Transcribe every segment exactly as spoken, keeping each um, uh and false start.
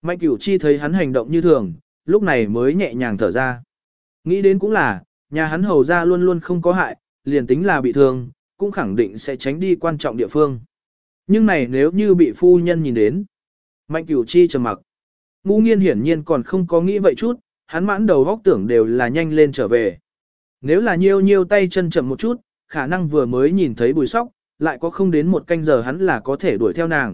Mạnh Cửu Chi thấy hắn hành động như thường, lúc này mới nhẹ nhàng thở ra. Nghĩ đến cũng là, nhà hắn hầu ra luôn luôn không có hại, liền tính là bị thương, cũng khẳng định sẽ tránh đi quan trọng địa phương. Nhưng này nếu như bị phu nhân nhìn đến. Mạnh Cửu Chi trầm mặc. Ngũ Nghiên hiển nhiên còn không có nghĩ vậy chút, hắn mãn đầu góc tưởng đều là nhanh lên trở về. Nếu là nhiêu nhiêu tay chân chậm một chút, khả năng vừa mới nhìn thấy Bùi Sóc, lại có không đến một canh giờ hắn là có thể đuổi theo nàng.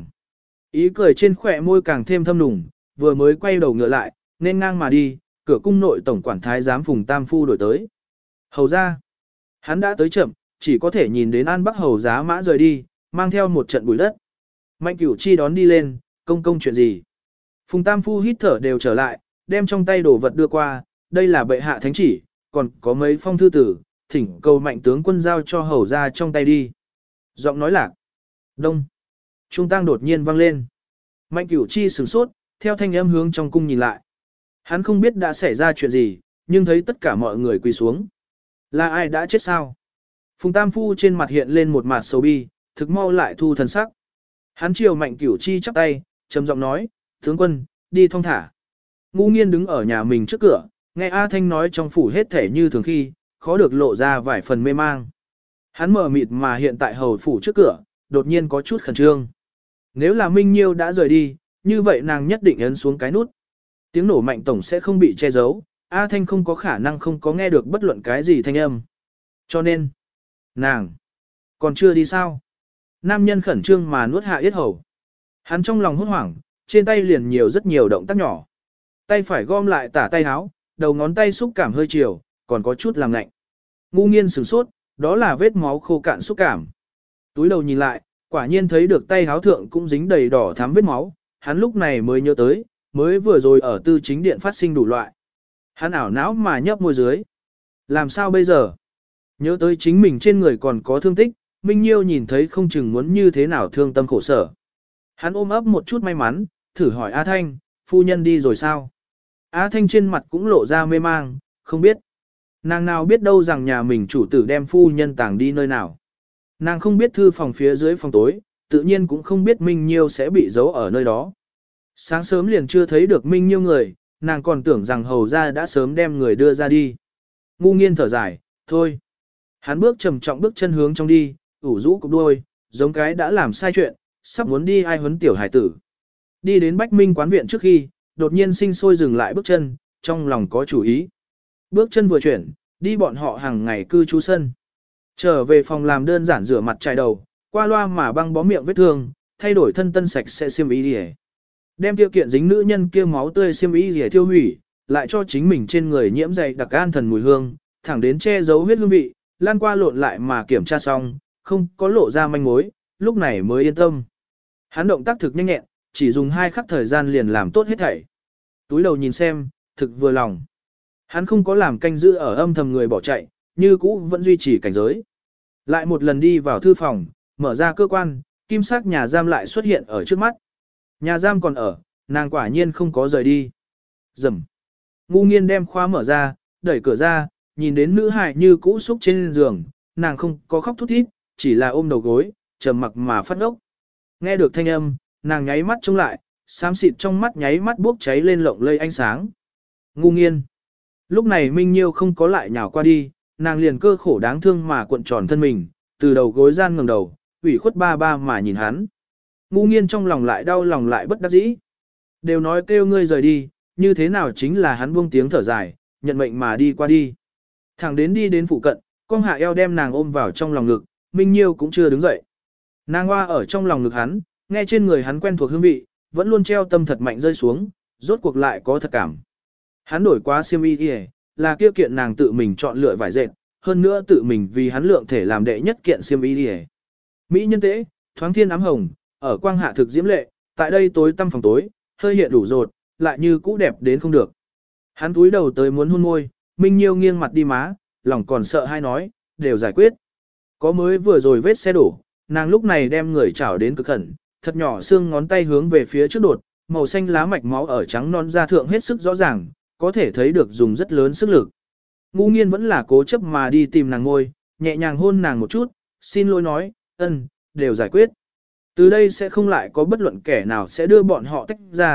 Ý cười trên khỏe môi càng thêm thâm nùng, vừa mới quay đầu ngựa lại, nên ngang mà đi, cửa cung nội tổng quản thái giám Phùng Tam Phu đổi tới. Hầu ra, hắn đã tới chậm, chỉ có thể nhìn đến An Bắc hầu giá mã rời đi, mang theo một trận bụi đất. Mạnh Cửu Chi đón đi lên, công công chuyện gì? Phùng Tam Phu hít thở đều trở lại, đem trong tay đồ vật đưa qua, đây là bệ hạ thánh chỉ, còn có mấy phong thư tử, thỉnh cầu Mạnh tướng quân giao cho hầu ra trong tay đi. Giọng nói lạc. Đông. Trung tang đột nhiên vang lên. Mạnh Cửu Chi sửng sốt, theo thanh âm hướng trong cung nhìn lại. Hắn không biết đã xảy ra chuyện gì, nhưng thấy tất cả mọi người quỳ xuống. Là ai đã chết sao? Phùng Tam Phu trên mặt hiện lên một mặt sầu bi, thực mau lại thu thần sắc. Hắn chiều Mạnh Cửu Chi chắp tay, trầm giọng nói, tướng quân, đi thong thả. Ngũ Nghiên đứng ở nhà mình trước cửa, nghe A Thanh nói trong phủ hết thể như thường khi, khó được lộ ra vài phần mê mang. Hắn mở mịt mà hiện tại hầu phủ trước cửa, đột nhiên có chút khẩn trương. Nếu là Minh Nhiêu đã rời đi, như vậy nàng nhất định ấn xuống cái nút. Tiếng nổ mạnh tổng sẽ không bị che giấu, A Thanh không có khả năng không có nghe được bất luận cái gì thanh âm. Cho nên, nàng, còn chưa đi sao? Nam nhân khẩn trương mà nuốt hạ yết hầu. Hắn trong lòng hốt hoảng, trên tay liền nhiều rất nhiều động tác nhỏ. Tay phải gom lại tả tay áo, đầu ngón tay xúc cảm hơi chiều, còn có chút làm lạnh. Ngu Nghiên sửng sốt, đó là vết máu khô cạn xúc cảm. Túi đầu nhìn lại, quả nhiên thấy được tay áo thượng cũng dính đầy đỏ thắm vết máu, hắn lúc này mới nhớ tới, mới vừa rồi ở tư chính điện phát sinh đủ loại. Hắn ảo não mà nhấp môi dưới. Làm sao bây giờ? Nhớ tới chính mình trên người còn có thương tích, Minh Nhiêu nhìn thấy không chừng muốn như thế nào thương tâm khổ sở. Hắn ôm ấp một chút may mắn, thử hỏi A Thanh, phu nhân đi rồi sao? A Thanh trên mặt cũng lộ ra mê mang, không biết. Nàng nào biết đâu rằng nhà mình chủ tử đem phu nhân tàng đi nơi nào. Nàng không biết thư phòng phía dưới phòng tối, tự nhiên cũng không biết Minh Nhiêu sẽ bị giấu ở nơi đó. Sáng sớm liền chưa thấy được Minh Nhiêu người, nàng còn tưởng rằng hầu ra đã sớm đem người đưa ra đi. Ngu Nghiên thở dài, thôi. Hắn bước trầm trọng bước chân hướng trong đi, ủ rũ cục đuôi, giống cái đã làm sai chuyện, sắp muốn đi ai huấn tiểu hải tử. Đi đến Bách Minh quán viện trước khi, đột nhiên sinh sôi dừng lại bước chân, trong lòng có chủ ý. Bước chân vừa chuyển, đi bọn họ hàng ngày cư trú sân. Trở về phòng làm đơn giản rửa mặt chải đầu, qua loa mà băng bó miệng vết thương, thay đổi thân tân sạch sẽ xiêm y đi. Đem tiêu kiện dính nữ nhân kia máu tươi xiêm y đi thiêu hủy, lại cho chính mình trên người nhiễm dày đặc an thần mùi hương, thẳng đến che giấu huyết hương vị, lan qua lộn lại mà kiểm tra xong, không có lộ ra manh mối, lúc này mới yên tâm. Hắn động tác thực nhanh nhẹn, chỉ dùng hai khắc thời gian liền làm tốt hết thảy. Túi đầu nhìn xem, thực vừa lòng. Hắn không có làm canh giữ ở âm thầm người bỏ chạy, như cũ vẫn duy trì cảnh giới. Lại một lần đi vào thư phòng, mở ra cơ quan, kim sắc nhà giam lại xuất hiện ở trước mắt. Nhà giam còn ở, nàng quả nhiên không có rời đi. Rầm. Ngu Nghiên đem khóa mở ra, đẩy cửa ra, nhìn đến nữ hài như cũ xúc trên giường, nàng không có khóc thút thít, chỉ là ôm đầu gối, trầm mặc mà phát ốc. Nghe được thanh âm, nàng nháy mắt trông lại, xám xịt trong mắt nháy mắt bốc cháy lên lộng lây ánh sáng. Ngu Nghiên. Lúc này Minh Nhiêu không có lại nhào qua đi, nàng liền cơ khổ đáng thương mà cuộn tròn thân mình, từ đầu gối gian ngẩng đầu, ủy khuất ba ba mà nhìn hắn. Ngu Nghiên trong lòng lại đau lòng lại bất đắc dĩ. Đều nói kêu ngươi rời đi, như thế nào chính là hắn buông tiếng thở dài, nhận mệnh mà đi qua đi. Thẳng đến đi đến phụ cận, con hạ eo đem nàng ôm vào trong lòng ngực, Minh Nhiêu cũng chưa đứng dậy. Nàng hoa ở trong lòng ngực hắn, nghe trên người hắn quen thuộc hương vị, vẫn luôn treo tâm thật mạnh rơi xuống, rốt cuộc lại có thật cảm. Hắn đổi quá xiêm y kìa, là kia kiện nàng tự mình chọn lựa vải dệt, hơn nữa tự mình vì hắn lượng thể làm đệ nhất kiện xiêm y kìa. Mỹ nhân tế, thoáng thiên ám hồng, ở quang hạ thực diễm lệ, tại đây tối tăm phòng tối, hơi hiện đủ rột, lại như cũ đẹp đến không được. Hắn túi đầu tới muốn hôn môi, Minh Nhiêu nghiêng mặt đi má, lòng còn sợ hay nói, đều giải quyết. Có mới vừa rồi vết xe đổ, nàng lúc này đem người chảo đến cực khẩn, thật nhỏ xương ngón tay hướng về phía trước đột, màu xanh lá mạch máu ở trắng non da thượng hết sức rõ ràng, có thể thấy được dùng rất lớn sức lực. Ngu Nghiên vẫn là cố chấp mà đi tìm nàng ngôi, nhẹ nhàng hôn nàng một chút, xin lỗi nói, ân, đều giải quyết. Từ đây sẽ không lại có bất luận kẻ nào sẽ đưa bọn họ tách ra,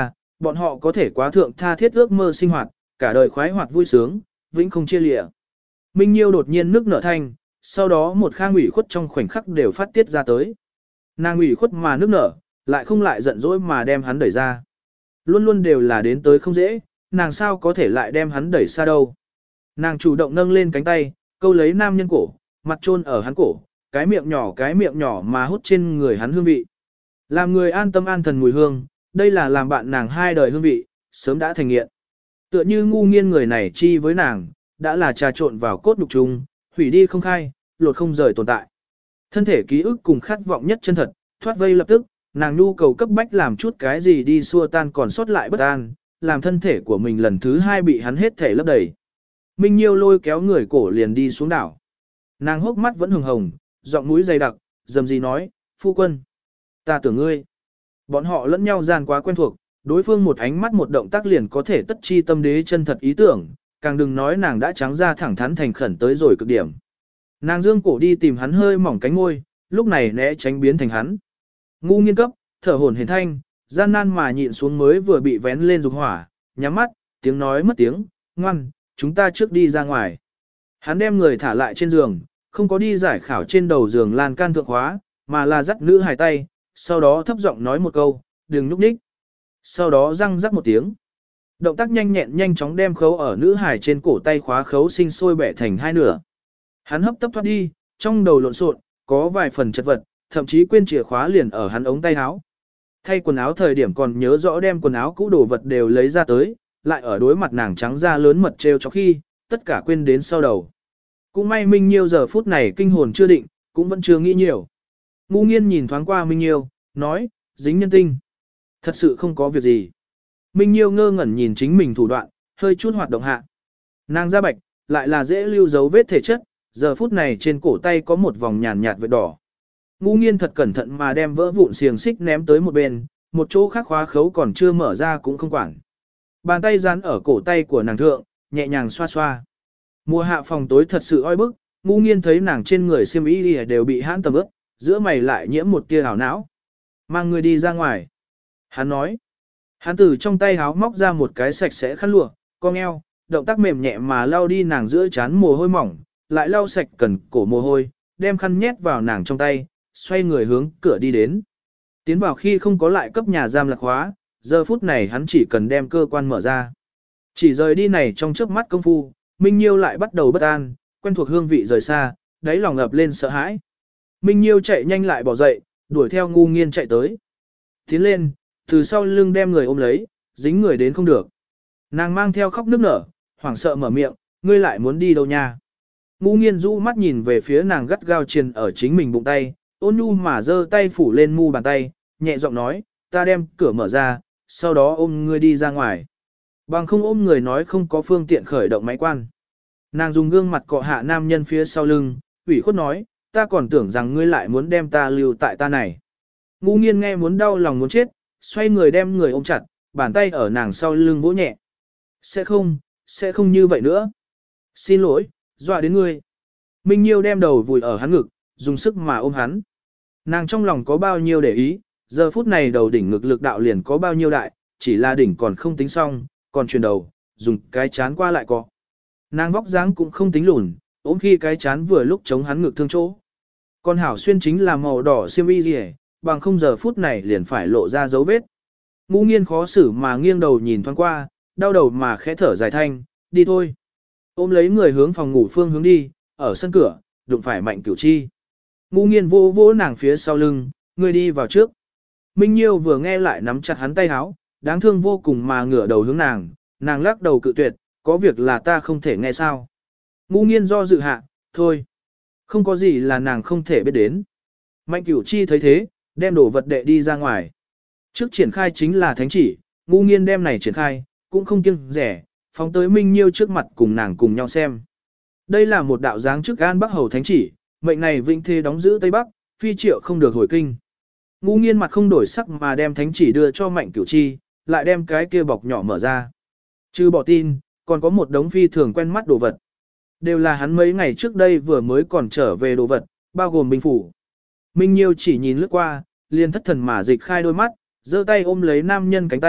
bọn họ có thể quá thượng tha thiết ước mơ sinh hoạt, cả đời khoái hoạt vui sướng, vĩnh không chia lìa. Minh Nhiêu đột nhiên nước nở thanh, sau đó một khang ủy khuất trong khoảnh khắc đều phát tiết ra tới. Nàng ủy khuất mà nước nở, lại không lại giận dỗi mà đem hắn đẩy ra. Luôn luôn đều là đến tới không dễ, nàng sao có thể lại đem hắn đẩy xa đâu. Nàng chủ động nâng lên cánh tay, câu lấy nam nhân cổ, mặt chôn ở hắn cổ, cái miệng nhỏ cái miệng nhỏ mà hút trên người hắn hương vị. Làm người an tâm an thần mùi hương, đây là làm bạn nàng hai đời hương vị, sớm đã thành nghiện. Tựa như ngu nghiên người này chi với nàng, đã là trà trộn vào cốt nhục chung, hủy đi không khai, lột không rời tồn tại. Thân thể ký ức cùng khát vọng nhất chân thật, thoát vây lập tức, nàng nhu cầu cấp bách làm chút cái gì đi xua tan còn sót lại bất an, làm thân thể của mình lần thứ hai bị hắn hết thể lấp đầy. Minh Nhiêu lôi kéo người cổ liền đi xuống đảo. Nàng hốc mắt vẫn hồng hồng, giọng mũi dày đặc, dầm gì nói, phu quân. Ta tưởng ngươi. Bọn họ lẫn nhau gian quá quen thuộc, đối phương một ánh mắt một động tác liền có thể tất chi tâm đế chân thật ý tưởng, càng đừng nói nàng đã trắng ra thẳng thắn thành khẩn tới rồi cực điểm. Nàng dương cổ đi tìm hắn hơi mỏng cánh môi, lúc này né tránh biến thành hắn. Ngu nghiên cấp, thở hổn hển thanh, gian nan mà nhịn xuống mới vừa bị vén lên dục hỏa, nhắm mắt, tiếng nói mất tiếng, ngoan, chúng ta trước đi ra ngoài. Hắn đem người thả lại trên giường, không có đi giải khảo trên đầu giường lan can thượng hóa, mà là dắt nữ hài tay, sau đó thấp giọng nói một câu, đừng nhúc nhích. Sau đó răng rắc một tiếng. Động tác nhanh nhẹn nhanh chóng đem khấu ở nữ hài trên cổ tay khóa khấu sinh sôi bẻ thành hai nửa. Hắn hấp tấp thoát đi, trong đầu lộn xộn, có vài phần chật vật, thậm chí quên chìa khóa liền ở hắn ống tay áo. Thay quần áo thời điểm còn nhớ rõ đem quần áo cũ đồ vật đều lấy ra tới, lại ở đối mặt nàng trắng da lớn mật trêu cho khi, tất cả quên đến sau đầu. Cũng may Minh Nhiêu giờ phút này kinh hồn chưa định, cũng vẫn chưa nghĩ nhiều. Ngu nghiên nhìn thoáng qua Minh Nhiêu, nói, dính nhân tinh. Thật sự không có việc gì. Minh Nhiêu ngơ ngẩn nhìn chính mình thủ đoạn, hơi chút hoạt động hạ. Nàng da bạch, lại là dễ lưu dấu vết thể chất, giờ phút này trên cổ tay có một vòng nhàn nhạt vết đỏ. Ngu nghiên thật cẩn thận mà đem vỡ vụn xiềng xích ném tới một bên, một chỗ khác khóa khấu còn chưa mở ra cũng không quản. Bàn tay dán ở cổ tay của nàng thượng, nhẹ nhàng xoa xoa. Mùa hạ phòng tối thật sự oi bức, ngu nghiên thấy nàng trên người xiêm y đều bị hãn tầm ướt, giữa mày lại nhiễm một tia hảo não. Mang người đi ra ngoài. Hắn nói. Hắn từ trong tay háo móc ra một cái sạch sẽ khăn lụa, cong eo, động tác mềm nhẹ mà lau đi nàng giữa trán mồ hôi mỏng, lại lau sạch cần cổ mồ hôi, đem khăn nhét vào nàng trong tay, xoay người hướng cửa đi đến. Tiến vào khi không có lại cấp nhà giam lạc khóa, giờ phút này hắn chỉ cần đem cơ quan mở ra. Chỉ rời đi này trong chớp mắt công phu, Minh Nhiêu lại bắt đầu bất an, quen thuộc hương vị rời xa, đáy lòng ập lên sợ hãi. Minh Nhiêu chạy nhanh lại bỏ dậy, đuổi theo ngu nghiên chạy tới. Tiến lên, từ sau lưng đem người ôm lấy, dính người đến không được. Nàng mang theo khóc nức nở, hoảng sợ mở miệng, ngươi lại muốn đi đâu nha. Ngu nghiên rũ mắt nhìn về phía nàng gắt gao triền ở chính mình bụng tay, ôn nhu mà giơ tay phủ lên mu bàn tay, nhẹ giọng nói, ta đem cửa mở ra, sau đó ôm ngươi đi ra ngoài. Bằng không ôm người nói không có phương tiện khởi động máy quan. Nàng dùng gương mặt cọ hạ nam nhân phía sau lưng, ủy khuất nói, ta còn tưởng rằng ngươi lại muốn đem ta lưu tại ta này. Ngu nghiên nghe muốn đau lòng muốn chết, xoay người đem người ôm chặt, bàn tay ở nàng sau lưng vỗ nhẹ. Sẽ không, sẽ không như vậy nữa. Xin lỗi, dọa đến ngươi. Minh Nhiêu đem đầu vùi ở hắn ngực, dùng sức mà ôm hắn. Nàng trong lòng có bao nhiêu để ý, giờ phút này đầu đỉnh ngực lực đạo liền có bao nhiêu đại, chỉ là đỉnh còn không tính xong, còn chuyển đầu, dùng cái chán qua lại cọ. Nàng vóc dáng cũng không tính lùn, ôm khi cái chán vừa lúc chống hắn ngực thương chỗ. Còn hảo xuyên chính là màu đỏ xiêm y gì, bằng không giờ phút này liền phải lộ ra dấu vết. Ngu nghiên khó xử mà nghiêng đầu nhìn thoáng qua, đau đầu mà khẽ thở dài thanh, đi thôi. Ôm lấy người hướng phòng ngủ phương hướng đi, ở sân cửa, đụng phải Mạnh Cửu Chi. Ngu nghiên vô vỗ nàng phía sau lưng, người đi vào trước. Minh Nhiêu vừa nghe lại nắm chặt hắn tay háo, đáng thương vô cùng mà ngửa đầu hướng nàng, nàng lắc đầu cự tuyệt, có việc là ta không thể nghe sao. Ngu nghiên do dự hạ, thôi. Không có gì là nàng không thể biết đến. Mạnh Cửu Chi thấy thế, đem đồ vật đệ đi ra ngoài. Trước triển khai chính là thánh chỉ, ngu nghiên đem này triển khai, cũng không kiêng rẻ, phóng tới Minh Nhiêu trước mặt cùng nàng cùng nhau xem. Đây là một đạo dáng trước An Bắc Hầu thánh chỉ, mệnh này vĩnh thế đóng giữ Tây Bắc, phi triệu không được hồi kinh. Ngu nghiên mặt không đổi sắc mà đem thánh chỉ đưa cho Mạnh Cửu Chi, lại đem cái kia bọc nhỏ mở ra. Chứ bỏ tin, còn có một đống phi thường quen mắt đồ vật. Đều là hắn mấy ngày trước đây vừa mới còn trở về đồ vật, bao gồm binh phủ. Minh Nhiêu chỉ nhìn lướt qua, liền thất thần mà dịch khai đôi mắt, giơ tay ôm lấy nam nhân cánh tay,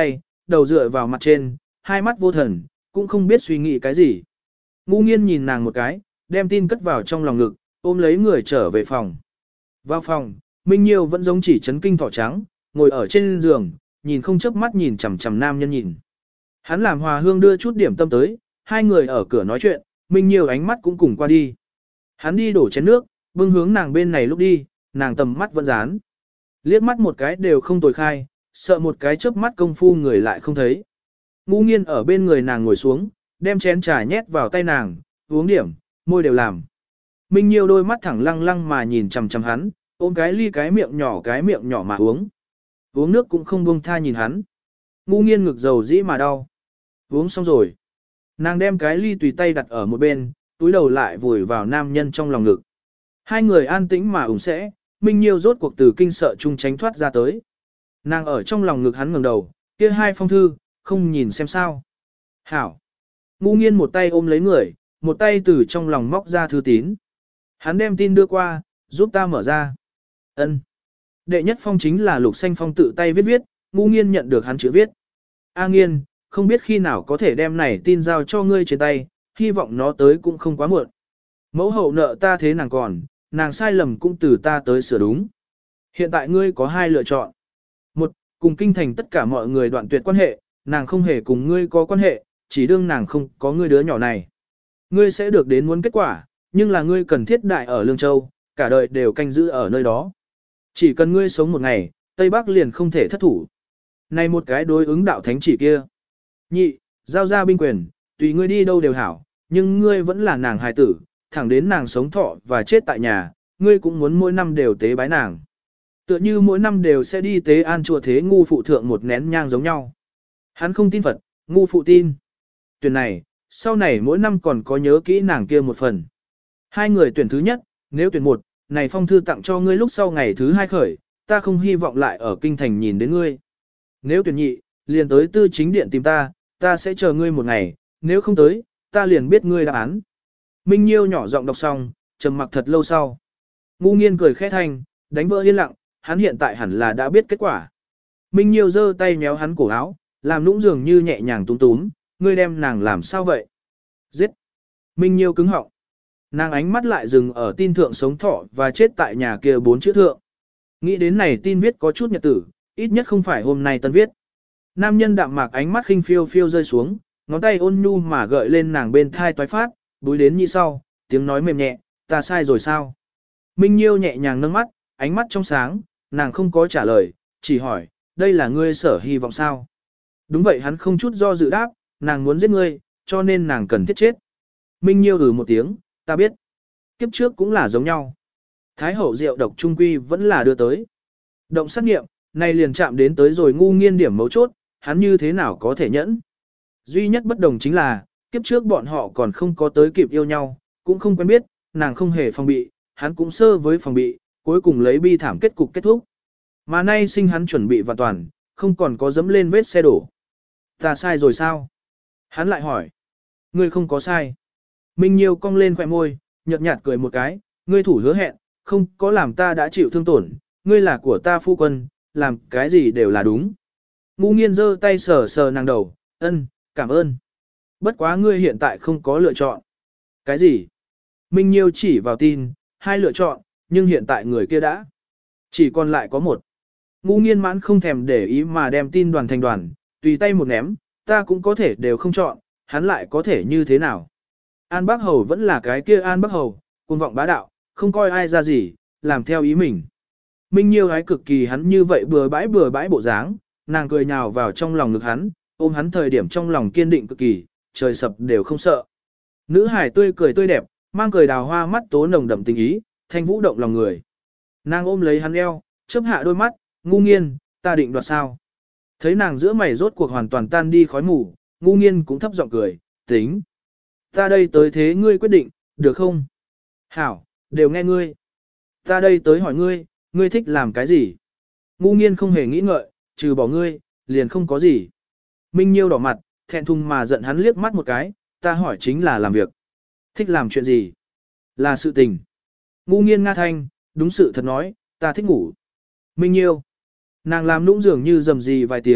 đầu dựa vào mặt trên, hai mắt vô thần, cũng không biết suy nghĩ cái gì. Ngu nghiên nhìn nàng một cái, đem tin cất vào trong lòng ngực, ôm lấy người trở về phòng. Vào phòng, Minh Nhiêu vẫn giống chỉ chấn kinh thỏ trắng, ngồi ở trên giường, nhìn không chớp mắt nhìn chằm chằm nam nhân nhìn. Hắn làm Hòa Hương đưa chút điểm tâm tới, hai người ở cửa nói chuyện, Minh Nhiêu ánh mắt cũng cùng qua đi. Hắn đi đổ chén nước, bưng hướng nàng bên này lúc đi, nàng tầm mắt vẫn dán. Liếc mắt một cái đều không tồi khai, sợ một cái chớp mắt công phu người lại không thấy. Ngu nghiên ở bên người nàng ngồi xuống, đem chén trà nhét vào tay nàng, uống điểm, môi đều làm. Minh Nhiêu đôi mắt thẳng lăng lăng mà nhìn chằm chằm hắn, ôm cái ly cái miệng nhỏ cái miệng nhỏ mà uống. Uống nước cũng không buông tha nhìn hắn. Ngu nghiên ngực dầu dĩ mà đau. Uống xong rồi. Nàng đem cái ly tùy tay đặt ở một bên, túi đầu lại vùi vào nam nhân trong lòng ngực. Hai người an tĩnh mà ủng sẽ, Minh Nhiêu rốt cuộc từ kinh sợ chung tránh thoát ra tới. Nàng ở trong lòng ngực hắn ngẩng đầu, kia hai phong thư, không nhìn xem sao. Hảo. Ngu nghiên một tay ôm lấy người, một tay từ trong lòng móc ra thư tín. Hắn đem tin đưa qua, giúp ta mở ra. Ân. Đệ nhất phong chính là Lục Xanh Phong tự tay viết viết, ngu nghiên nhận được hắn chữ viết. A nghiên, không biết khi nào có thể đem này tin giao cho ngươi trên tay, hy vọng nó tới cũng không quá muộn. Mẫu hậu nợ ta thế nàng còn, nàng sai lầm cũng từ ta tới sửa đúng. Hiện tại ngươi có hai lựa chọn. Một, cùng kinh thành tất cả mọi người đoạn tuyệt quan hệ, nàng không hề cùng ngươi có quan hệ, chỉ đương nàng không có ngươi đứa nhỏ này. Ngươi sẽ được đến muốn kết quả, nhưng là ngươi cần thiết đại ở Lương Châu, cả đời đều canh giữ ở nơi đó. Chỉ cần ngươi sống một ngày, Tây Bắc liền không thể thất thủ. Này một cái đối ứng đạo thánh chỉ kia. Nhị, giao ra binh quyền, tùy ngươi đi đâu đều hảo, nhưng ngươi vẫn là nàng hài tử, thẳng đến nàng sống thọ và chết tại nhà, ngươi cũng muốn mỗi năm đều tế bái nàng. Tựa như mỗi năm đều sẽ đi tế an chùa thế ngu phụ thượng một nén nhang giống nhau. Hắn không tin Phật, ngu phụ tin. Tuyển này, sau này mỗi năm còn có nhớ kỹ nàng kia một phần. Hai người tuyển thứ nhất, nếu tuyển một, này phong thư tặng cho ngươi lúc sau ngày thứ hai khởi, ta không hy vọng lại ở kinh thành nhìn đến ngươi. Nếu tuyển nhị, liền tới tư chính điện tìm ta, ta sẽ chờ ngươi một ngày, nếu không tới, ta liền biết ngươi đáp án. Minh Nhiêu nhỏ giọng đọc xong, trầm mặc thật lâu sau. Ngu nghiên cười khẽ thanh, đánh vỡ yên lặng, hắn hiện tại hẳn là đã biết kết quả. Minh Nhiêu giơ tay méo hắn cổ áo, làm nũng dường như nhẹ nhàng túm túm, ngươi đem nàng làm sao vậy? Giết! Minh Nhiêu cứng họng. Nàng ánh mắt lại dừng ở tin thượng sống thọ và chết tại nhà kia bốn chữ thượng. Nghĩ đến này tin viết có chút nhật tử, ít nhất không phải hôm nay tân viết. Nam nhân đạm mạc ánh mắt khinh phiêu phiêu rơi xuống, ngón tay ôn nhu mà gợi lên nàng bên thai toái phát, búi đến như sau, tiếng nói mềm nhẹ, ta sai rồi sao? Minh Nhiêu nhẹ nhàng nâng mắt, ánh mắt trong sáng, nàng không có trả lời, chỉ hỏi, đây là ngươi sở hy vọng sao? Đúng vậy, hắn không chút do dự đáp, nàng muốn giết ngươi, cho nên nàng cần thiết chết. Minh Nhiêu ừ một tiếng, ta biết. Kiếp trước cũng là giống nhau. Thái hậu rượu độc trung quy vẫn là đưa tới. Động sát nghiệm, này liền chạm đến tới rồi ngu nghiên điểm mấu chốt, hắn như thế nào có thể nhẫn. Duy nhất bất đồng chính là, kiếp trước bọn họ còn không có tới kịp yêu nhau, cũng không quen biết, nàng không hề phòng bị, hắn cũng sơ với phòng bị, cuối cùng lấy bi thảm kết cục kết thúc. Mà nay sinh hắn chuẩn bị hoàn toàn, không còn có dẫm lên vết xe đổ. Ta sai rồi sao? Hắn lại hỏi. Ngươi không có sai. Minh Nhiêu cong lên khóe môi, nhợt nhạt cười một cái, ngươi thủ hứa hẹn, không có làm ta đã chịu thương tổn, ngươi là của ta phu quân, làm cái gì đều là đúng. Ngu nghiên giơ tay sờ sờ nàng đầu, ân, cảm ơn. Bất quá ngươi hiện tại không có lựa chọn. Cái gì? Minh Nhiêu chỉ vào tin, hai lựa chọn, nhưng hiện tại người kia đã. Chỉ còn lại có một. Ngu nghiên mãn không thèm để ý mà đem tin đoàn thành đoàn, tùy tay một ném, ta cũng có thể đều không chọn, hắn lại có thể như thế nào. An Bắc Hầu vẫn là cái kia An Bắc Hầu, cuồng vọng bá đạo, không coi ai ra gì, làm theo ý mình. Minh Nhiêu ái cực kỳ hắn như vậy bừa bãi bừa bãi bộ dáng, nàng cười nhào vào trong lòng ngực hắn, ôm hắn thời điểm trong lòng kiên định cực kỳ, trời sập đều không sợ. Nữ hải tươi cười tươi đẹp, mang cười đào hoa mắt tố nồng đậm tình ý, thanh vũ động lòng người. Nàng ôm lấy hắn eo, chớp hạ đôi mắt, ngu nghiên, ta định đoạt sao. Thấy nàng giữa mày rốt cuộc hoàn toàn tan đi khói mù, ngu nghiên cũng thấp giọng cười, tính. Ta đây tới thế ngươi quyết định, được không? Hảo, đều nghe ngươi. Ta đây tới hỏi ngươi, ngươi thích làm cái gì? Ngu nghiên không hề nghĩ ngợi, trừ bỏ ngươi, liền không có gì. Minh Nhiêu đỏ mặt, thẹn thùng mà giận hắn liếc mắt một cái, ta hỏi chính là làm việc. Thích làm chuyện gì? Là sự tình. Ngu nghiên nga thanh, đúng sự thật nói, ta thích ngủ. Minh Nhiêu. Nàng làm nũng dường như rầm rì vài tiếng,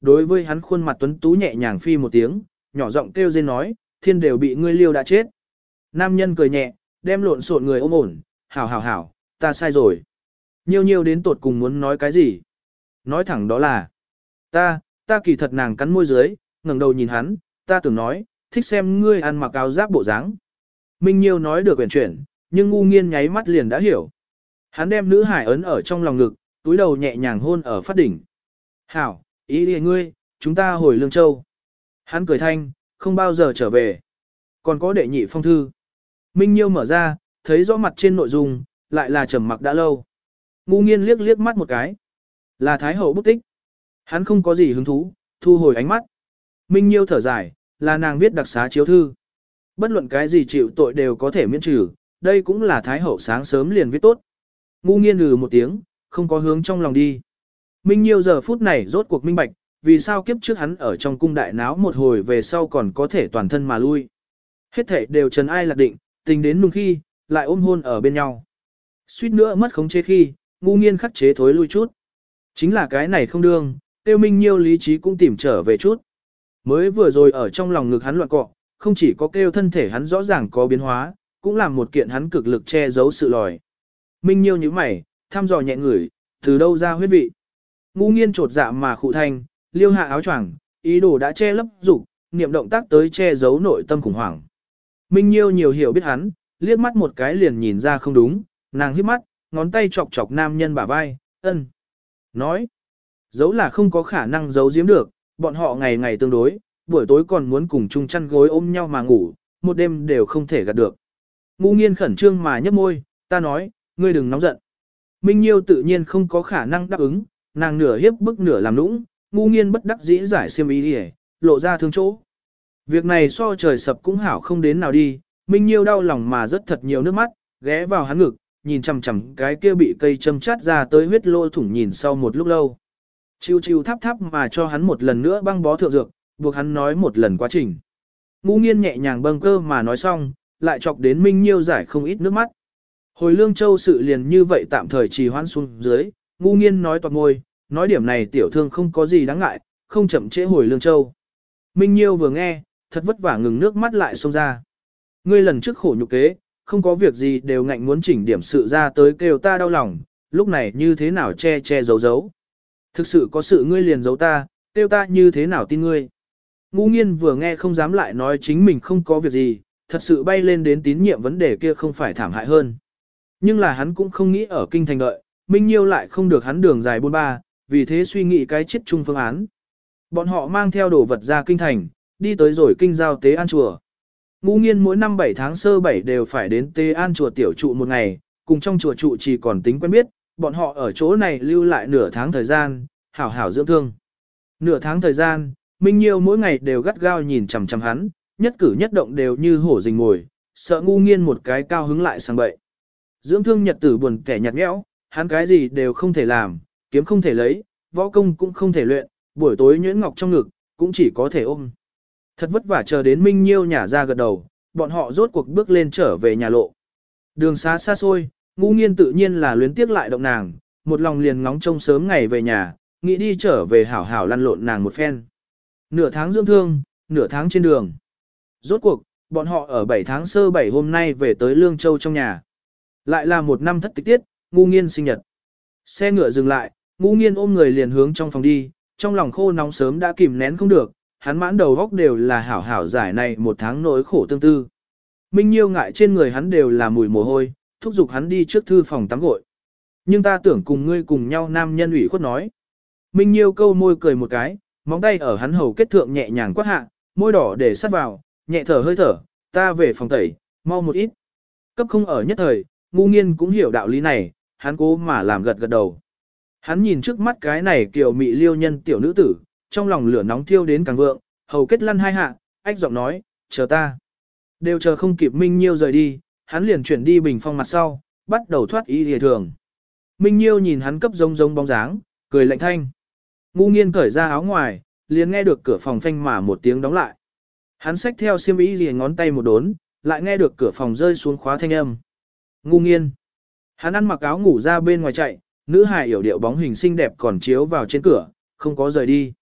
đối với hắn khuôn mặt tuấn tú nhẹ nhàng phi một tiếng, nhỏ giọng kêu rên nói, thiên đều bị ngươi liêu đã chết. Nam nhân cười nhẹ, đem lộn xộn người ôm ổn, hảo hảo hảo, ta sai rồi. Nhiêu nhiêu đến tột cùng muốn nói cái gì? Nói thẳng đó là, ta, ta kỳ thật nàng cắn môi dưới, ngẩng đầu nhìn hắn, ta tưởng nói, thích xem ngươi ăn mặc áo giáp bộ dáng. Minh Nhiêu nói được quyển chuyển, nhưng ngu nghiên nháy mắt liền đã hiểu. Hắn đem nữ hải ấn ở trong lòng ngực, túi đầu nhẹ nhàng hôn ở phát đỉnh. Hảo, ý đi ngươi, chúng ta hồi Lương Châu. Hắn cười thanh, không bao giờ trở về. Còn có đệ nhị phong thư. Minh Nhiêu mở ra, thấy rõ mặt trên nội dung, lại là trầm mặc đã lâu. Ngu nghiên liếc liếc mắt một cái. Là Thái Hậu bút tích. Hắn không có gì hứng thú, thu hồi ánh mắt. Minh Nhiêu thở dài, là nàng viết đặc xá chiếu thư. Bất luận cái gì chịu tội đều có thể miễn trừ, đây cũng là Thái Hậu sáng sớm liền viết tốt. Ngu nghiên lừ một tiếng, không có hướng trong lòng đi. Minh Nhiêu giờ phút này rốt cuộc minh bạch, vì sao kiếp trước hắn ở trong cung đại náo một hồi về sau còn có thể toàn thân mà lui. Hết thể đều trần ai lạc định, tình đến nung khi, lại ôm hôn ở bên nhau. Suýt nữa mất khống chế khi, ngu nghiên khắc chế thối lui chút. Chính là cái này không đương, tiêu Minh Nhiêu lý trí cũng tìm trở về chút. Mới vừa rồi ở trong lòng ngực hắn loạn cọ, không chỉ có kêu thân thể hắn rõ ràng có biến hóa, cũng làm một kiện hắn cực lực che giấu sự lòi. Minh Nhiêu như mày, thăm dò nhẹ ngửi, từ đâu ra huyết vị. Ngu nghiên trột dạ mà khụ thanh, liêu hạ áo choàng, ý đồ đã che lấp dục, niệm động tác tới che giấu nội tâm khủng hoảng. Minh Nhiêu nhiều hiểu biết hắn, liếc mắt một cái liền nhìn ra không đúng, nàng híp mắt, ngón tay chọc chọc nam nhân bả vai, ân. Nói, giấu là không có khả năng giấu giếm được, bọn họ ngày ngày tương đối, buổi tối còn muốn cùng chung chăn gối ôm nhau mà ngủ, một đêm đều không thể gạt được. Ngu nghiên khẩn trương mà nhấp môi, ta nói, ngươi đừng nóng giận. Minh Nhiêu tự nhiên không có khả năng đáp ứng, nàng nửa hiếp bức nửa làm nũng, ngu nghiên bất đắc dĩ giải xiêm ý đi lộ ra thương chỗ. Việc này so trời sập cũng hảo không đến nào đi, Minh Nhiêu đau lòng mà rất thật nhiều nước mắt, ghé vào hắn ngực, nhìn chằm chằm cái kia bị cây châm chát ra tới huyết lô thủng nhìn sau một lúc lâu. Chiêu chiêu thắp thắp mà cho hắn một lần nữa băng bó thượng dược, buộc hắn nói một lần quá trình. Ngu nghiên nhẹ nhàng bâng cơ mà nói xong, lại chọc đến Minh Nhiêu giải không ít nước mắt. Hồi Lương Châu sự liền như vậy tạm thời trì hoãn xuống dưới, ngu nghiên nói toạc môi, nói điểm này tiểu thương không có gì đáng ngại, không chậm trễ hồi Lương Châu. Minh Nhiêu vừa nghe, thật vất vả ngừng nước mắt lại xông ra. Ngươi lần trước khổ nhục kế, không có việc gì đều ngạnh muốn chỉnh điểm sự ra tới kêu ta đau lòng, lúc này như thế nào che che giấu giấu. Thực sự có sự ngươi liền giấu ta, kêu ta như thế nào tin ngươi. Ngu nghiên vừa nghe không dám lại nói chính mình không có việc gì, thật sự bay lên đến tín nhiệm vấn đề kia không phải thảm hại hơn. Nhưng là hắn cũng không nghĩ ở kinh thành đợi, Minh Nhiêu lại không được hắn đường dài buôn ba, vì thế suy nghĩ cái chết chung phương án. Bọn họ mang theo đồ vật ra kinh thành, đi tới rồi kinh giao tế an chùa. Ngu nghiên mỗi năm bảy tháng sơ bảy đều phải đến tế an chùa tiểu trụ một ngày, cùng trong chùa trụ chỉ còn tính quen biết, bọn họ ở chỗ này lưu lại nửa tháng thời gian, hảo hảo dưỡng thương. Nửa tháng thời gian, Minh Nhiêu mỗi ngày đều gắt gao nhìn chằm chằm hắn, nhất cử nhất động đều như hổ rình mồi, sợ ngu nghiên một cái cao hứng lại sang bậy. Dưỡng thương nhật tử buồn kẻ nhạt nhẽo, hắn cái gì đều không thể làm, kiếm không thể lấy, võ công cũng không thể luyện, buổi tối nhuyễn ngọc trong ngực, cũng chỉ có thể ôm. Thật vất vả chờ đến Minh Nhiêu nhả ra gật đầu, bọn họ rốt cuộc bước lên trở về nhà lộ. Đường xá xa xôi, ngu nghiên tự nhiên là luyến tiếc lại động nàng, một lòng liền ngóng trông sớm ngày về nhà, nghĩ đi trở về hảo hảo lăn lộn nàng một phen. Nửa tháng dưỡng thương, nửa tháng trên đường. Rốt cuộc, bọn họ ở bảy tháng sơ bảy hôm nay về tới Lương Châu trong nhà. Lại là một năm thất tịch tiết, ngu nghiên sinh nhật. Xe ngựa dừng lại, ngu nghiên ôm người liền hướng trong phòng đi, trong lòng khô nóng sớm đã kìm nén không được, hắn mãn đầu góc đều là hảo hảo giải này một tháng nỗi khổ tương tư. Minh Nhiêu ngại trên người hắn đều là mùi mồ hôi, thúc giục hắn đi trước thư phòng tắm gội. Nhưng ta tưởng cùng ngươi cùng nhau nam nhân ủy khuất nói. Minh Nhiêu câu môi cười một cái, móng tay ở hắn hầu kết thượng nhẹ nhàng quát hạ, môi đỏ để sát vào, nhẹ thở hơi thở, ta về phòng tẩy, mau một ít. Cấp không ở nhất thời, ngu nghiên cũng hiểu đạo lý này, hắn cố mà làm gật gật đầu. Hắn nhìn trước mắt cái này kiểu mị liêu nhân tiểu nữ tử, trong lòng lửa nóng thiêu đến càng vượng, hầu kết lăn hai hạ, ách giọng nói, chờ ta. Đều chờ không kịp Minh Nhiêu rời đi, hắn liền chuyển đi bình phong mặt sau, bắt đầu thoát ý hề thường. Minh Nhiêu nhìn hắn cấp giống giống bóng dáng, cười lạnh thanh. Ngu nghiên cởi ra áo ngoài, liền nghe được cửa phòng phanh mà một tiếng đóng lại. Hắn xách theo xiêm y liền ngón tay một đốn, lại nghe được cửa phòng rơi xuống khóa thanh âm. Ngu nghiên. Hắn ăn mặc áo ngủ ra bên ngoài chạy, nữ hài yểu điệu bóng hình xinh đẹp còn chiếu vào trên cửa, không có rời đi.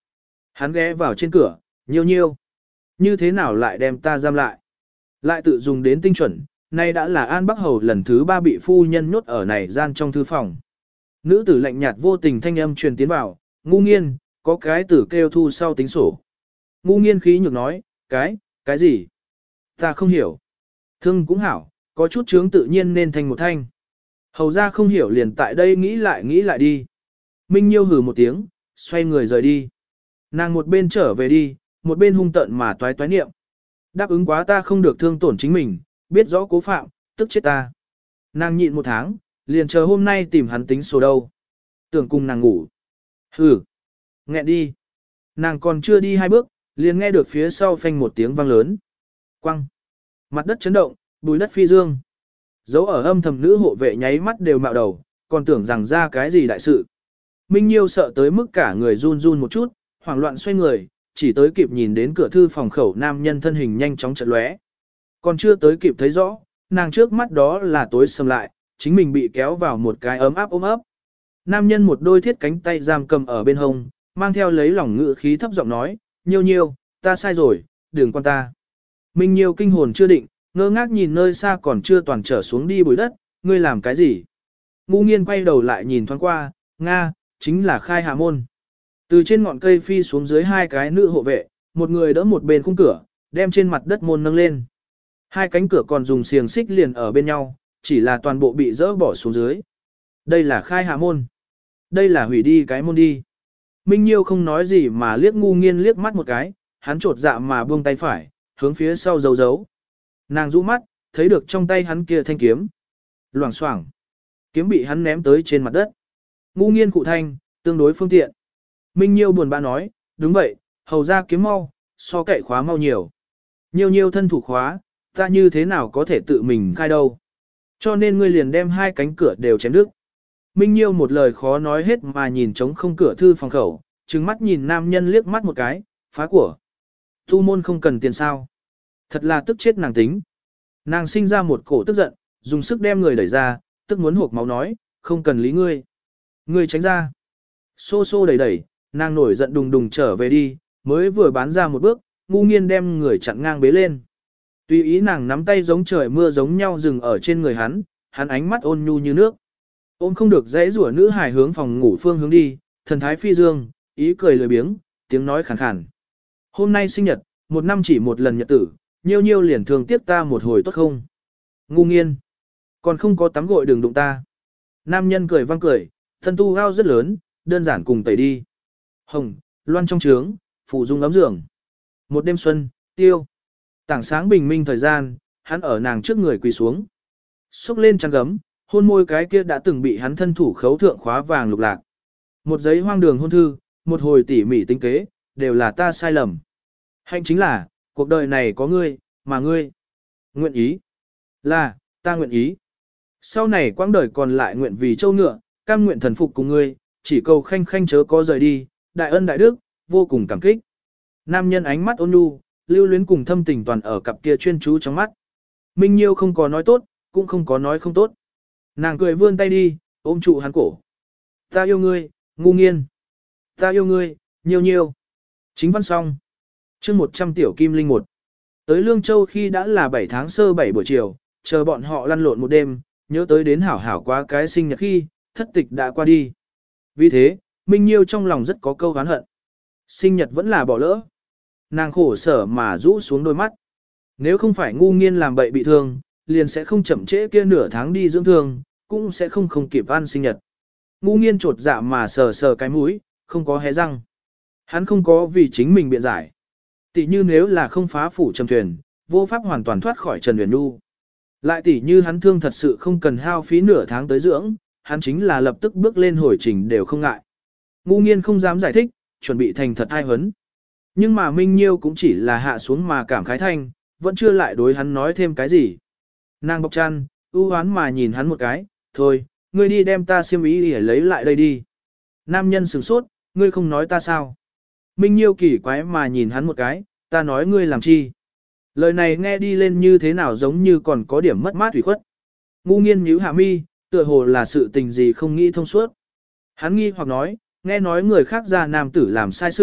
Hắn ghé vào trên cửa, nhiêu nhiêu. Như thế nào lại đem ta giam lại? Lại tự dùng đến tinh chuẩn, nay đã là An Bắc Hầu lần thứ ba bị phu nhân nhốt ở này gian trong thư phòng. Nữ tử lạnh nhạt vô tình thanh âm truyền tiến vào, ngu nghiên, có cái tử kêu thu sau tính sổ. Ngu nghiên khí nhược nói, cái, cái gì? Ta không hiểu. Thương cũng hảo, có chút chướng tự nhiên nên thành một thanh. Hầu ra không hiểu liền tại đây nghĩ lại nghĩ lại đi. Minh Nhiêu hừ một tiếng, xoay người rời đi. Nàng một bên trở về đi, một bên hung tợn mà toái toái niệm. Đáp ứng quá ta không được thương tổn chính mình, biết rõ cố phạm, tức chết ta. Nàng nhịn một tháng, liền chờ hôm nay tìm hắn tính sổ đâu. Tưởng cùng nàng ngủ. Hừ. Nghẹn đi. Nàng còn chưa đi hai bước, liền nghe được phía sau phanh một tiếng vang lớn. Quăng. Mặt đất chấn động, bùi đất phi dương. Dấu ở âm thầm nữ hộ vệ nháy mắt đều mạo đầu, còn tưởng rằng ra cái gì đại sự. Minh Nhiêu sợ tới mức cả người run run một chút, hoảng loạn xoay người, chỉ tới kịp nhìn đến cửa thư phòng khẩu nam nhân thân hình nhanh chóng chợt lóe. Còn chưa tới kịp thấy rõ, nàng trước mắt đó là tối sầm lại, chính mình bị kéo vào một cái ấm áp ôm ấp. Nam nhân một đôi thiết cánh tay giam cầm ở bên hông, mang theo lấy lòng ngự khí thấp giọng nói, Nhiêu Nhiêu, ta sai rồi, đừng quan ta. Minh Nhiêu kinh hồn chưa định, ngơ ngác nhìn nơi xa còn chưa toàn trở xuống đi bụi đất, ngươi làm cái gì? Ngu nghiên quay đầu lại nhìn thoáng qua, Nga, chính là khai hạ môn. Từ trên ngọn cây phi xuống dưới hai cái nữ hộ vệ, một người đỡ một bên khung cửa, đem trên mặt đất môn nâng lên. Hai cánh cửa còn dùng xiềng xích liền ở bên nhau, chỉ là toàn bộ bị dỡ bỏ xuống dưới. Đây là khai hạ môn. Đây là hủy đi cái môn đi. Minh Nhiêu không nói gì mà liếc ngu nghiên liếc mắt một cái, hắn trột dạ mà buông tay phải, hướng phía sau giấu giấu. Nàng rũ mắt, thấy được trong tay hắn kia thanh kiếm. Loảng xoảng. Kiếm bị hắn ném tới trên mặt đất. Ngu nghiên cụ thanh, tương đối phương tiện. Minh Nhiêu buồn bã nói, đúng vậy, hầu ra kiếm mau, so cậy khóa mau nhiều. Nhiêu nhiêu thân thủ khóa, ta như thế nào có thể tự mình khai đâu. Cho nên ngươi liền đem hai cánh cửa đều chém đứt. Minh Nhiêu một lời khó nói hết mà nhìn trống không cửa thư phòng khẩu, trừng mắt nhìn nam nhân liếc mắt một cái, phá của. Tu môn không cần tiền sao. Thật là tức chết nàng tính. Nàng sinh ra một cổ tức giận, dùng sức đem người đẩy ra, tức muốn hộp máu nói, không cần lý ngươi. Ngươi tránh ra. Xô xô đẩy đẩy, nàng nổi giận đùng đùng trở về đi, mới vừa bán ra một bước, ngu nghiên đem người chặn ngang bế lên. Tùy ý nàng nắm tay giống trời mưa giống nhau dừng ở trên người hắn, hắn ánh mắt ôn nhu như nước. Ôm không được dãy rủa nữ hài hướng phòng ngủ phương hướng đi, thần thái phi dương, ý cười lười biếng, tiếng nói khàn khàn. Hôm nay sinh nhật, một năm chỉ một lần nhật tử, nhiêu nhiêu liền thường tiếp ta một hồi tốt không? Ngu nghiên. Còn không có tắm gội đừng đụng ta. Nam nhân cười vang cười, thân tu gao rất lớn, đơn giản cùng tẩy đi. Hồng, loan trong trướng, phủ dung ấm giường. Một đêm xuân, tiêu. Tảng sáng bình minh thời gian, hắn ở nàng trước người quỳ xuống. Xúc lên chăn gấm, hôn môi cái kia đã từng bị hắn thân thủ khấu thượng khóa vàng lục lạc. Một giấy hoang đường hôn thư, một hồi tỉ mỉ tính kế, đều là ta sai lầm. Hạnh chính là, cuộc đời này có ngươi, mà ngươi nguyện ý. Là, ta nguyện ý. Sau này quãng đời còn lại nguyện vì châu ngựa, cam nguyện thần phục cùng ngươi, chỉ cầu khanh khanh chớ có rời đi, đại ân đại đức, vô cùng cảm kích. Nam nhân ánh mắt ôn nhu, lưu luyến cùng thâm tình toàn ở cặp kia chuyên chú trong mắt. Minh Nhiêu không có nói tốt, cũng không có nói không tốt. Nàng cười vươn tay đi, ôm trụ hắn cổ. Ta yêu ngươi, ngu nghiên. Ta yêu ngươi, nhiêu nhiêu. Chính văn xong. chương một trăm tiểu kim linh một. Tới Lương Châu khi đã là bảy tháng sơ bảy buổi chiều, chờ bọn họ lăn lộn một đêm, nhớ tới đến hảo hảo quá cái sinh nhật khi, thất tịch đã qua đi. Vì thế, Minh Nhiêu trong lòng rất có câu oán hận. Sinh nhật vẫn là bỏ lỡ. Nàng khổ sở mà rũ xuống đôi mắt. Nếu không phải ngu nghiên làm bậy bị thương, liền sẽ không chậm trễ kia nửa tháng đi dưỡng thương, cũng sẽ không không kịp ăn sinh nhật. Ngu nghiên trột dạ mà sờ sờ cái mũi, không có hé răng. Hắn không có vì chính mình biện giải. Tỷ như nếu là không phá phủ trầm thuyền, vô pháp hoàn toàn thoát khỏi Trần Huyền Nhu. Lại tỷ như hắn thương thật sự không cần hao phí nửa tháng tới dưỡng, hắn chính là lập tức bước lên hồi trình đều không ngại. Ngu nghiên không dám giải thích, chuẩn bị thành thật ai huấn. Nhưng mà Minh Nhiêu cũng chỉ là hạ xuống mà cảm khái thanh, vẫn chưa lại đối hắn nói thêm cái gì. Nàng bọc chăn, ưu hoán mà nhìn hắn một cái, thôi, ngươi đi đem ta xiêm y để lấy lại đây đi. Nam nhân sửng sốt, ngươi không nói ta sao? Minh Nhiêu kỳ quái mà nhìn hắn một cái, ta nói ngươi làm chi? Lời này nghe đi lên như thế nào giống như còn có điểm mất mát ủy khuất. Ngu nghiên nhíu hạ mi, tựa hồ là sự tình gì không nghĩ thông suốt. Hắn nghi hoặc nói, nghe nói người khác ra nam tử làm sai sự,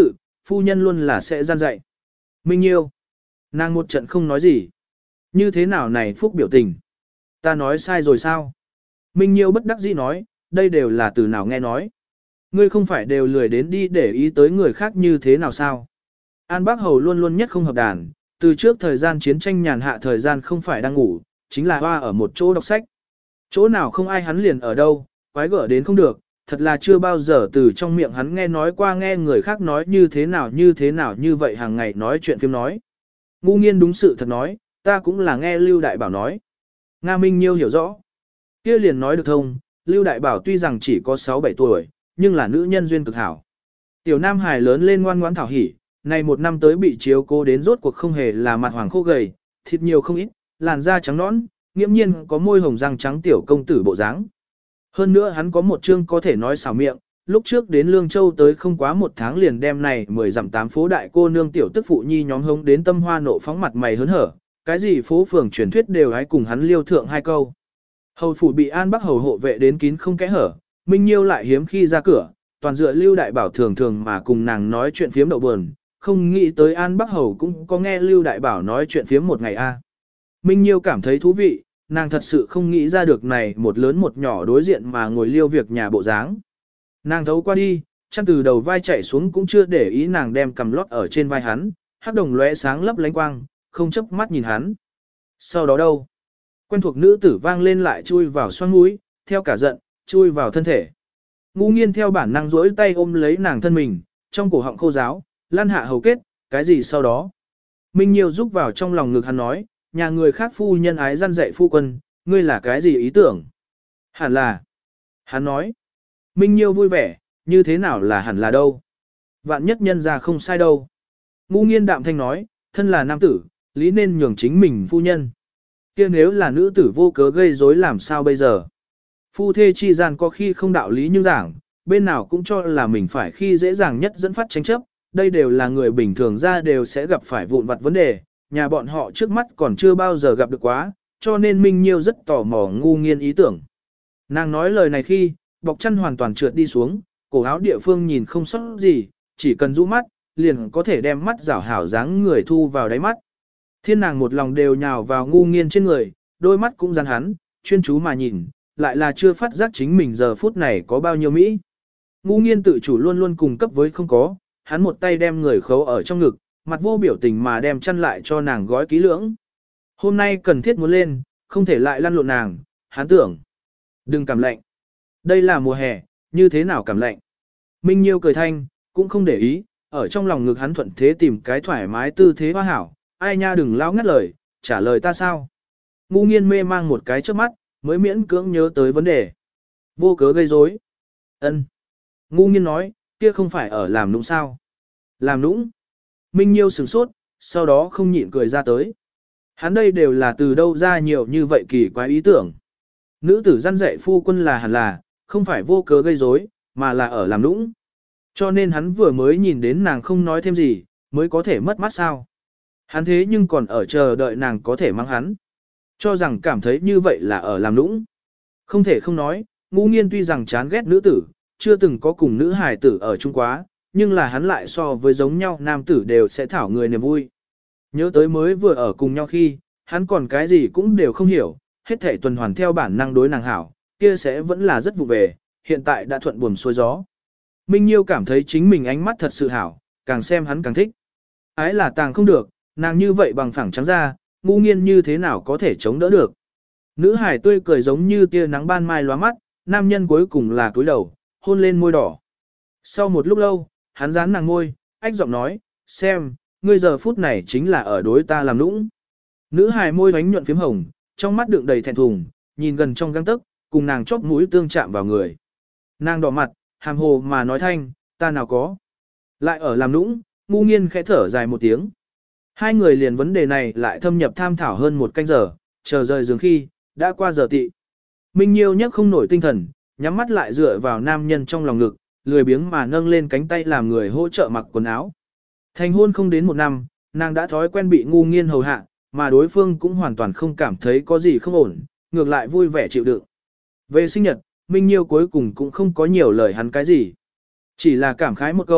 phu nhân luôn là sẽ gian dạy. Minh Nhiêu. Nàng một trận không nói gì. Như thế nào này phúc biểu tình? Ta nói sai rồi sao? Minh Nhiêu bất đắc dĩ nói, đây đều là từ nào nghe nói. Ngươi không phải đều lười đến đi để ý tới người khác như thế nào sao? An Bác Hầu luôn luôn nhất không hợp đàn, từ trước thời gian chiến tranh nhàn hạ thời gian không phải đang ngủ, chính là hoa ở một chỗ đọc sách. Chỗ nào không ai hắn liền ở đâu, quái gở đến không được, thật là chưa bao giờ từ trong miệng hắn nghe nói qua nghe người khác nói như thế nào như thế nào như vậy hàng ngày nói chuyện phim nói. Ngu Nghiên đúng sự thật nói, ta cũng là nghe Lưu Đại Bảo nói. Nga Minh Nhiêu hiểu rõ. Kia liền nói được thông, Lưu Đại Bảo tuy rằng chỉ có sáu bảy tuổi, nhưng là nữ nhân duyên cực hảo. Tiểu Nam Hải lớn lên ngoan ngoãn thảo hỉ, này một năm tới bị chiếu cố đến rốt cuộc không hề là mặt hoàng khô gầy, thịt nhiều không ít, làn da trắng nõn, nghiễm nhiên có môi hồng răng trắng tiểu công tử bộ dáng. Hơn nữa hắn có một chương có thể nói xảo miệng, lúc trước đến Lương Châu tới không quá một tháng liền đem này mười dặm tám phố đại cô nương tiểu tức phụ nhi nhóm hống đến tâm hoa nộ phóng mặt mày hớn hở, cái gì phố phường truyền thuyết đều hãy cùng hắn liêu thượng hai câu. Hầu phủ bị An Bắc Hầu hộ vệ đến kín không kẽ hở, Minh Nhiêu lại hiếm khi ra cửa, toàn dựa Lưu Đại Bảo thường thường mà cùng nàng nói chuyện phiếm đậu buồn, không nghĩ tới An Bắc Hầu cũng có nghe Lưu Đại Bảo nói chuyện phiếm một ngày a. Minh Nhiêu cảm thấy thú vị, nàng thật sự không nghĩ ra được này một lớn một nhỏ đối diện mà ngồi liêu việc nhà bộ dáng. Nàng thấu qua đi, chăn từ đầu vai chạy xuống cũng chưa để ý nàng đem cầm lót ở trên vai hắn, hắc đồng lóe sáng lấp lánh quang, không chớp mắt nhìn hắn. Sau đó đâu? Quen thuộc nữ tử vang lên lại chui vào xoang mũi, theo cả giận, chui vào thân thể. Ngu Nghiên theo bản năng duỗi tay ôm lấy nàng thân mình, trong cổ họng khô ráo, lan hạ hầu kết, cái gì sau đó? Minh Nhiêu rúc vào trong lòng ngực hắn nói, nhà người khác phu nhân ái răn dạy phu quân, ngươi là cái gì ý tưởng? Hẳn là. Hắn nói. Minh Nhiêu vui vẻ, như thế nào là hẳn là đâu? Vạn nhất nhân ra không sai đâu. Ngu Nghiên đạm thanh nói, thân là nam tử, lý nên nhường chính mình phu nhân. Kia nếu là nữ tử vô cớ gây rối làm sao bây giờ? Phu thê chi gian có khi không đạo lý nhưng giảng, bên nào cũng cho là mình phải khi dễ dàng nhất dẫn phát tranh chấp, đây đều là người bình thường ra đều sẽ gặp phải vụn vặt vấn đề, nhà bọn họ trước mắt còn chưa bao giờ gặp được quá, cho nên Minh Nhiêu rất tò mò Ngu Nghiên ý tưởng. Nàng nói lời này khi, bọc chăn hoàn toàn trượt đi xuống, cổ áo địa phương nhìn không sót gì, chỉ cần rũ mắt, liền có thể đem mắt rảo hảo dáng người thu vào đáy mắt. Thiên nàng một lòng đều nhào vào Ngu Nghiên trên người, đôi mắt cũng dán hắn, chuyên chú mà nhìn, lại là chưa phát giác chính mình giờ phút này có bao nhiêu mỹ. Ngu Nghiên tự chủ luôn luôn cùng cấp với không có, hắn một tay đem người khấu ở trong ngực, mặt vô biểu tình mà đem chăn lại cho nàng gói kỹ lưỡng. Hôm nay cần thiết muốn lên, không thể lại lăn lộn nàng, hắn tưởng. Đừng cảm lạnh. Đây là mùa hè, như thế nào cảm lạnh. Minh Nhiêu cười thanh, cũng không để ý, ở trong lòng ngực hắn thuận thế tìm cái thoải mái tư thế hoa hảo. Ai nha đừng lao ngắt lời, trả lời ta sao. Ngu Nghiên mê mang một cái trước mắt, mới miễn cưỡng nhớ tới vấn đề. Vô cớ gây rối. Ân. Ngu Nghiên nói, kia không phải ở làm nũng sao. Làm nũng. Minh Nhiêu sửng sốt, sau đó không nhịn cười ra tới. Hắn đây đều là từ đâu ra nhiều như vậy kỳ quái ý tưởng. Nữ tử răn dạy phu quân là hẳn là, không phải vô cớ gây rối, mà là ở làm nũng. Cho nên hắn vừa mới nhìn đến nàng không nói thêm gì, mới có thể mất mắt sao. Hắn thế nhưng còn ở chờ đợi nàng có thể mang hắn. Cho rằng cảm thấy như vậy là ở làm nũng. Không thể không nói, Ngu Nghiên tuy rằng chán ghét nữ tử, chưa từng có cùng nữ hài tử ở chung quá, nhưng là hắn lại so với giống nhau nam tử đều sẽ thảo người niềm vui. Nhớ tới mới vừa ở cùng nhau khi, hắn còn cái gì cũng đều không hiểu, hết thảy tuần hoàn theo bản năng đối nàng hảo, kia sẽ vẫn là rất vụ về, hiện tại đã thuận buồm xuôi gió. Minh Nhiêu cảm thấy chính mình ánh mắt thật sự hảo, càng xem hắn càng thích. Ái là tàng không được, nàng như vậy bằng phẳng trắng ra, Ngu Nghiên như thế nào có thể chống đỡ được. Nữ hải tươi cười giống như tia nắng ban mai lóa mắt, nam nhân cuối cùng là cúi đầu, hôn lên môi đỏ. Sau một lúc lâu, hắn dán nàng ngôi, ách giọng nói, xem, ngươi giờ phút này chính là ở đối ta làm nũng. Nữ hài môi bánh nhuận phím hồng, trong mắt đựng đầy thẹn thùng, nhìn gần trong găng tức, cùng nàng chóp mũi tương chạm vào người. Nàng đỏ mặt, hàm hồ mà nói thanh, ta nào có. Lại ở làm nũng, Ngu Nghiên khẽ thở dài một tiếng. Hai người liền vấn đề này lại thâm nhập tham thảo hơn một canh giờ, chờ rời giường khi, đã qua giờ tị. Minh Nhiêu nhấc không nổi tinh thần, nhắm mắt lại dựa vào nam nhân trong lòng ngực, lười biếng mà nâng lên cánh tay làm người hỗ trợ mặc quần áo. Thành hôn không đến một năm, nàng đã thói quen bị Ngu Nghiên hầu hạ, mà đối phương cũng hoàn toàn không cảm thấy có gì không ổn, ngược lại vui vẻ chịu đựng. Về sinh nhật, Minh Nhiêu cuối cùng cũng không có nhiều lời hắn cái gì. Chỉ là cảm khái một câu,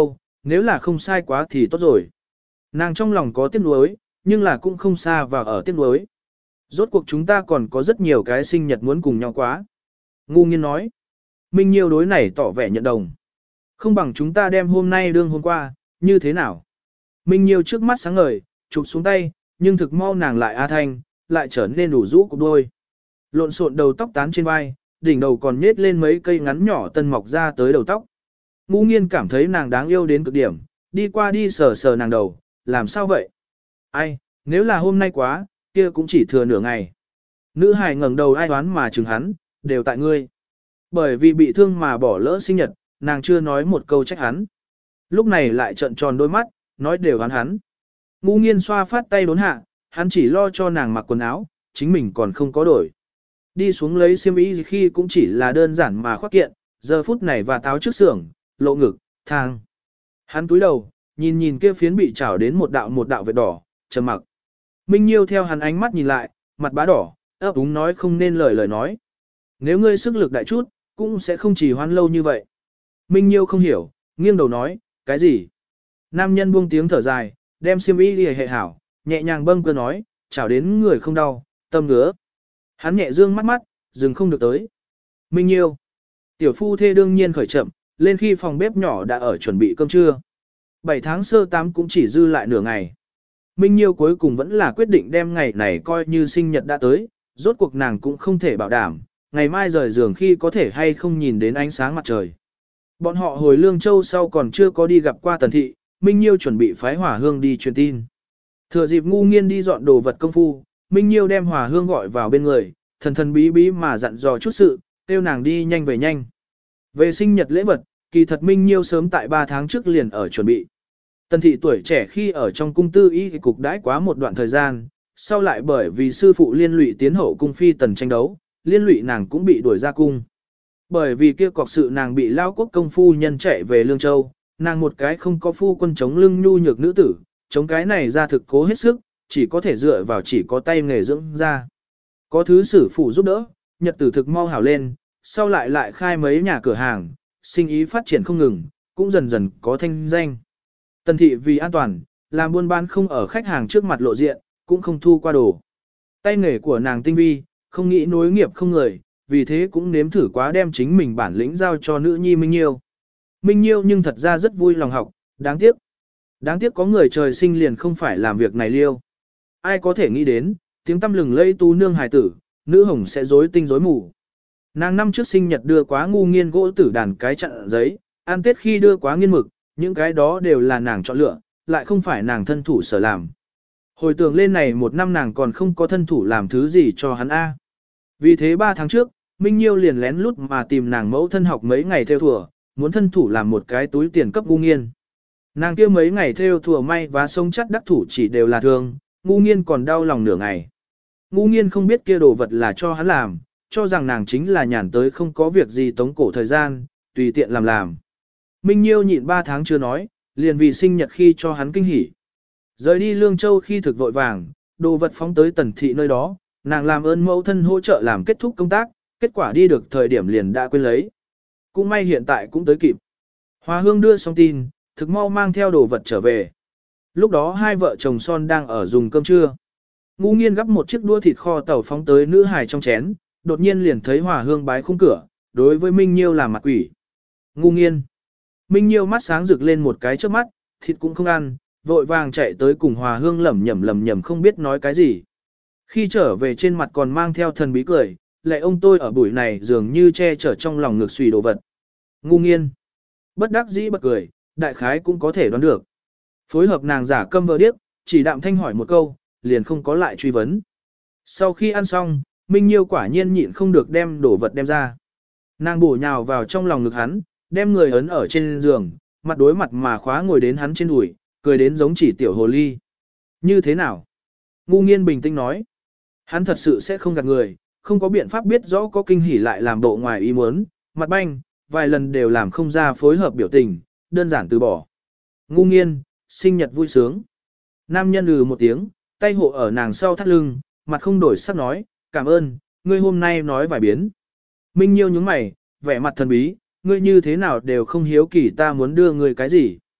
Nếu là không sai quá thì tốt rồi. Nàng trong lòng có tiếc nuối, nhưng là cũng không xa vào ở tiếc nuối. Rốt cuộc chúng ta còn có rất nhiều cái sinh nhật muốn cùng nhau quá. Ngu nghiên nói. Minh Nhiêu đối này tỏ vẻ nhận đồng. Không bằng chúng ta đem hôm nay đương hôm qua, như thế nào? Minh Nhiêu trước mắt sáng ngời, chụp xuống tay, nhưng thực mau nàng lại A Thanh, lại trở nên đủ rũ cục đôi. Lộn xộn đầu tóc tán trên vai, đỉnh đầu còn nhết lên mấy cây ngắn nhỏ tân mọc ra tới đầu tóc. Ngu nghiên cảm thấy nàng đáng yêu đến cực điểm, đi qua đi sờ sờ nàng đầu, làm sao vậy? Ai, nếu là hôm nay quá, kia cũng chỉ thừa nửa ngày. Nữ hài ngẩng đầu ai đoán mà chừng hắn, đều tại ngươi. Bởi vì bị thương mà bỏ lỡ sinh nhật, nàng chưa nói một câu trách hắn. Lúc này lại trợn tròn đôi mắt, nói đều hắn hắn. Ngu nghiên xoa phát tay đốn hạ, hắn chỉ lo cho nàng mặc quần áo, chính mình còn không có đổi. Đi xuống lấy xiêm y khi cũng chỉ là đơn giản mà khoác kiện, giờ phút này và táo trước xưởng, lộ ngực, thang. Hắn túi đầu, nhìn nhìn kia phiến bị trảo đến một đạo một đạo vết đỏ, trầm mặc. Minh Nhiêu theo hắn ánh mắt nhìn lại, mặt bá đỏ, ấp úng nói không nên lời lời nói. Nếu ngươi sức lực đại chút, cũng sẽ không chỉ hoan lâu như vậy. Minh Nhiêu không hiểu, nghiêng đầu nói, cái gì? Nam nhân buông tiếng thở dài, đem xiêm y đi hệ hảo, nhẹ nhàng bâng cơ nói, chảo đến người không đau, tâm ngứa. Hắn nhẹ dương mắt mắt, dừng không được tới. Minh Nhiêu. Tiểu phu thê đương nhiên khởi chậm, lên khi phòng bếp nhỏ đã ở chuẩn bị cơm trưa. bảy tháng sơ tám cũng chỉ dư lại nửa ngày. Minh Nhiêu cuối cùng vẫn là quyết định đem ngày này coi như sinh nhật đã tới, rốt cuộc nàng cũng không thể bảo đảm, ngày mai rời giường khi có thể hay không nhìn đến ánh sáng mặt trời. Bọn họ hồi Lương Châu sau còn chưa có đi gặp qua Tần Thị, Minh Nhiêu chuẩn bị phái Hỏa Hương đi truyền tin. Thừa dịp ngu nghiên đi dọn đồ vật công phu, Minh Nhiêu đem Hỏa Hương gọi vào bên người, thần thần bí bí mà dặn dò chút sự, kêu nàng đi nhanh về nhanh. Về sinh nhật lễ vật, kỳ thật Minh Nhiêu sớm tại ba tháng trước liền ở chuẩn bị. Tần Thị tuổi trẻ khi ở trong cung tư y cục đãi quá một đoạn thời gian, sau lại bởi vì sư phụ liên lụy tiến hậu cung phi tần tranh đấu, liên lụy nàng cũng bị đuổi ra cung. Bởi vì kia cọc sự nàng bị lao quốc công phu nhân chạy về Lương Châu, nàng một cái không có phu quân chống lưng nhu nhược nữ tử, chống cái này ra thực cố hết sức, chỉ có thể dựa vào chỉ có tay nghề dưỡng ra. Có thứ sử phụ giúp đỡ, nhật tử thực mau hảo lên, sau lại lại khai mấy nhà cửa hàng, sinh ý phát triển không ngừng, cũng dần dần có thanh danh. Tần Thị vì an toàn, làm buôn bán không ở khách hàng trước mặt lộ diện, cũng không thu qua đồ. Tay nghề của nàng tinh vi, không nghĩ nối nghiệp không người, vì thế cũng nếm thử quá đem chính mình bản lĩnh giao cho nữ nhi Minh Nhiêu. Minh Nhiêu nhưng thật ra rất vui lòng học, đáng tiếc. Đáng tiếc có người trời sinh liền không phải làm việc này liêu. Ai có thể nghĩ đến, tiếng tâm lừng lây tú nương hài tử, nữ hồng sẽ rối tinh rối mù. Nàng năm trước sinh nhật đưa quá ngu nghiên gỗ tử đàn cái chặn giấy, ăn tết khi đưa quá nghiên mực, những cái đó đều là nàng chọn lựa, lại không phải nàng thân thủ sở làm. Hồi tưởng lên này một năm nàng còn không có thân thủ làm thứ gì cho hắn A. Vì thế ba tháng trước, Minh Nhiêu liền lén lút mà tìm nàng mẫu thân học mấy ngày theo thùa, muốn thân thủ làm một cái túi tiền cấp ngu nghiên. Nàng kia mấy ngày theo thùa may và sông chắc đắc thủ chỉ đều là thương, ngu nghiên còn đau lòng nửa ngày. Ngu nghiên không biết kia đồ vật là cho hắn làm, cho rằng nàng chính là nhàn tới không có việc gì tống cổ thời gian, tùy tiện làm làm. Minh Nhiêu nhịn ba tháng chưa nói, liền vì sinh nhật khi cho hắn kinh hỉ. Rời đi Lương Châu khi thực vội vàng, đồ vật phóng tới Tần Thị nơi đó, nàng làm ơn mẫu thân hỗ trợ làm kết thúc công tác, kết quả đi được thời điểm liền đã quên lấy. Cũng may hiện tại cũng tới kịp. Hòa Hương đưa xong tin, thực mau mang theo đồ vật trở về. Lúc đó hai vợ chồng son đang ở dùng cơm trưa. Ngu nghiên gắp một chiếc đũa thịt kho tàu phóng tới nữ hài trong chén, đột nhiên liền thấy Hòa Hương bái khung cửa, đối với Minh Nhiêu làm mặt quỷ. Ngu nghiên. Minh Nhiêu mắt sáng rực lên một cái trước mắt, thịt cũng không ăn, vội vàng chạy tới cùng Hòa Hương lẩm nhẩm lẩm nhẩm không biết nói cái gì. Khi trở về trên mặt còn mang theo thần bí cười, lại ông tôi ở buổi này dường như che chở trong lòng ngược suy đồ vật. Ngu nghiên. Bất đắc dĩ bật cười, đại khái cũng có thể đoán được. Phối hợp nàng giả câm vờ điếc, chỉ đạm thanh hỏi một câu, liền không có lại truy vấn. Sau khi ăn xong, Minh Nhiêu quả nhiên nhịn không được đem đồ vật đem ra. Nàng bổ nhào vào trong lòng ngực hắn, đem người ấn ở trên giường, mặt đối mặt mà khóa ngồi đến hắn trên đùi, cười đến giống chỉ tiểu hồ ly. Như thế nào? Ngu nghiên bình tĩnh nói. Hắn thật sự sẽ không gạt người, không có biện pháp biết rõ có kinh hỉ lại làm bộ ngoài ý muốn, mặt banh, vài lần đều làm không ra phối hợp biểu tình, đơn giản từ bỏ. Ngu nghiên, sinh nhật vui sướng. Nam nhân lừ một tiếng, tay hộ ở nàng sau thắt lưng, mặt không đổi sắc nói, cảm ơn, ngươi hôm nay nói vài biến. Minh Nhiêu nhướng mày, vẻ mặt thần bí, ngươi như thế nào đều không hiếu kỳ ta muốn đưa ngươi cái gì.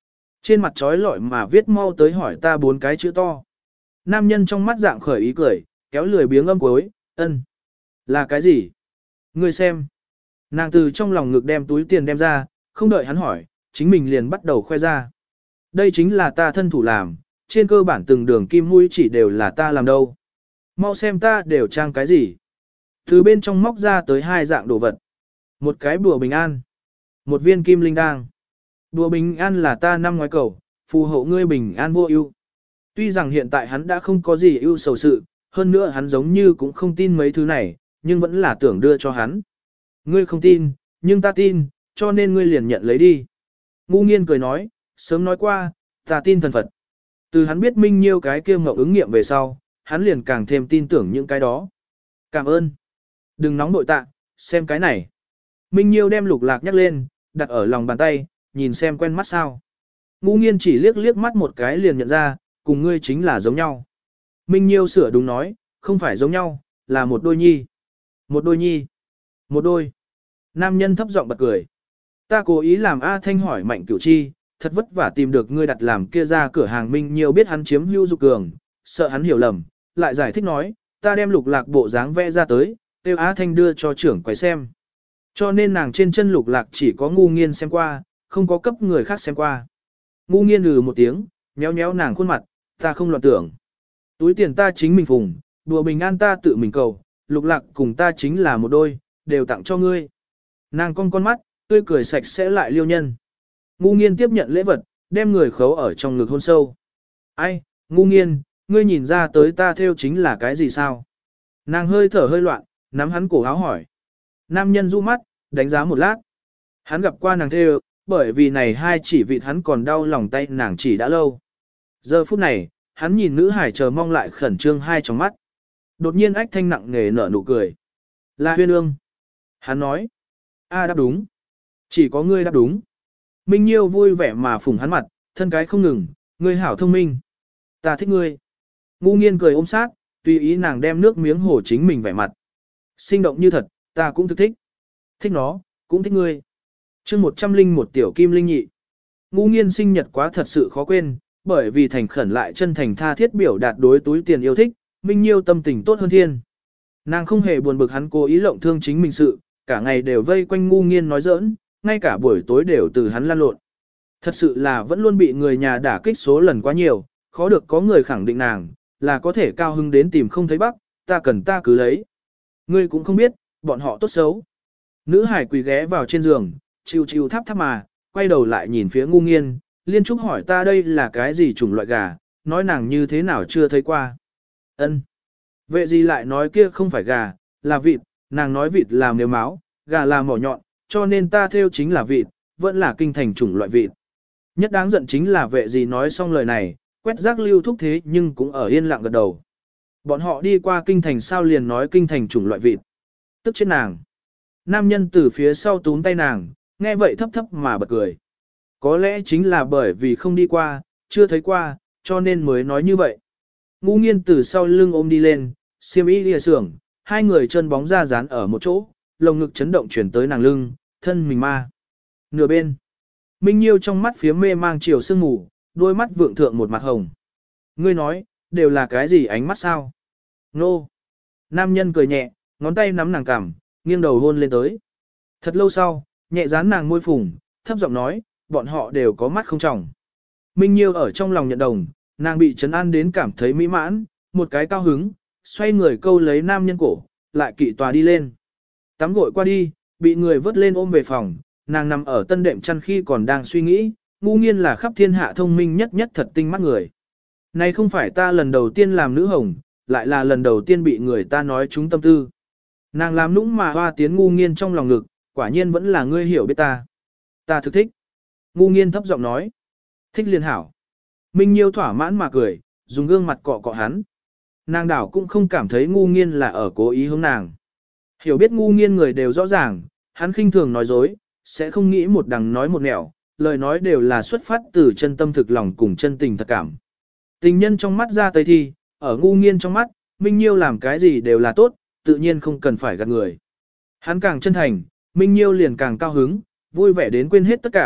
trên mặt trói lọi mà viết mau tới hỏi ta bốn cái chữ to. Nam nhân trong mắt dạng khởi ý cười, kéo lười biếng âm cuối, ân. Là cái gì? Ngươi xem. Nàng từ trong lòng ngực đem túi tiền đem ra, không đợi hắn hỏi, chính mình liền bắt đầu khoe ra. Đây chính là ta thân thủ làm, trên cơ bản từng đường kim mũi chỉ đều là ta làm đâu. Mau xem ta đều trang cái gì. Từ bên trong móc ra tới hai dạng đồ vật. Một cái bùa bình an. Một viên kim linh đang. Bùa bình an là ta năm ngoái cầu, phù hộ ngươi bình an vô ưu. Tuy rằng hiện tại hắn đã không có gì ưu sầu sự, hơn nữa hắn giống như cũng không tin mấy thứ này, nhưng vẫn là tưởng đưa cho hắn. Ngươi không tin, nhưng ta tin, cho nên ngươi liền nhận lấy đi. Ngu nghiên cười nói, sớm nói qua, ta tin thần Phật. Từ hắn biết Minh Nhiêu cái kia mộng ứng nghiệm về sau, hắn liền càng thêm tin tưởng những cái đó. Cảm ơn. Đừng nóng nội tạ, xem cái này. Minh Nhiêu đem lục lạc nhắc lên, đặt ở lòng bàn tay, nhìn xem quen mắt sao. Ngu nghiên chỉ liếc liếc mắt một cái liền nhận ra, cùng ngươi chính là giống nhau. Minh Nhiêu sửa đúng nói, không phải giống nhau, là một đôi nhi. Một đôi nhi. Một đôi. Nam nhân thấp giọng bật cười. Ta cố ý làm A Thanh hỏi Mạnh Cửu Chi, thật vất vả tìm được ngươi đặt làm kia ra cửa hàng. Minh Nhiêu biết hắn chiếm hữu dục cường, sợ hắn hiểu lầm, lại giải thích nói, ta đem lục lạc bộ dáng vẽ ra tới, tiêu A Thanh đưa cho trưởng quay xem. Cho nên nàng trên chân lục lạc chỉ có ngu nghiên xem qua, không có cấp người khác xem qua. Ngu nghiên lừ một tiếng, méo méo nàng khuôn mặt, ta không loạn tưởng. Túi tiền ta chính mình phùng, đùa bình an ta tự mình cầu, lục lạc cùng ta chính là một đôi, đều tặng cho ngươi. Nàng cong con mắt, tươi cười sạch sẽ lại liêu nhân. Ngu nghiên tiếp nhận lễ vật, đem người khấu ở trong ngực hôn sâu. Ai, ngu nghiên, ngươi nhìn ra tới ta theo chính là cái gì sao? Nàng hơi thở hơi loạn, nắm hắn cổ áo hỏi. Nam nhân du mắt, đánh giá một lát. Hắn gặp qua nàng theo, bởi vì này hai chỉ vịt hắn còn đau lòng tay nàng chỉ đã lâu. Giờ phút này, hắn nhìn nữ hải chờ mong lại khẩn trương hai trong mắt. Đột nhiên ách thanh nặng nề nở nụ cười. Là huyên ương. Hắn nói. A đáp đúng. Chỉ có ngươi đáp đúng. Minh Nhiêu vui vẻ mà phủng hắn mặt, thân cái không ngừng, ngươi hảo thông minh. Ta thích ngươi. Ngu nghiên cười ôm sát, tùy ý nàng đem nước miếng hổ chính mình vẻ mặt. Sinh động như thật, ta cũng thực thích. Thích nó, cũng thích ngươi. chương một trăm linh một tiểu kim linh nhị. Ngu nghiên sinh nhật quá thật sự khó quên, bởi vì thành khẩn lại chân thành tha thiết biểu đạt đối túi tiền yêu thích, Minh Nhiêu tâm tình tốt hơn thiên. Nàng không hề buồn bực hắn cố ý lộng thương chính mình sự, cả ngày đều vây quanh ngu nghiên nói giỡn, ngay cả buổi tối đều từ hắn lan lộn. Thật sự là vẫn luôn bị người nhà đả kích số lần quá nhiều, khó được có người khẳng định nàng, là có thể cao hứng đến tìm không thấy bắc, ta cần ta cứ lấy. Ngươi cũng không biết, bọn họ tốt xấu. Nữ hải quỳ ghé vào trên giường, chiều chiều thắp thắp mà, quay đầu lại nhìn phía ngu nghiên, liên trúc hỏi ta đây là cái gì chủng loại gà, nói nàng như thế nào chưa thấy qua. Ân. Vệ gì lại nói kia không phải gà, là vịt, nàng nói vịt là mếu máu, gà là mỏ nhọn, cho nên ta theo chính là vịt, vẫn là kinh thành chủng loại vịt. Nhất đáng giận chính là vệ gì nói xong lời này, quét rác lưu thúc thế nhưng cũng ở yên lặng gật đầu. Bọn họ đi qua kinh thành sao liền nói kinh thành chủng loại vịt. Tức chết nàng. Nam nhân từ phía sau túm tay nàng, nghe vậy thấp thấp mà bật cười. Có lẽ chính là bởi vì không đi qua, chưa thấy qua, cho nên mới nói như vậy. Ngu nghiên từ sau lưng ôm đi lên, xiêm y lìa sưởng, hai người chân bóng ra dán ở một chỗ, lồng ngực chấn động chuyển tới nàng lưng, thân mình ma. Nửa bên. Minh Nhiêu trong mắt phía mê mang chiều sương mù, đôi mắt vượng thượng một mặt hồng. Ngươi nói, đều là cái gì ánh mắt sao? Nô. Nam nhân cười nhẹ, ngón tay nắm nàng cằm, nghiêng đầu hôn lên tới. Thật lâu sau, nhẹ dán nàng môi phùng, thấp giọng nói, bọn họ đều có mắt không trọng. Minh Nhiêu ở trong lòng nhận đồng, nàng bị trấn an đến cảm thấy mỹ mãn, một cái cao hứng, xoay người câu lấy nam nhân cổ, lại kỵ tòa đi lên. Tắm gội qua đi, bị người vớt lên ôm về phòng, nàng nằm ở tân đệm chăn khi còn đang suy nghĩ, ngu nghiên là khắp thiên hạ thông minh nhất nhất thật tinh mắt người. Này không phải ta lần đầu tiên làm nữ hồng, lại là lần đầu tiên bị người ta nói trúng tâm tư. Nàng làm nũng mà hoa tiến ngu nghiên trong lòng ngực, quả nhiên vẫn là ngươi hiểu biết ta. Ta thực thích. Ngu nghiên thấp giọng nói. Thích liên hảo. Minh Nhiêu thỏa mãn mà cười, dùng gương mặt cọ cọ hắn. Nàng đảo cũng không cảm thấy ngu nghiên là ở cố ý hướng nàng. Hiểu biết ngu nghiên người đều rõ ràng, hắn khinh thường nói dối, sẽ không nghĩ một đằng nói một nẻo, lời nói đều là xuất phát từ chân tâm thực lòng cùng chân tình thật cảm. Tình nhân trong mắt ra tây thi, ở ngu nghiên trong mắt, Minh Nhiêu làm cái gì đều là tốt, tự nhiên không cần phải gạt người. Hắn càng chân thành, Minh Nhiêu liền càng cao hứng, vui vẻ đến quên hết tất cả,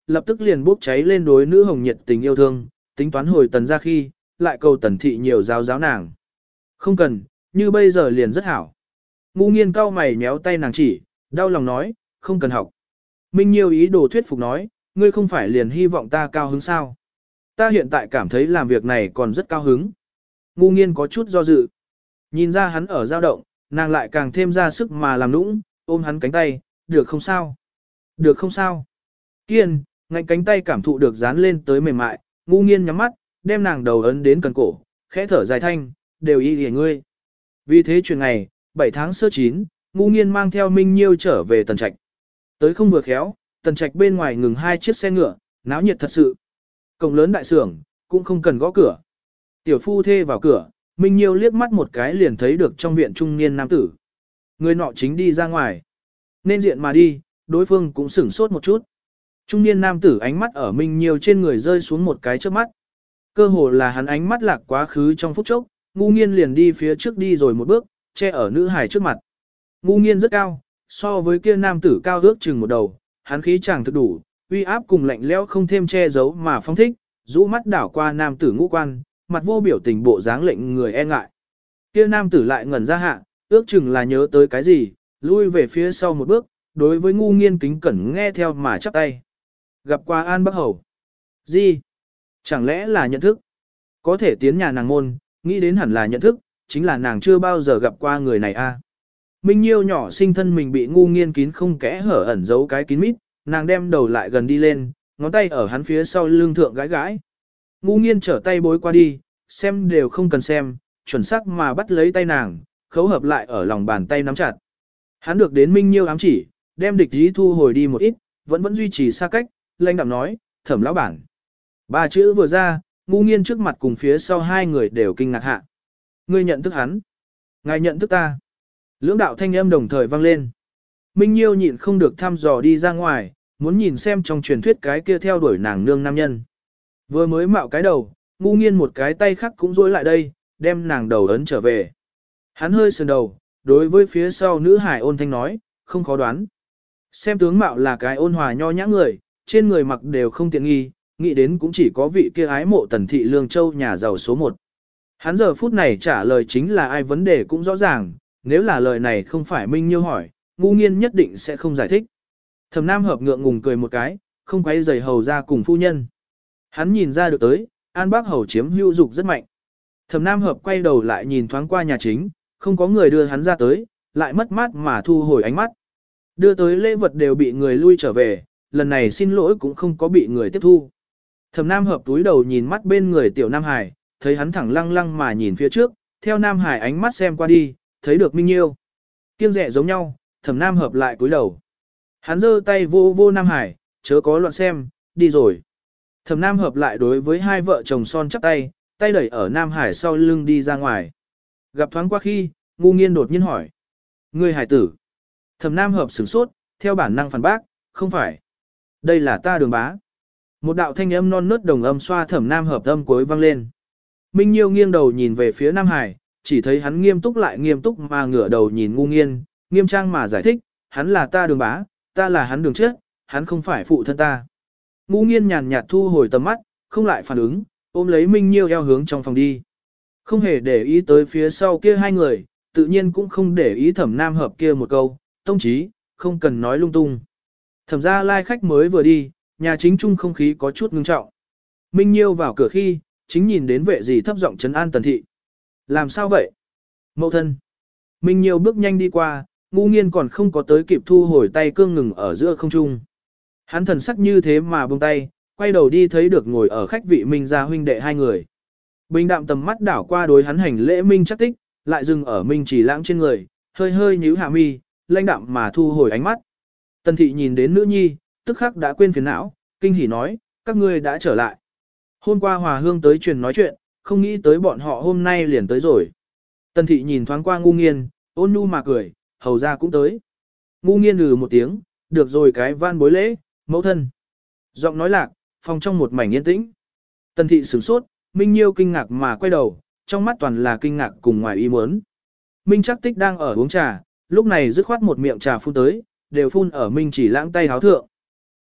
lập tức liền bốc cháy lên đối nữ hồng nhiệt tình yêu thương, tính toán hồi tần ra khi, lại cầu tần thị nhiều giáo giáo nàng. Không cần, như bây giờ liền rất hảo. Ngu nghiên cau mày méo tay nàng chỉ, đau lòng nói, không cần học. Minh Nhiêu ý đồ thuyết phục nói, ngươi không phải liền hy vọng ta cao hứng sao. Ta hiện tại cảm thấy làm việc này còn rất cao hứng. Ngu nghiên có chút do dự. Nhìn ra hắn ở dao động, nàng lại càng thêm ra sức mà làm nũng, ôm hắn cánh tay, được không sao? Được không sao? Kiên, ngạnh cánh tay cảm thụ được dán lên tới mềm mại, ngu nghiên nhắm mắt, đem nàng đầu ấn đến cần cổ, khẽ thở dài thanh, đều y hề ngươi. Vì thế chuyện ngày, bảy tháng sơ chín, ngu nghiên mang theo Minh Nhiêu trở về Tần Trạch. Tới không vừa khéo, Tần Trạch bên ngoài ngừng hai chiếc xe ngựa, náo nhiệt thật sự. Cổng lớn đại sưởng, cũng không cần gõ cửa. Tiểu phu thê vào cửa, Minh Nhiêu liếc mắt một cái liền thấy được trong viện trung niên nam tử. Người nọ chính đi ra ngoài. Nên diện mà đi, đối phương cũng sửng sốt một chút. Trung niên nam tử ánh mắt ở Minh Nhiêu trên người rơi xuống một cái trước mắt. Cơ hồ là hắn ánh mắt lạc quá khứ trong phút chốc, ngu nghiên liền đi phía trước đi rồi một bước, che ở nữ hài trước mặt. Ngu nghiên rất cao, so với kia nam tử cao ước chừng một đầu, hắn khí chẳng thực đủ, uy áp cùng lạnh lẽo không thêm che giấu mà phong thích, rũ mắt đảo qua nam tử ngũ quan, mặt vô biểu tình bộ dáng lệnh người e ngại. Kia nam tử lại ngẩn ra hạ, ước chừng là nhớ tới cái gì, lui về phía sau một bước, đối với ngu nghiên kính cẩn nghe theo mà chắp tay. Gặp qua An Bắc Hầu. Gì? Chẳng lẽ là nhận thức? Có thể tiến nhà nàng môn, nghĩ đến hẳn là nhận thức, chính là nàng chưa bao giờ gặp qua người này a. Minh Nhiêu nhỏ sinh thân mình bị ngu nghiên kín không kẽ hở ẩn giấu cái kín mít, nàng đem đầu lại gần đi lên, ngón tay ở hắn phía sau lưng thượng gãi gãi. Ngu nghiên trở tay bối qua đi, xem đều không cần xem, chuẩn xác mà bắt lấy tay nàng, khấu hợp lại ở lòng bàn tay nắm chặt. Hắn được đến Minh Nhiêu ám chỉ, đem địch ý thu hồi đi một ít, vẫn vẫn duy trì xa cách, lanh đạm nói, Thẩm lão bản. Ba chữ vừa ra, ngu nghiên trước mặt cùng phía sau hai người đều kinh ngạc hạ. Ngươi nhận thức hắn. Ngài nhận thức ta. Lưỡng đạo thanh âm đồng thời vang lên. Minh Nhiêu nhịn không được thăm dò đi ra ngoài, muốn nhìn xem trong truyền thuyết cái kia theo đuổi nàng nương nam nhân. Vừa mới mạo cái đầu, ngu nghiên một cái tay khác cũng dối lại đây, đem nàng đầu ấn trở về. Hắn hơi sườn đầu, đối với phía sau nữ hải ôn thanh nói, không khó đoán. Xem tướng mạo là cái ôn hòa nho nhã người, trên người mặc đều không tiện nghi, nghĩ đến cũng chỉ có vị kia ái mộ Tần thị Lương Châu nhà giàu số một. Hắn giờ phút này trả lời chính là ai vấn đề cũng rõ ràng, nếu là lời này không phải Minh Nhiêu hỏi, ngu nghiên nhất định sẽ không giải thích. Thẩm Nam Hợp ngượng ngùng cười một cái, không quay giày hầu ra cùng phu nhân. Hắn nhìn ra được tới, An Bác Hầu chiếm hữu dục rất mạnh. Thẩm Nam Hợp quay đầu lại nhìn thoáng qua nhà chính, không có người đưa hắn ra tới, lại mất mát mà thu hồi ánh mắt. Đưa tới lễ vật đều bị người lui trở về, lần này xin lỗi cũng không có bị người tiếp thu. Thẩm Nam Hợp túi đầu nhìn mắt bên người tiểu Nam Hải, thấy hắn thẳng lăng lăng mà nhìn phía trước, theo Nam Hải ánh mắt xem qua đi, thấy được Minh Nhiêu. Kiêng rẻ giống nhau, Thẩm Nam Hợp lại túi đầu. Hắn giơ tay vô vô Nam Hải, chớ có loạn xem, đi rồi. Thẩm Nam Hợp lại đối với hai vợ chồng son chắp tay, tay đẩy ở Nam Hải sau lưng đi ra ngoài. Gặp thoáng qua khi, ngu nghiên đột nhiên hỏi. Ngươi hải tử. Thẩm Nam Hợp sửng sốt, theo bản năng phản bác, không phải. Đây là ta Đường bá. Một đạo thanh âm non nớt đồng âm xoa Thẩm Nam Hợp âm cuối vang lên. Minh Nhiêu nghiêng đầu nhìn về phía Nam Hải, chỉ thấy hắn nghiêm túc lại nghiêm túc mà ngửa đầu nhìn ngu nghiên, nghiêm trang mà giải thích, hắn là ta Đường bá, ta là hắn Đường chết, hắn không phải phụ thân ta. Ngu nghiên nhàn nhạt thu hồi tầm mắt, không lại phản ứng, ôm lấy Minh Nhiêu eo hướng trong phòng đi. Không hề để ý tới phía sau kia hai người, tự nhiên cũng không để ý Thẩm Nam Hợp kia một câu, tông chí, không cần nói lung tung. Thẩm gia lai khách mới vừa đi, nhà chính trung không khí có chút ngưng trọng. Minh Nhiêu vào cửa khi, chính nhìn đến vệ gì thấp giọng trấn an Tần thị. Làm sao vậy? Mậu thân. Minh Nhiêu bước nhanh đi qua, ngu nghiên còn không có tới kịp thu hồi tay cương ngừng ở giữa không trung. Hắn thần sắc như thế mà buông tay, quay đầu đi thấy được ngồi ở khách vị Minh gia huynh đệ hai người. Bình đạm tầm mắt đảo qua đối hắn hành lễ Minh chắc tích, lại dừng ở Minh Chỉ Lãng trên người, hơi hơi nhíu hạ mi, lãnh đạm mà thu hồi ánh mắt. Tần thị nhìn đến nữ nhi, tức khắc đã quên phiền não, kinh hỉ nói, các ngươi đã trở lại. Hôm qua Hòa Hương tới truyền nói chuyện, không nghĩ tới bọn họ hôm nay liền tới rồi. Tần thị nhìn thoáng qua ngu nghiên, ôn nhu mà cười, hầu ra cũng tới. Ngu nghiên ừ một tiếng, được rồi cái van bối lễ, mẫu thân. Giọng nói lạc, phòng trong một mảnh yên tĩnh. Tần thị sửng sốt, Minh Nhiêu kinh ngạc mà quay đầu, trong mắt toàn là kinh ngạc cùng ngoài ý muốn. Minh chắc tích đang ở uống trà, lúc này dứt khoát một miệng trà phun tới, đều phun ở Minh Chỉ Lãng tay háo thượng.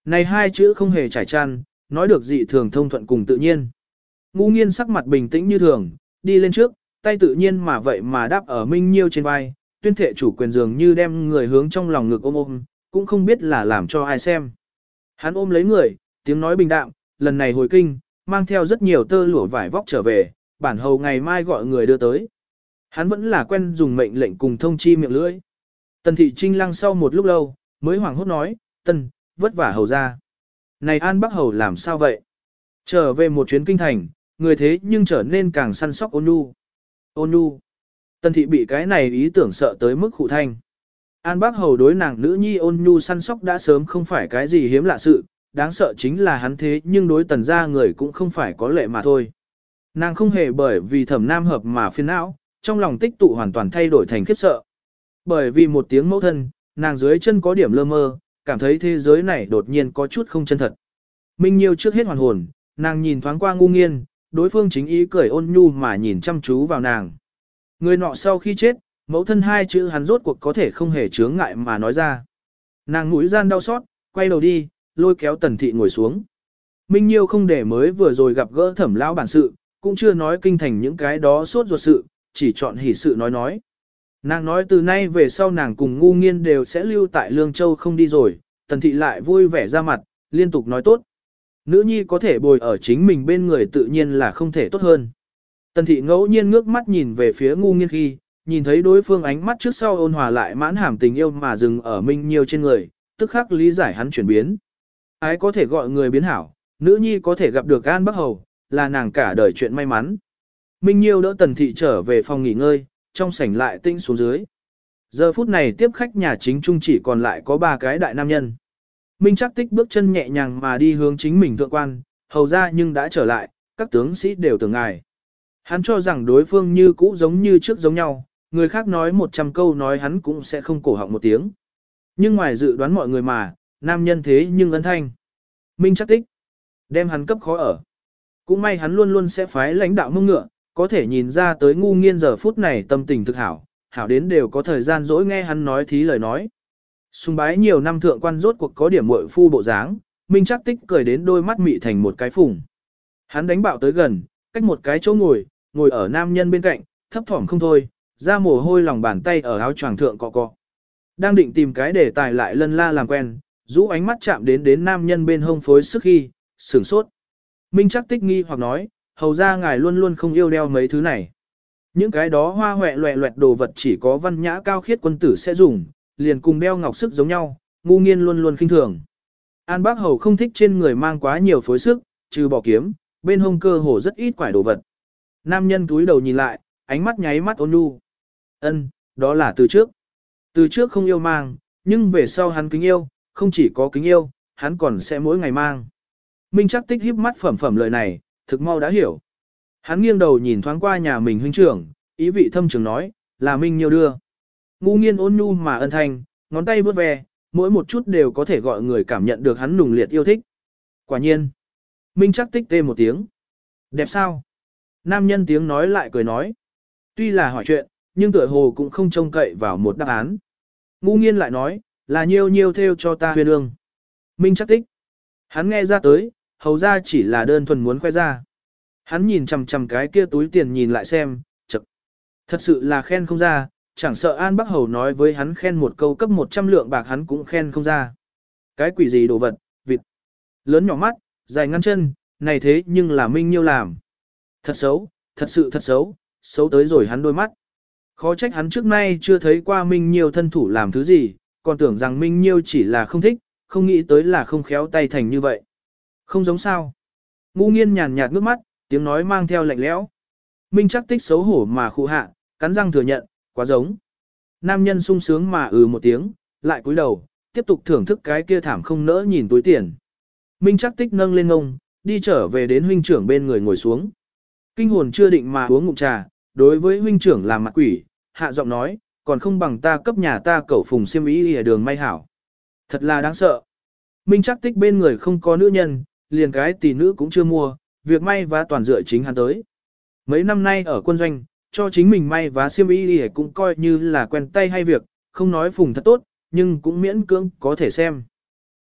Này hai chữ không hề trải chăn, nói được dị thường thông thuận cùng tự nhiên. Ngu nghiên sắc mặt bình tĩnh như thường, đi lên trước, tay tự nhiên mà vậy mà đáp ở Minh Nhiêu trên vai, tuyên thệ chủ quyền dường như đem người hướng trong lòng ngực ôm ôm, cũng không biết là làm cho ai xem. Hắn ôm lấy người, tiếng nói bình đạm, lần này hồi kinh, mang theo rất nhiều tơ lụa vải vóc trở về, bản hầu ngày mai gọi người đưa tới. Hắn vẫn là quen dùng mệnh lệnh cùng thông chi miệng lưỡi. Tần thị trinh lăng sau một lúc lâu, mới hoảng hốt nói, Tân, vất vả hầu ra. Này An Bắc hầu làm sao vậy? Trở về một chuyến kinh thành, người thế nhưng trở nên càng săn sóc ôn nhu. Ôn nhu. Tần thị bị cái này ý tưởng sợ tới mức khụ thanh. An Bắc hầu đối nàng nữ nhi ôn nhu săn sóc đã sớm không phải cái gì hiếm lạ sự, đáng sợ chính là hắn thế nhưng đối tần gia người cũng không phải có lệ mà thôi. Nàng không hề bởi vì thẩm nam hợp mà phiền não, trong lòng tích tụ hoàn toàn thay đổi thành khiếp sợ. Bởi vì một tiếng mẫu thân, nàng dưới chân có điểm lơ mơ, cảm thấy thế giới này đột nhiên có chút không chân thật. Minh Nhiêu trước hết hoàn hồn, nàng nhìn thoáng qua ngu nghiên, đối phương chính ý cười ôn nhu mà nhìn chăm chú vào nàng. Người nọ sau khi chết, mẫu thân hai chữ hắn rốt cuộc có thể không hề chướng ngại mà nói ra. Nàng mũi gian đau xót, quay đầu đi, lôi kéo tần thị ngồi xuống. Minh Nhiêu không để mới vừa rồi gặp gỡ thẩm lão bản sự, cũng chưa nói kinh thành những cái đó suốt ruột sự, chỉ chọn hỉ sự nói nói. Nàng nói từ nay về sau nàng cùng ngu nghiên đều sẽ lưu tại Lương Châu không đi rồi, tần thị lại vui vẻ ra mặt, liên tục nói tốt. Nữ nhi có thể bồi ở chính mình bên người tự nhiên là không thể tốt hơn. Tần thị ngẫu nhiên ngước mắt nhìn về phía ngu nghiên khi, nhìn thấy đối phương ánh mắt trước sau ôn hòa lại mãn hàm tình yêu mà dừng ở Minh Nhiêu trên người, tức khắc lý giải hắn chuyển biến. Ái có thể gọi người biến hảo, nữ nhi có thể gặp được An Bắc Hầu, là nàng cả đời chuyện may mắn. Minh Nhiêu đỡ tần thị trở về phòng nghỉ ngơi, trong sảnh lại tinh xuống dưới. Giờ phút này tiếp khách nhà chính trung chỉ còn lại có ba cái đại nam nhân. Minh Trác Tích bước chân nhẹ nhàng mà đi hướng chính mình thượng quan, hầu ra nhưng đã trở lại, các tướng sĩ đều tưởng ngài. Hắn cho rằng đối phương như cũ giống như trước giống nhau, người khác nói một trăm câu nói hắn cũng sẽ không cổ họng một tiếng. Nhưng ngoài dự đoán mọi người mà, nam nhân thế nhưng ân thanh. Minh Trác Tích, đem hắn cấp khó ở. Cũng may hắn luôn luôn sẽ phái lãnh đạo mông ngựa, có thể nhìn ra tới ngu nghiên giờ phút này tâm tình thực hảo, hảo đến đều có thời gian dỗi nghe hắn nói thí lời nói. Sùng bái nhiều năm thượng quan rốt cuộc có điểm muội phu bộ dáng, Minh Trác Tích cười đến đôi mắt mị thành một cái phùng. Hắn đánh bạo tới gần, cách một cái chỗ ngồi, ngồi ở nam nhân bên cạnh, thấp thỏm không thôi, ra mồ hôi lòng bàn tay ở áo choàng thượng cọ cọ. Đang định tìm cái để tài lại lân la làm quen, rũ ánh mắt chạm đến đến nam nhân bên hông phối sức khi, sửng sốt. Minh Trác Tích nghi hoặc nói, hầu ra ngài luôn luôn không yêu đeo mấy thứ này. Những cái đó hoa hoẹ loẹ loẹt đồ vật chỉ có văn nhã cao khiết quân tử sẽ dùng, liền cùng đeo ngọc sức giống nhau, ngu nghiên luôn luôn khinh thường. An Bác Hầu không thích trên người mang quá nhiều phối sức, trừ bỏ kiếm, bên hông cơ hồ rất ít quải đồ vật. Nam nhân túi đầu nhìn lại, ánh mắt nháy mắt ôn nhu. Ân, đó là từ trước. Từ trước không yêu mang, nhưng về sau hắn kính yêu, không chỉ có kính yêu, hắn còn sẽ mỗi ngày mang. Minh Trác Tích híp mắt phẩm phẩm lời này, thực mau đã hiểu. Hắn nghiêng đầu nhìn thoáng qua nhà mình huynh trưởng, ý vị thâm trường nói, là Minh Nhiêu đưa. Ngu nghiên ôn nhu mà ân thanh, ngón tay vướt ve, mỗi một chút đều có thể gọi người cảm nhận được hắn nùng liệt yêu thích. Quả nhiên. Minh Trác Tích tê một tiếng. Đẹp sao? Nam nhân tiếng nói lại cười nói. Tuy là hỏi chuyện, nhưng tựa hồ cũng không trông cậy vào một đáp án. Ngu nghiên lại nói, là Nhiêu Nhiêu theo cho ta huyền ương. Minh Trác Tích. Hắn nghe ra tới, hầu ra chỉ là đơn thuần muốn khoe ra. Hắn nhìn chằm chằm cái kia túi tiền nhìn lại xem, chật. Thật sự là khen không ra, chẳng sợ An Bắc Hầu nói với hắn khen một câu cấp một trăm lượng bạc hắn cũng khen không ra. Cái quỷ gì đồ vật, vịt. Lớn nhỏ mắt, dài ngăn chân, này thế nhưng là Minh Nhiêu làm. Thật xấu, thật sự thật xấu, xấu tới rồi hắn đôi mắt. Khó trách hắn trước nay chưa thấy qua Minh Nhiêu thân thủ làm thứ gì, còn tưởng rằng Minh Nhiêu chỉ là không thích, không nghĩ tới là không khéo tay thành như vậy. Không giống sao. Ngu nghiên nhàn nhạt nước mắt, tiếng nói mang theo lạnh lẽo. Minh Trác Tích xấu hổ mà khụ hạ, cắn răng thừa nhận, quá giống. Nam nhân sung sướng mà ừ một tiếng, lại cúi đầu, tiếp tục thưởng thức cái kia thảm không nỡ nhìn túi tiền. Minh Trác Tích nâng lên ngông, đi trở về đến huynh trưởng bên người ngồi xuống. Kinh hồn chưa định mà uống ngụm trà, đối với huynh trưởng làm mặt quỷ, hạ giọng nói, còn không bằng ta cấp nhà ta cẩu phùng xiêm y ở đường may hảo. Thật là đáng sợ. Minh Trác Tích bên người không có nữ nhân, liền cái tỷ nữ cũng chưa mua, việc may vá toàn dựa chính hắn tới. Mấy năm nay ở quân doanh, cho chính mình may vá xiêm y cũng coi như là quen tay hay việc, không nói phùng thật tốt, nhưng cũng miễn cưỡng có thể xem.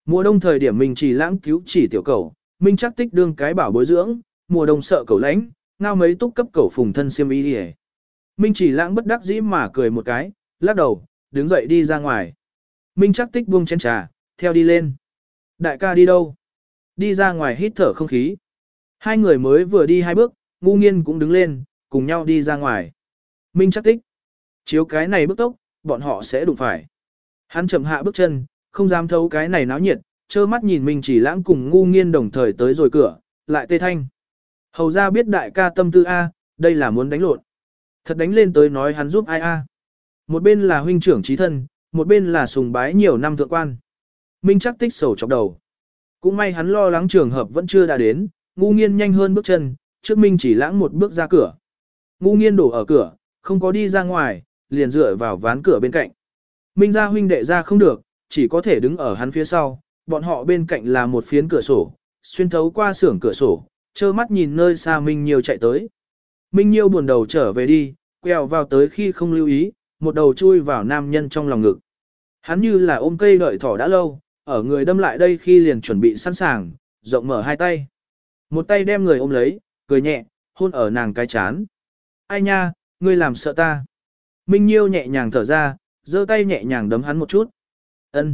Mùa đông thời điểm mình chỉ lãng cứu chỉ tiểu cầu, Minh chắc tích đương cái bảo bối dưỡng, mùa đông sợ cầu lánh, ngao mấy túc cấp cầu phùng thân xiêm y đi. Minh chỉ lãng bất đắc dĩ mà cười một cái, lắc đầu, đứng dậy đi ra ngoài. Minh chắc tích buông chén trà, theo đi lên. Đại ca đi đâu? Đi ra ngoài hít thở không khí. Hai người mới vừa đi hai bước, ngu nghiên cũng đứng lên, cùng nhau đi ra ngoài. Minh chắc tích. Chiếu cái này bước tốc, bọn họ sẽ đụng phải. Hắn chậm hạ bước chân, không dám thấu cái này náo nhiệt, trơ mắt nhìn Minh chỉ lãng cùng ngu nghiên đồng thời tới rồi cửa, lại tê thanh. Hầu ra biết đại ca tâm tư A, đây là muốn đánh lộn. Thật đánh lên tới nói hắn giúp ai A. Một bên là huynh trưởng trí thân, một bên là sùng bái nhiều năm thượng quan. Minh chắc tích sầu chọc đầu. Cũng may hắn lo lắng trường hợp vẫn chưa đã đến, ngu nghiên nhanh hơn bước chân, trước Minh chỉ lãng một bước ra cửa. Ngu nghiên đổ ở cửa, không có đi ra ngoài, liền dựa vào ván cửa bên cạnh. Minh gia huynh đệ ra không được, chỉ có thể đứng ở hắn phía sau, bọn họ bên cạnh là một phiến cửa sổ, xuyên thấu qua xưởng cửa sổ, trơ mắt nhìn nơi xa Minh Nhiêu chạy tới. Minh Nhiêu buồn đầu trở về đi, quẹo vào tới khi không lưu ý, một đầu chui vào nam nhân trong lòng ngực. Hắn như là ôm cây đợi thỏ đã lâu, ở người đâm lại đây khi liền chuẩn bị sẵn sàng, rộng mở hai tay. Một tay đem người ôm lấy, cười nhẹ, hôn ở nàng cái chán. Ai nha, ngươi làm sợ ta. Minh Nhiêu nhẹ nhàng thở ra, giơ tay nhẹ nhàng đấm hắn một chút. Ân,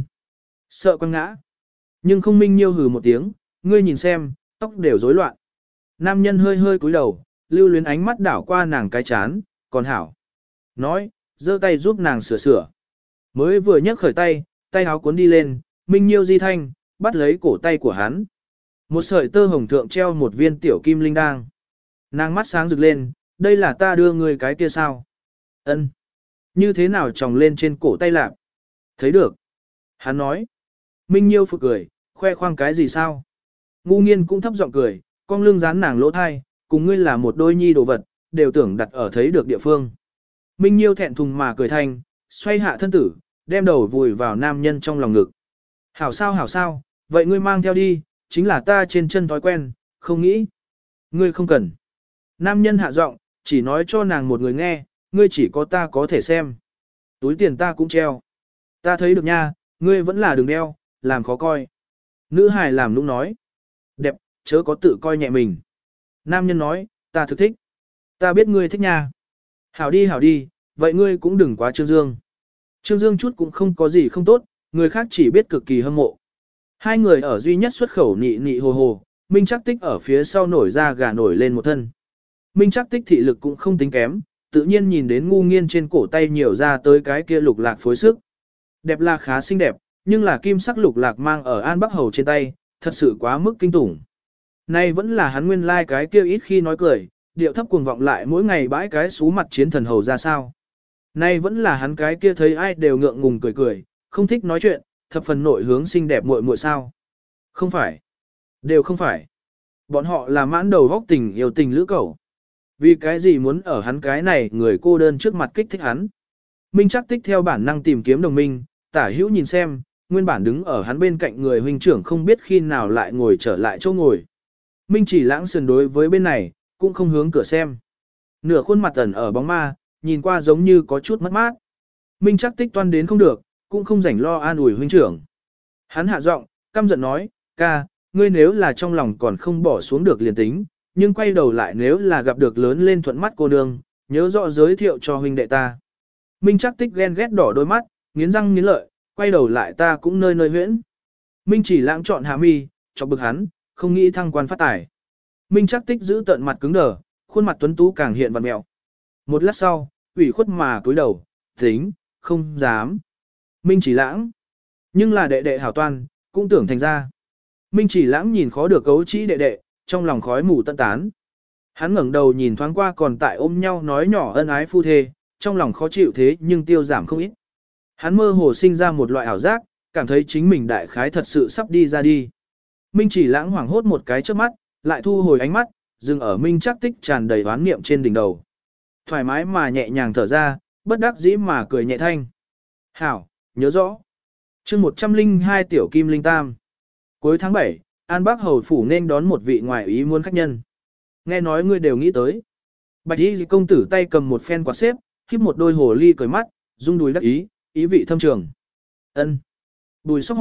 sợ quăng ngã. Nhưng không Minh Nhiêu hừ một tiếng, ngươi nhìn xem, tóc đều rối loạn. Nam nhân hơi hơi cúi đầu, lưu luyến ánh mắt đảo qua nàng cái chán, còn hảo. Nói, giơ tay giúp nàng sửa sửa. Mới vừa nhấc khởi tay, tay áo cuốn đi lên, Minh Nhiêu di thanh, bắt lấy cổ tay của hắn. Một sợi tơ hồng thượng treo một viên tiểu kim linh đang. Nàng mắt sáng rực lên, đây là ta đưa người cái kia sao? Ân. Như thế nào tròng lên trên cổ tay lạc? Thấy được. Hắn nói. Minh Nhiêu phụt cười, khoe khoang cái gì sao? Ngu nghiên cũng thấp giọng cười, con lưng dán nàng lỗ thai, cùng ngươi là một đôi nhi đồ vật, đều tưởng đặt ở thấy được địa phương. Minh Nhiêu thẹn thùng mà cười thanh, xoay hạ thân tử, đem đầu vùi vào nam nhân trong lòng ngực. Hảo sao hảo sao, vậy ngươi mang theo đi, chính là ta trên chân thói quen, không nghĩ. Ngươi không cần. Nam nhân hạ giọng, chỉ nói cho nàng một người nghe, ngươi chỉ có ta có thể xem. Túi tiền ta cũng treo. Ta thấy được nha, ngươi vẫn là đường đeo, làm khó coi. Nữ hài làm nũng nói. Đẹp, chớ có tự coi nhẹ mình. Nam nhân nói, ta thực thích. Ta biết ngươi thích nha. Hảo đi hảo đi, vậy ngươi cũng đừng quá Trương Dương. Trương Dương chút cũng không có gì không tốt, người khác chỉ biết cực kỳ hâm mộ. Hai người ở duy nhất xuất khẩu nị nị hồ hồ, Minh chắc tích ở phía sau nổi ra gà nổi lên một thân. Minh chắc tích thị lực cũng không tính kém, tự nhiên nhìn đến ngu nghiên trên cổ tay nhiều ra tới cái kia lục lạc phối sức. Đẹp là khá xinh đẹp, nhưng là kim sắc lục lạc mang ở An Bắc Hầu trên tay, thật sự quá mức kinh tủng. Nay vẫn là hắn nguyên lai like cái kia ít khi nói cười, điệu thấp cuồng vọng lại mỗi ngày bãi cái xú mặt chiến thần hầu ra sao. Nay vẫn là hắn cái kia thấy ai đều ngượng ngùng cười cười, không thích nói chuyện, thập phần nội hướng xinh đẹp muội muội sao. Không phải. Đều không phải. Bọn họ là mãn đầu góc tình yêu tình lữ cầu. Vì cái gì muốn ở hắn cái này người cô đơn trước mặt kích thích hắn. Minh chắc tích theo bản năng tìm kiếm đồng minh, tả hữu nhìn xem, nguyên bản đứng ở hắn bên cạnh người huynh trưởng không biết khi nào lại ngồi trở lại chỗ ngồi. Minh chỉ lãng sườn đối với bên này, cũng không hướng cửa xem. Nửa khuôn mặt ẩn ở bóng ma, nhìn qua giống như có chút mất mát. Minh chắc tích toan đến không được, cũng không rảnh lo an ủi huynh trưởng. Hắn hạ giọng, căm giận nói, ca, ngươi nếu là trong lòng còn không bỏ xuống được liền tính, nhưng quay đầu lại nếu là gặp được lớn lên thuận mắt cô nương, nhớ rõ giới thiệu cho huynh đệ ta. Minh chắc tích ghen ghét đỏ đôi mắt, nghiến răng nghiến lợi, quay đầu lại ta cũng nơi nơi huyễn. Minh chỉ lãng chọn hạ mi, chọc bực hắn, không nghĩ thăng quan phát tài. Minh chắc tích giữ tận mặt cứng đờ, khuôn mặt tuấn tú càng hiện vặn mẹo. Một lát sau, ủy khuất mà cúi đầu, tính, không dám. Minh chỉ lãng, nhưng là đệ đệ hảo toan, cũng tưởng thành ra. Minh chỉ lãng nhìn khó được cấu trĩ đệ đệ, trong lòng khói mù tận tán. Hắn ngẩng đầu nhìn thoáng qua còn tại ôm nhau nói nhỏ ân ái phu thê, trong lòng khó chịu thế nhưng tiêu giảm không ít. Hắn mơ hồ sinh ra một loại ảo giác, cảm thấy chính mình đại khái thật sự sắp đi ra đi. Minh chỉ lãng hoảng hốt một cái trước mắt, lại thu hồi ánh mắt, dừng ở Minh chắc tích tràn đầy oán niệm trên đỉnh đầu. Thoải mái mà nhẹ nhàng thở ra, bất đắc dĩ mà cười nhẹ thanh. Hảo, nhớ rõ. chương một trăm linh hai tiểu kim linh tam. Cuối tháng bảy, An Bắc Hầu Phủ nên đón một vị ngoại ý muốn khách nhân. Nghe nói ngươi đều nghĩ tới. Bạch y công tử tay cầm một phen quạt xếp, híp một đôi hồ ly cười mắt, rung đùi đắc ý, ý vị thâm trường. Ân. Bùi Sóc hỏi,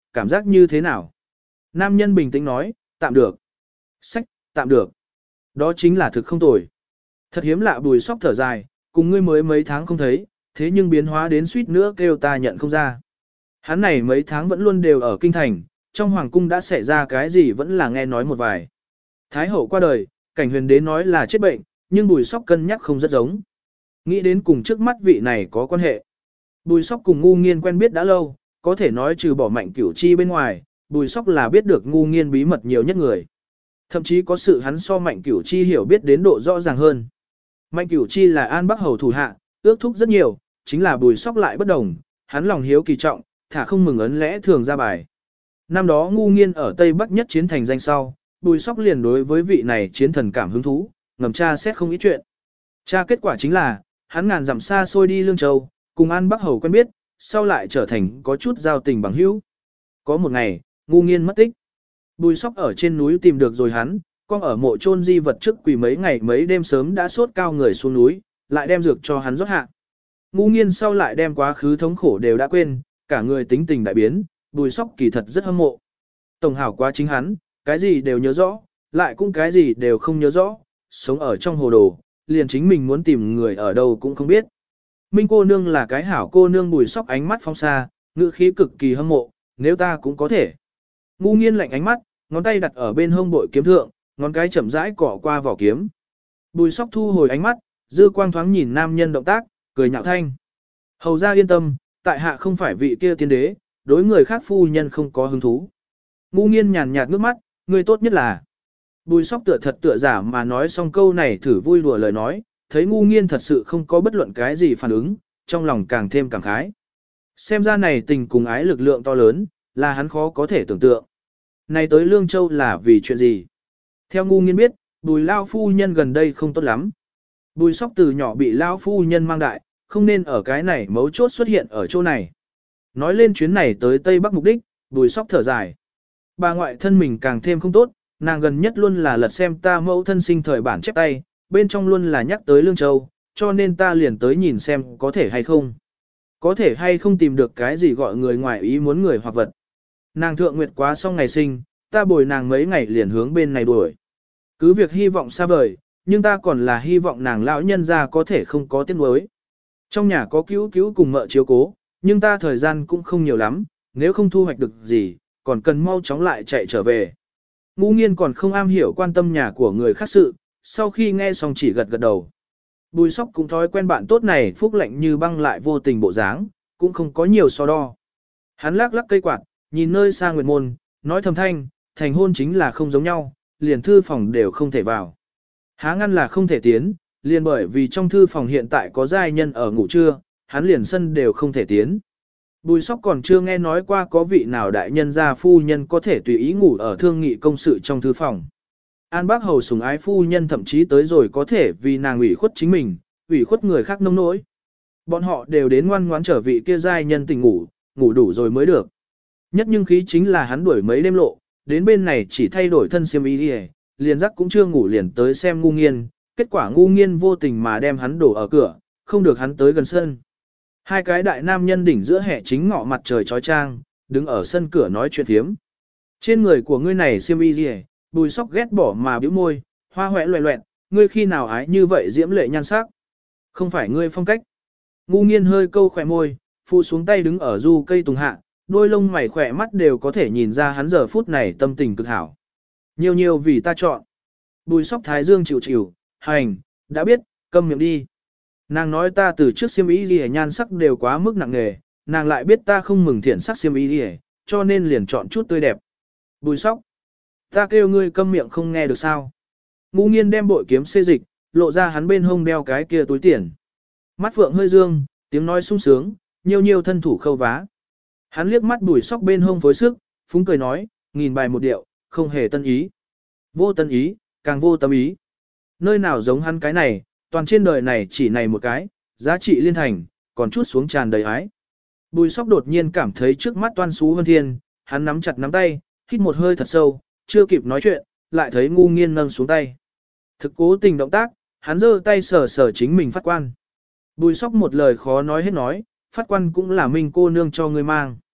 cảm giác như thế nào? Nam nhân bình tĩnh nói, tạm được. Sách, tạm được. Đó chính là thực không tồi. Thật hiếm lạ Bùi Sóc thở dài, cùng ngươi mới mấy tháng không thấy, thế nhưng biến hóa đến suýt nữa kêu ta nhận không ra. Hắn này mấy tháng vẫn luôn đều ở kinh thành, trong hoàng cung đã xảy ra cái gì vẫn là nghe nói một vài. Thái hậu qua đời, cảnh huyền đế nói là chết bệnh, nhưng Bùi Sóc cân nhắc không rất giống. Nghĩ đến cùng trước mắt vị này có quan hệ. Bùi Sóc cùng ngu nghiên quen biết đã lâu, có thể nói trừ bỏ Mạnh Cửu Chi bên ngoài, Bùi Sóc là biết được ngu nghiên bí mật nhiều nhất người. Thậm chí có sự hắn so Mạnh Cửu Chi hiểu biết đến độ rõ ràng hơn. Mạnh Cửu Chi là An Bắc Hầu thủ hạ, ước thúc rất nhiều, chính là Bùi Sóc lại bất đồng, hắn lòng hiếu kỳ trọng, thả không mừng ấn lẽ thường ra bài. Năm đó ngu nghiên ở Tây Bắc nhất chiến thành danh sau, Bùi Sóc liền đối với vị này chiến thần cảm hứng thú, ngầm tra xét không ít chuyện. Tra kết quả chính là, hắn ngàn dặm xa xôi đi Lương Châu, cùng An Bắc Hầu quen biết, sau lại trở thành có chút giao tình bằng hữu. Có một ngày, ngu nghiên mất tích. Bùi Sóc ở trên núi tìm được rồi hắn, con ở mộ chôn di vật trước quỳ mấy ngày mấy đêm sớm đã sốt cao người xuống núi, lại đem dược cho hắn rót hạ. Ngu nghiên sau lại đem quá khứ thống khổ đều đã quên, cả người tính tình đại biến, Bùi Sóc kỳ thật rất hâm mộ. Tổng hảo quá chính hắn, cái gì đều nhớ rõ, lại cũng cái gì đều không nhớ rõ, sống ở trong hồ đồ, liền chính mình muốn tìm người ở đâu cũng không biết. Minh cô nương là cái hảo cô nương. Bùi Sóc ánh mắt phong xa, ngữ khí cực kỳ hâm mộ, nếu ta cũng có thể. Ngu nghiên lạnh ánh mắt, ngón tay đặt ở bên hông bội kiếm thượng, ngón cái chậm rãi cọ qua vỏ kiếm. Bùi Sóc thu hồi ánh mắt, dư quang thoáng nhìn nam nhân động tác, cười nhạo thanh. Hầu ra yên tâm, tại hạ không phải vị kia tiên đế, đối người khác phu nhân không có hứng thú. Ngu nghiên nhàn nhạt nước mắt, người tốt nhất là. Bùi Sóc tựa thật tựa giả mà nói xong câu này thử vui đùa lời nói, thấy ngu nghiên thật sự không có bất luận cái gì phản ứng, trong lòng càng thêm cảm khái. Xem ra này tình cùng ái lực lượng to lớn, là hắn khó có thể tưởng tượng. Này tới Lương Châu là vì chuyện gì? Theo ngu nghiên biết, Bùi lao phu nhân gần đây không tốt lắm. Bùi Sóc từ nhỏ bị lao phu nhân mang đại, không nên ở cái này mấu chốt xuất hiện ở chỗ này. Nói lên chuyến này tới Tây Bắc mục đích, Bùi Sóc thở dài. Bà ngoại thân mình càng thêm không tốt, nàng gần nhất luôn là lật xem ta mẫu thân sinh thời bản chép tay, bên trong luôn là nhắc tới Lương Châu, cho nên ta liền tới nhìn xem có thể hay không. Có thể hay không tìm được cái gì gọi người ngoài ý muốn người hoặc vật. Nàng thượng nguyệt quá xong ngày sinh, ta bồi nàng mấy ngày liền hướng bên này đuổi. Cứ việc hy vọng xa vời, nhưng ta còn là hy vọng nàng lão nhân ra có thể không có tiếc nuối. Trong nhà có cứu cứu cùng mợ chiếu cố, nhưng ta thời gian cũng không nhiều lắm, nếu không thu hoạch được gì, còn cần mau chóng lại chạy trở về. Ngu nghiên còn không am hiểu quan tâm nhà của người khác sự, sau khi nghe xong chỉ gật gật đầu. Bùi Sóc cũng thói quen bạn tốt này phúc lạnh như băng lại vô tình bộ dáng, cũng không có nhiều so đo. Hắn lắc lắc cây quạt, nhìn nơi xa nguyệt môn, nói thầm thanh, thành hôn chính là không giống nhau, liền thư phòng đều không thể vào. Há ngăn là không thể tiến, liền bởi vì trong thư phòng hiện tại có giai nhân ở ngủ trưa, hắn liền sân đều không thể tiến. Bùi Sóc còn chưa nghe nói qua có vị nào đại nhân gia phu nhân có thể tùy ý ngủ ở thương nghị công sự trong thư phòng. An Bác Hầu sủng ái phu nhân thậm chí tới rồi có thể vì nàng ủy khuất chính mình, ủy khuất người khác nông nỗi. Bọn họ đều đến ngoan ngoãn trở vị kia giai nhân tình ngủ, ngủ đủ rồi mới được. Nhất nhưng khí chính là hắn đuổi mấy đêm lộ, đến bên này chỉ thay đổi thân xiêm y đi, liền giấc cũng chưa ngủ liền tới xem ngu nghiên, kết quả ngu nghiên vô tình mà đem hắn đổ ở cửa, không được hắn tới gần sân. Hai cái đại nam nhân đỉnh giữa hè chính ngọ mặt trời chói chang, đứng ở sân cửa nói chuyện thiếm. Trên người của ngươi này xiêm y gì, Bùi Sóc ghét bỏ mà bĩu môi, hoa hoẹ loẹ loẹt, ngươi khi nào ái như vậy diễm lệ nhan sắc? Không phải ngươi phong cách. Ngu nghiên hơi câu khỏe môi, phụ xuống tay đứng ở du cây tùng hạ, đôi lông mày khỏe mắt đều có thể nhìn ra hắn giờ phút này tâm tình cực hảo. Nhiều nhiều vì ta chọn. Bùi Sóc thái dương chịu chịu, hành, đã biết, câm miệng đi. Nàng nói ta từ trước xiêm y gì nhan sắc đều quá mức nặng nề, nàng lại biết ta không mừng thiện sắc xiêm y gì, cho nên liền chọn chút tươi đẹp. Bùi Sóc, ta kêu ngươi câm miệng không nghe được sao? Ngu nghiên đem bội kiếm xê dịch, lộ ra hắn bên hông đeo cái kia túi tiền. Mắt phượng hơi dương, tiếng nói sung sướng, nhiều nhiều thân thủ khâu vá. Hắn liếc mắt Bùi Sóc bên hông phối sức, phúng cười nói, nghìn bài một điệu, không hề tân ý. Vô tân ý, càng vô tâm ý. Nơi nào giống hắn cái này, toàn trên đời này chỉ này một cái, giá trị liên thành, còn chút xuống tràn đầy ái. Bùi Sóc đột nhiên cảm thấy trước mắt toan xú hơn thiên, hắn nắm chặt nắm tay, hít một hơi thật sâu, chưa kịp nói chuyện, lại thấy ngu nghiên nâng xuống tay. Thực cố tình động tác, hắn giơ tay sờ sờ chính mình phát quan. Bùi Sóc một lời khó nói hết nói, phát quan cũng là mình cô nương cho người mang.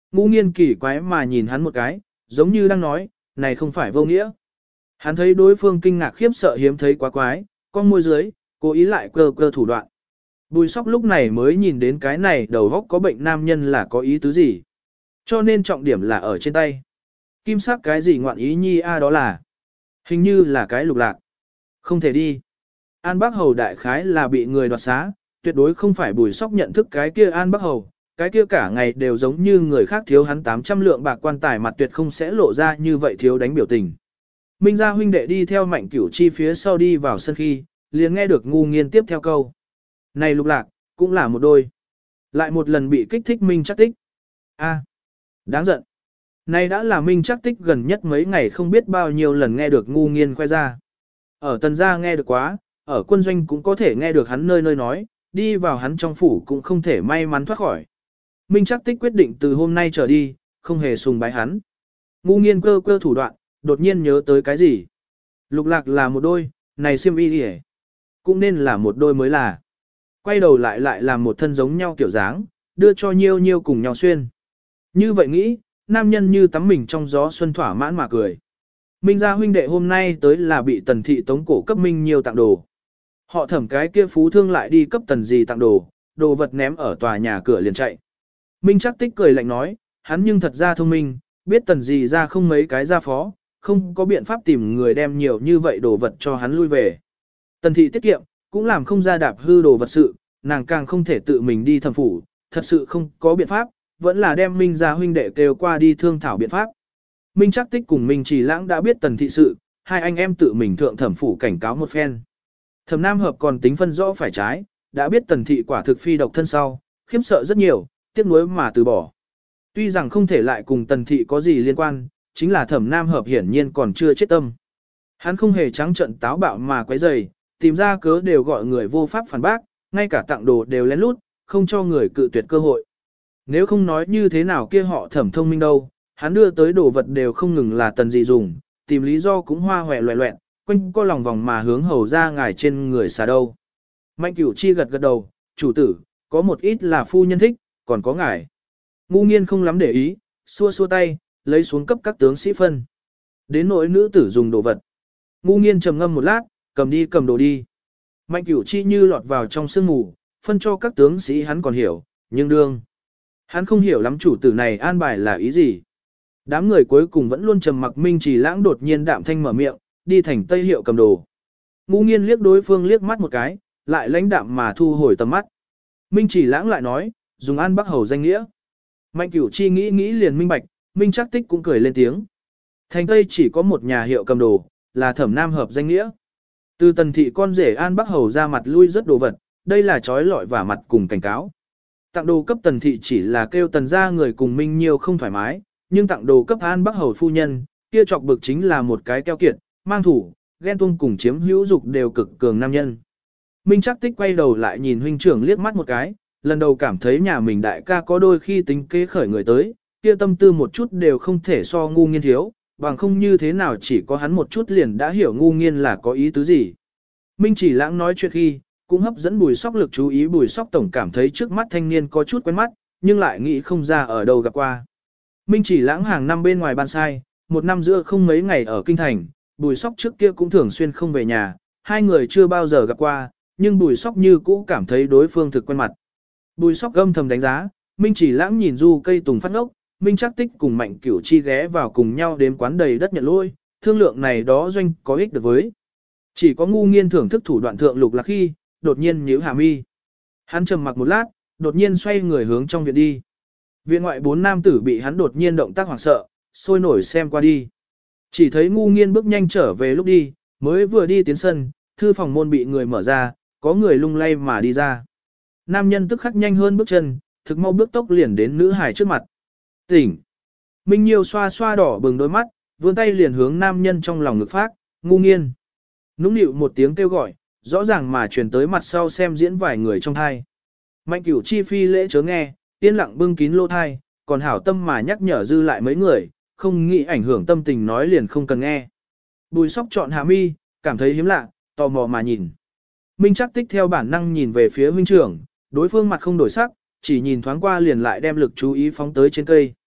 Ngũ nghiên kỳ quái mà nhìn hắn một cái, giống như đang nói, này không phải vô nghĩa. Hắn thấy đối phương kinh ngạc khiếp sợ hiếm thấy quá quái, con môi dưới, cố ý lại cơ cơ thủ đoạn. Bùi sóc lúc này mới nhìn đến cái này đầu góc có bệnh nam nhân là có ý tứ gì. Cho nên trọng điểm là ở trên tay. Kim sắc cái gì ngoạn ý nhi a đó là. Hình như là cái lục lạc. Không thể đi. An Bắc Hầu đại khái là bị người đoạt xá, tuyệt đối không phải bùi sóc nhận thức cái kia An Bắc Hầu. Cái kia cả ngày đều giống như người khác thiếu hắn tám trăm lượng bạc quan tài mặt tuyệt không sẽ lộ ra như vậy thiếu đánh biểu tình. Minh gia huynh đệ đi theo Mạnh Cửu Chi phía sau đi vào sân khi, liền nghe được ngu nghiên tiếp theo câu. Này lục lạc, cũng là một đôi. Lại một lần bị kích thích Minh chắc tích. A, đáng giận. Này đã là Minh chắc tích gần nhất mấy ngày không biết bao nhiêu lần nghe được ngu nghiên khoe ra. Ở tần gia nghe được quá, ở quân doanh cũng có thể nghe được hắn nơi nơi nói, đi vào hắn trong phủ cũng không thể may mắn thoát khỏi. Minh chắc tích quyết định từ hôm nay trở đi, không hề sùng bái hắn. Ngu nghiên cơ cơ thủ đoạn, đột nhiên nhớ tới cái gì. Lục lạc là một đôi, này xiêm y đi cũng nên là một đôi mới là. Quay đầu lại lại làm một thân giống nhau kiểu dáng, đưa cho nhiêu nhiêu cùng nhau xuyên. Như vậy nghĩ, nam nhân như tắm mình trong gió xuân thỏa mãn mà cười. Minh gia huynh đệ hôm nay tới là bị tần thị tống cổ cấp Minh nhiều tặng đồ. Họ thẩm cái kia phú thương lại đi cấp tần gì tặng đồ, đồ vật ném ở tòa nhà cửa liền chạy. Minh chắc tích cười lạnh nói, hắn nhưng thật ra thông minh, biết tần gì ra không mấy cái gia phó, không có biện pháp tìm người đem nhiều như vậy đồ vật cho hắn lui về. Tần thị tiết kiệm, cũng làm không ra đạp hư đồ vật sự, nàng càng không thể tự mình đi thẩm phủ, thật sự không có biện pháp, vẫn là đem Minh gia huynh đệ kêu qua đi thương thảo biện pháp. Minh chắc tích cùng Minh Chỉ Lãng đã biết tần thị sự, hai anh em tự mình thượng thẩm phủ cảnh cáo một phen. Thẩm Nam Hợp còn tính phân rõ phải trái, đã biết tần thị quả thực phi độc thân sau, khiếp sợ rất nhiều, tiếc nuối mà từ bỏ. Tuy rằng không thể lại cùng tần thị có gì liên quan, chính là Thẩm Nam Hợp hiển nhiên còn chưa chết tâm. Hắn không hề trắng trợn táo bạo mà quấy rầy, tìm ra cớ đều gọi người vô pháp phản bác, ngay cả tặng đồ đều lén lút, không cho người cự tuyệt cơ hội. Nếu không nói như thế nào kia họ Thẩm thông minh đâu, hắn đưa tới đồ vật đều không ngừng là tần dị dùng, tìm lý do cũng hoa hoẹ loẹ loẹn, quanh co lòng vòng mà hướng hầu ra ngài trên người xà đâu. Mạnh Cửu Chi gật gật đầu, chủ tử, có một ít là phu nhân thích, còn có ngài. Ngu nghiên không lắm để ý, xua xua tay, lấy xuống cấp các tướng sĩ phân. Đến nỗi nữ tử dùng đồ vật. Ngu nghiên trầm ngâm một lát, cầm đi cầm đồ đi. Mạnh Cửu Chi như lọt vào trong sương mù, phân cho các tướng sĩ hắn còn hiểu, nhưng đương. Hắn không hiểu lắm chủ tử này an bài là ý gì. Đám người cuối cùng vẫn luôn trầm mặc. Minh Chỉ Lãng đột nhiên đạm thanh mở miệng, đi thành Tây Hiệu cầm đồ. Ngu nghiên liếc đối phương liếc mắt một cái, lại lãnh đạm mà thu hồi tầm mắt. Minh Chỉ Lãng lại nói, dùng An Bắc Hầu danh nghĩa. Mạnh Cửu Chi nghĩ nghĩ liền minh bạch, Minh Trác Tích cũng cười lên tiếng. Thành Tây chỉ có một nhà hiệu cầm đồ, là Thẩm Nam Hợp danh nghĩa. Từ tần thị con rể An Bắc Hầu ra mặt lui rất đồ vật, đây là trói lọi và mặt cùng cảnh cáo. Tặng đồ cấp tần thị chỉ là kêu tần gia người cùng Minh nhiều không thoải mái, nhưng tặng đồ cấp An Bắc Hầu phu nhân, kia chọc bực chính là một cái keo kiệt, mang thủ, ghen tuông cùng chiếm hữu dục đều cực cường nam nhân. Minh Trác Tích quay đầu lại nhìn huynh trưởng liếc mắt một cái, lần đầu cảm thấy nhà mình đại ca có đôi khi tính kế khởi người tới, kia tâm tư một chút đều không thể so ngu nghiên thiếu, bằng không như thế nào chỉ có hắn một chút liền đã hiểu ngu nghiên là có ý tứ gì. Minh Chỉ Lãng nói chuyện khi, cũng hấp dẫn Bùi Sóc lực chú ý. Bùi Sóc tổng cảm thấy trước mắt thanh niên có chút quen mắt, nhưng lại nghĩ không ra ở đâu gặp qua. Minh Chỉ Lãng hàng năm bên ngoài ban sai, một năm giữa không mấy ngày ở kinh thành, Bùi Sóc trước kia cũng thường xuyên không về nhà, hai người chưa bao giờ gặp qua, nhưng Bùi Sóc như cũ cảm thấy đối phương thực quen mặt. Bùi Sóc âm thầm đánh giá, Minh Chỉ Lãng nhìn du cây tùng phát ngốc, Minh Trác Tích cùng Mạnh Cửu Chi ghé vào cùng nhau đếm quán đầy đất nhận lôi, thương lượng này đó doanh có ích được với. Chỉ có ngu nghiên thưởng thức thủ đoạn thượng lục lạc khi, đột nhiên nhíu hà mi. Hắn trầm mặc một lát, đột nhiên xoay người hướng trong viện đi. Viện ngoại bốn nam tử bị hắn đột nhiên động tác hoảng sợ, sôi nổi xem qua đi. Chỉ thấy ngu nghiên bước nhanh trở về lúc đi, mới vừa đi tiến sân, thư phòng môn bị người mở ra, có người lung lay mà đi ra. Nam nhân tức khắc nhanh hơn bước chân, thực mau bước tốc liền đến nữ hài trước mặt. Tỉnh! Minh Nhiêu xoa xoa đỏ bừng đôi mắt, vươn tay liền hướng nam nhân trong lòng ngực phát, ngu nghiên. Nũng nịu một tiếng kêu gọi, rõ ràng mà truyền tới mặt sau xem diễn vài người trong thai. Mạnh Cửu Chi phi lễ chớ nghe, yên lặng bưng kín lô thai, còn hảo tâm mà nhắc nhở dư lại mấy người, không nghĩ ảnh hưởng tâm tình nói liền không cần nghe. Bùi Sóc chọn hạ mi, cảm thấy hiếm lạ, tò mò mà nhìn. Minh Trác Tích theo bản năng nhìn về phía huynh trưởng, đối phương mặt không đổi sắc, chỉ nhìn thoáng qua liền lại đem lực chú ý phóng tới trên cây.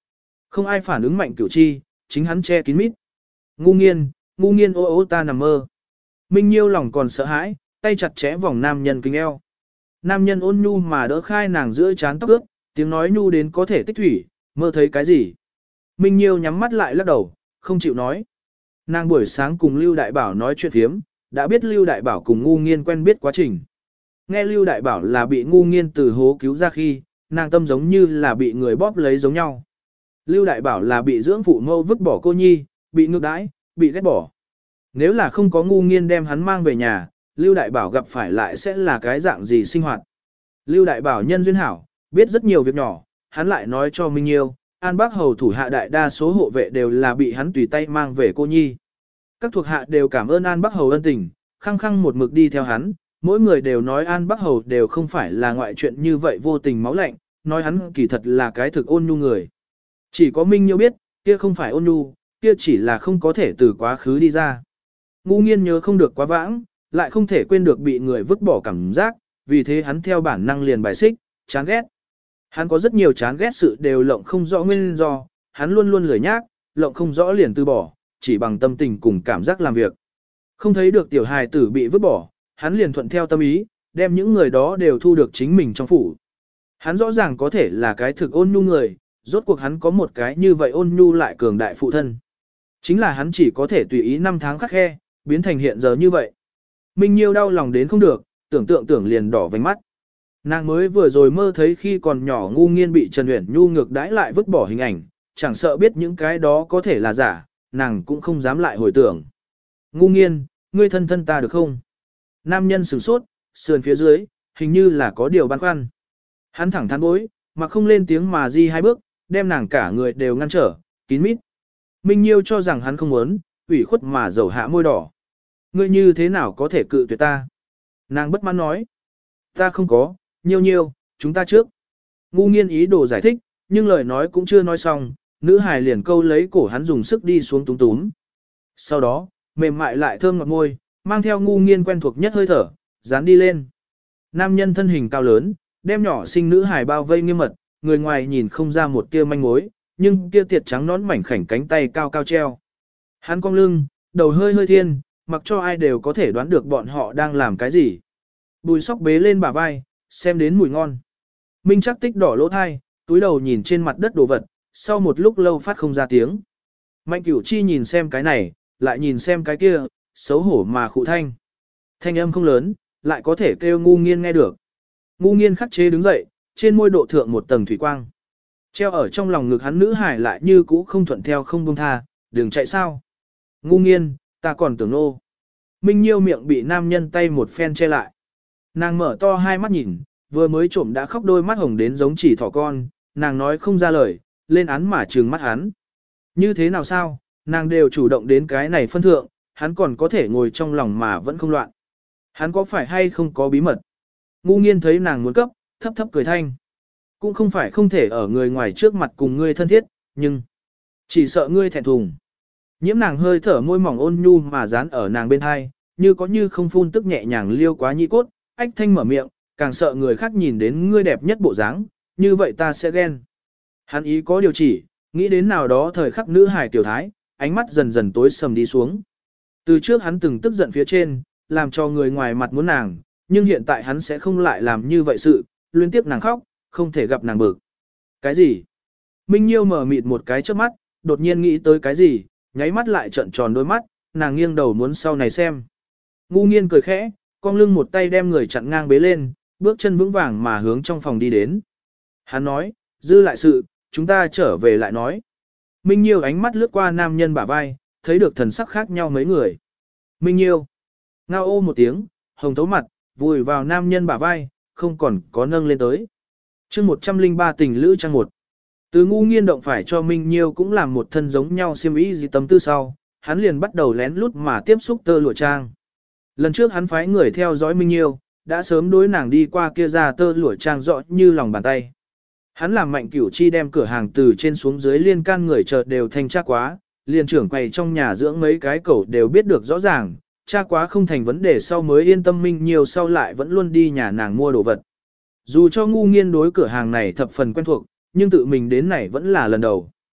Không ai phản ứng Mạnh Cửu Chi, chính hắn che kín mít. Ngu nghiên, ngu nghiên ô ô ta nằm mơ. Minh Nhiêu lòng còn sợ hãi, tay chặt chẽ vòng nam nhân kính eo. Nam nhân ôn nhu mà đỡ khai nàng giữa trán tóc ướt, tiếng nói nhu đến có thể tích thủy, mơ thấy cái gì. Minh Nhiêu nhắm mắt lại lắc đầu, không chịu nói. Nàng buổi sáng cùng Lưu Đại Bảo nói chuyện phiếm, đã biết Lưu Đại Bảo cùng ngu nghiên quen biết quá trình. Nghe Lưu Đại Bảo là bị ngu nghiên từ hố cứu ra khi, nàng tâm giống như là bị người bóp lấy giống nhau. Lưu Đại Bảo là bị dưỡng phụ mâu vứt bỏ cô nhi, bị ngược đãi, bị ghét bỏ. Nếu là không có ngu nghiên đem hắn mang về nhà, Lưu Đại Bảo gặp phải lại sẽ là cái dạng gì sinh hoạt. Lưu Đại Bảo nhân duyên hảo, biết rất nhiều việc nhỏ, hắn lại nói cho Minh Nhiêu, An Bác Hầu thủ hạ đại đa số hộ vệ đều là bị hắn tùy tay mang về cô nhi. Các thuộc hạ đều cảm ơn An Bác Hầu ân tình, khăng khăng một mực đi theo hắn, mỗi người đều nói An Bác Hầu đều không phải là ngoại chuyện như vậy vô tình máu lạnh, nói hắn kỳ thật là cái thực ôn nhu người. Chỉ có Minh Nhiêu biết, kia không phải ôn nhu, kia chỉ là không có thể từ quá khứ đi ra. Ngu nghiên nhớ không được quá vãng, lại không thể quên được bị người vứt bỏ cảm giác, vì thế hắn theo bản năng liền bài xích, chán ghét. Hắn có rất nhiều chán ghét sự đều lộng không rõ nguyên do, hắn luôn luôn lười nhác, lộng không rõ liền từ bỏ, chỉ bằng tâm tình cùng cảm giác làm việc. Không thấy được tiểu hài tử bị vứt bỏ, hắn liền thuận theo tâm ý, đem những người đó đều thu được chính mình trong phủ. Hắn rõ ràng có thể là cái thực ôn nhu người, rốt cuộc hắn có một cái như vậy ôn nhu lại cường đại phụ thân. Chính là hắn chỉ có thể tùy ý năm tháng khắc khe, biến thành hiện giờ như vậy. Minh Nhiêu đau lòng đến không được, tưởng tượng tưởng liền đỏ vành mắt. Nàng mới vừa rồi mơ thấy khi còn nhỏ ngu nghiên bị Trần Uyển Nhu ngược đãi lại vứt bỏ hình ảnh, chẳng sợ biết những cái đó có thể là giả, nàng cũng không dám lại hồi tưởng. Ngu nghiên, ngươi thân thân ta được không? Nam nhân sửng sốt, sườn phía dưới, hình như là có điều băn khoăn. Hắn thẳng thắn bối, mà không lên tiếng mà di hai bước, đem nàng cả người đều ngăn trở, kín mít. Minh Nhiêu cho rằng hắn không muốn, ủy khuất mà dầu hạ môi đỏ. Ngươi như thế nào có thể cự tuyệt ta? Nàng bất mãn nói. Ta không có, Nhiêu Nhiêu, chúng ta trước. Ngu nghiên ý đồ giải thích, nhưng lời nói cũng chưa nói xong, nữ hài liền câu lấy cổ hắn dùng sức đi xuống túng túm. Sau đó, mềm mại lại thơm ngọt môi, mang theo ngu nghiên quen thuộc nhất hơi thở, dán đi lên. Nam nhân thân hình cao lớn, đem nhỏ sinh nữ hài bao vây nghiêm mật, người ngoài nhìn không ra một tia manh mối, nhưng kia tiệt trắng nón mảnh khảnh cánh tay cao cao treo. Hắn cong lưng, đầu hơi hơi thiên, mặc cho ai đều có thể đoán được bọn họ đang làm cái gì. Bùi sóc bế lên bả vai, xem đến mùi ngon. Minh chắc tích đỏ lỗ thai, túi đầu nhìn trên mặt đất đồ vật, sau một lúc lâu phát không ra tiếng. Mạnh Cửu Chi nhìn xem cái này, lại nhìn xem cái kia, xấu hổ mà khụ thanh. Thanh âm không lớn, lại có thể kêu ngu nghiên nghe được. Ngu nghiên khắc chế đứng dậy, trên môi độ thượng một tầng thủy quang. Treo ở trong lòng ngực hắn nữ hải lại như cũ không thuận theo không buông tha, đừng chạy sao. Ngu nghiên, ta còn tưởng nô. Minh Nhiêu miệng bị nam nhân tay một phen che lại. Nàng mở to hai mắt nhìn, vừa mới trộm đã khóc đôi mắt hồng đến giống chỉ thỏ con, nàng nói không ra lời, lên án mà trừng mắt hắn. Như thế nào sao, nàng đều chủ động đến cái này phân thượng, hắn còn có thể ngồi trong lòng mà vẫn không loạn. Hắn có phải hay không có bí mật? Ngu nghiên thấy nàng muốn cấp, thấp thấp cười thanh. Cũng không phải không thể ở người ngoài trước mặt cùng ngươi thân thiết, nhưng chỉ sợ ngươi thẹn thùng. Nhiễm nàng hơi thở môi mỏng ôn nhu mà dán ở nàng bên hai, như có như không phun tức nhẹ nhàng liêu quá nhị cốt, ách thanh mở miệng, càng sợ người khác nhìn đến ngươi đẹp nhất bộ dáng, như vậy ta sẽ ghen. Hắn ý có điều chỉ, nghĩ đến nào đó thời khắc nữ hài tiểu thái, ánh mắt dần dần tối sầm đi xuống. Từ trước hắn từng tức giận phía trên, làm cho người ngoài mặt muốn nàng, nhưng hiện tại hắn sẽ không lại làm như vậy sự, liên tiếp nàng khóc, không thể gặp nàng bực. Cái gì? Minh Nhiêu mở mịt một cái trước mắt, đột nhiên nghĩ tới cái gì, nháy mắt lại trợn tròn đôi mắt, nàng nghiêng đầu muốn sau này xem. Ngu nghiên cười khẽ, cong lưng một tay đem người chặn ngang bế lên, bước chân vững vàng mà hướng trong phòng đi đến. Hắn nói, dư lại sự, chúng ta trở về lại nói. Minh Nhiêu ánh mắt lướt qua nam nhân bả vai, thấy được thần sắc khác nhau mấy người. Minh Nhiêu, ngao ô một tiếng, hồng thấu mặt, vùi vào nam nhân bả vai, không còn có nâng lên tới. chương một trăm lẻ ba tình lữ trang một. Từ ngu nghiên động phải cho Minh Nhiêu cũng làm một thân giống nhau xiêm y gì tâm tư sau, hắn liền bắt đầu lén lút mà tiếp xúc tơ lụa trang. Lần trước hắn phái người theo dõi Minh Nhiêu, đã sớm đối nàng đi qua kia ra tơ lụa trang rõ như lòng bàn tay. Hắn làm Mạnh Cửu Chi đem cửa hàng từ trên xuống dưới liên can người chợt đều thanh tra quá, liền trưởng quầy trong nhà dưỡng mấy cái cẩu đều biết được rõ ràng, tra quá không thành vấn đề sau mới yên tâm Minh Nhiêu sau lại vẫn luôn đi nhà nàng mua đồ vật. Dù cho ngu nghiên đối cửa hàng này thập phần quen thuộc, nhưng tự mình đến này vẫn là lần đầu.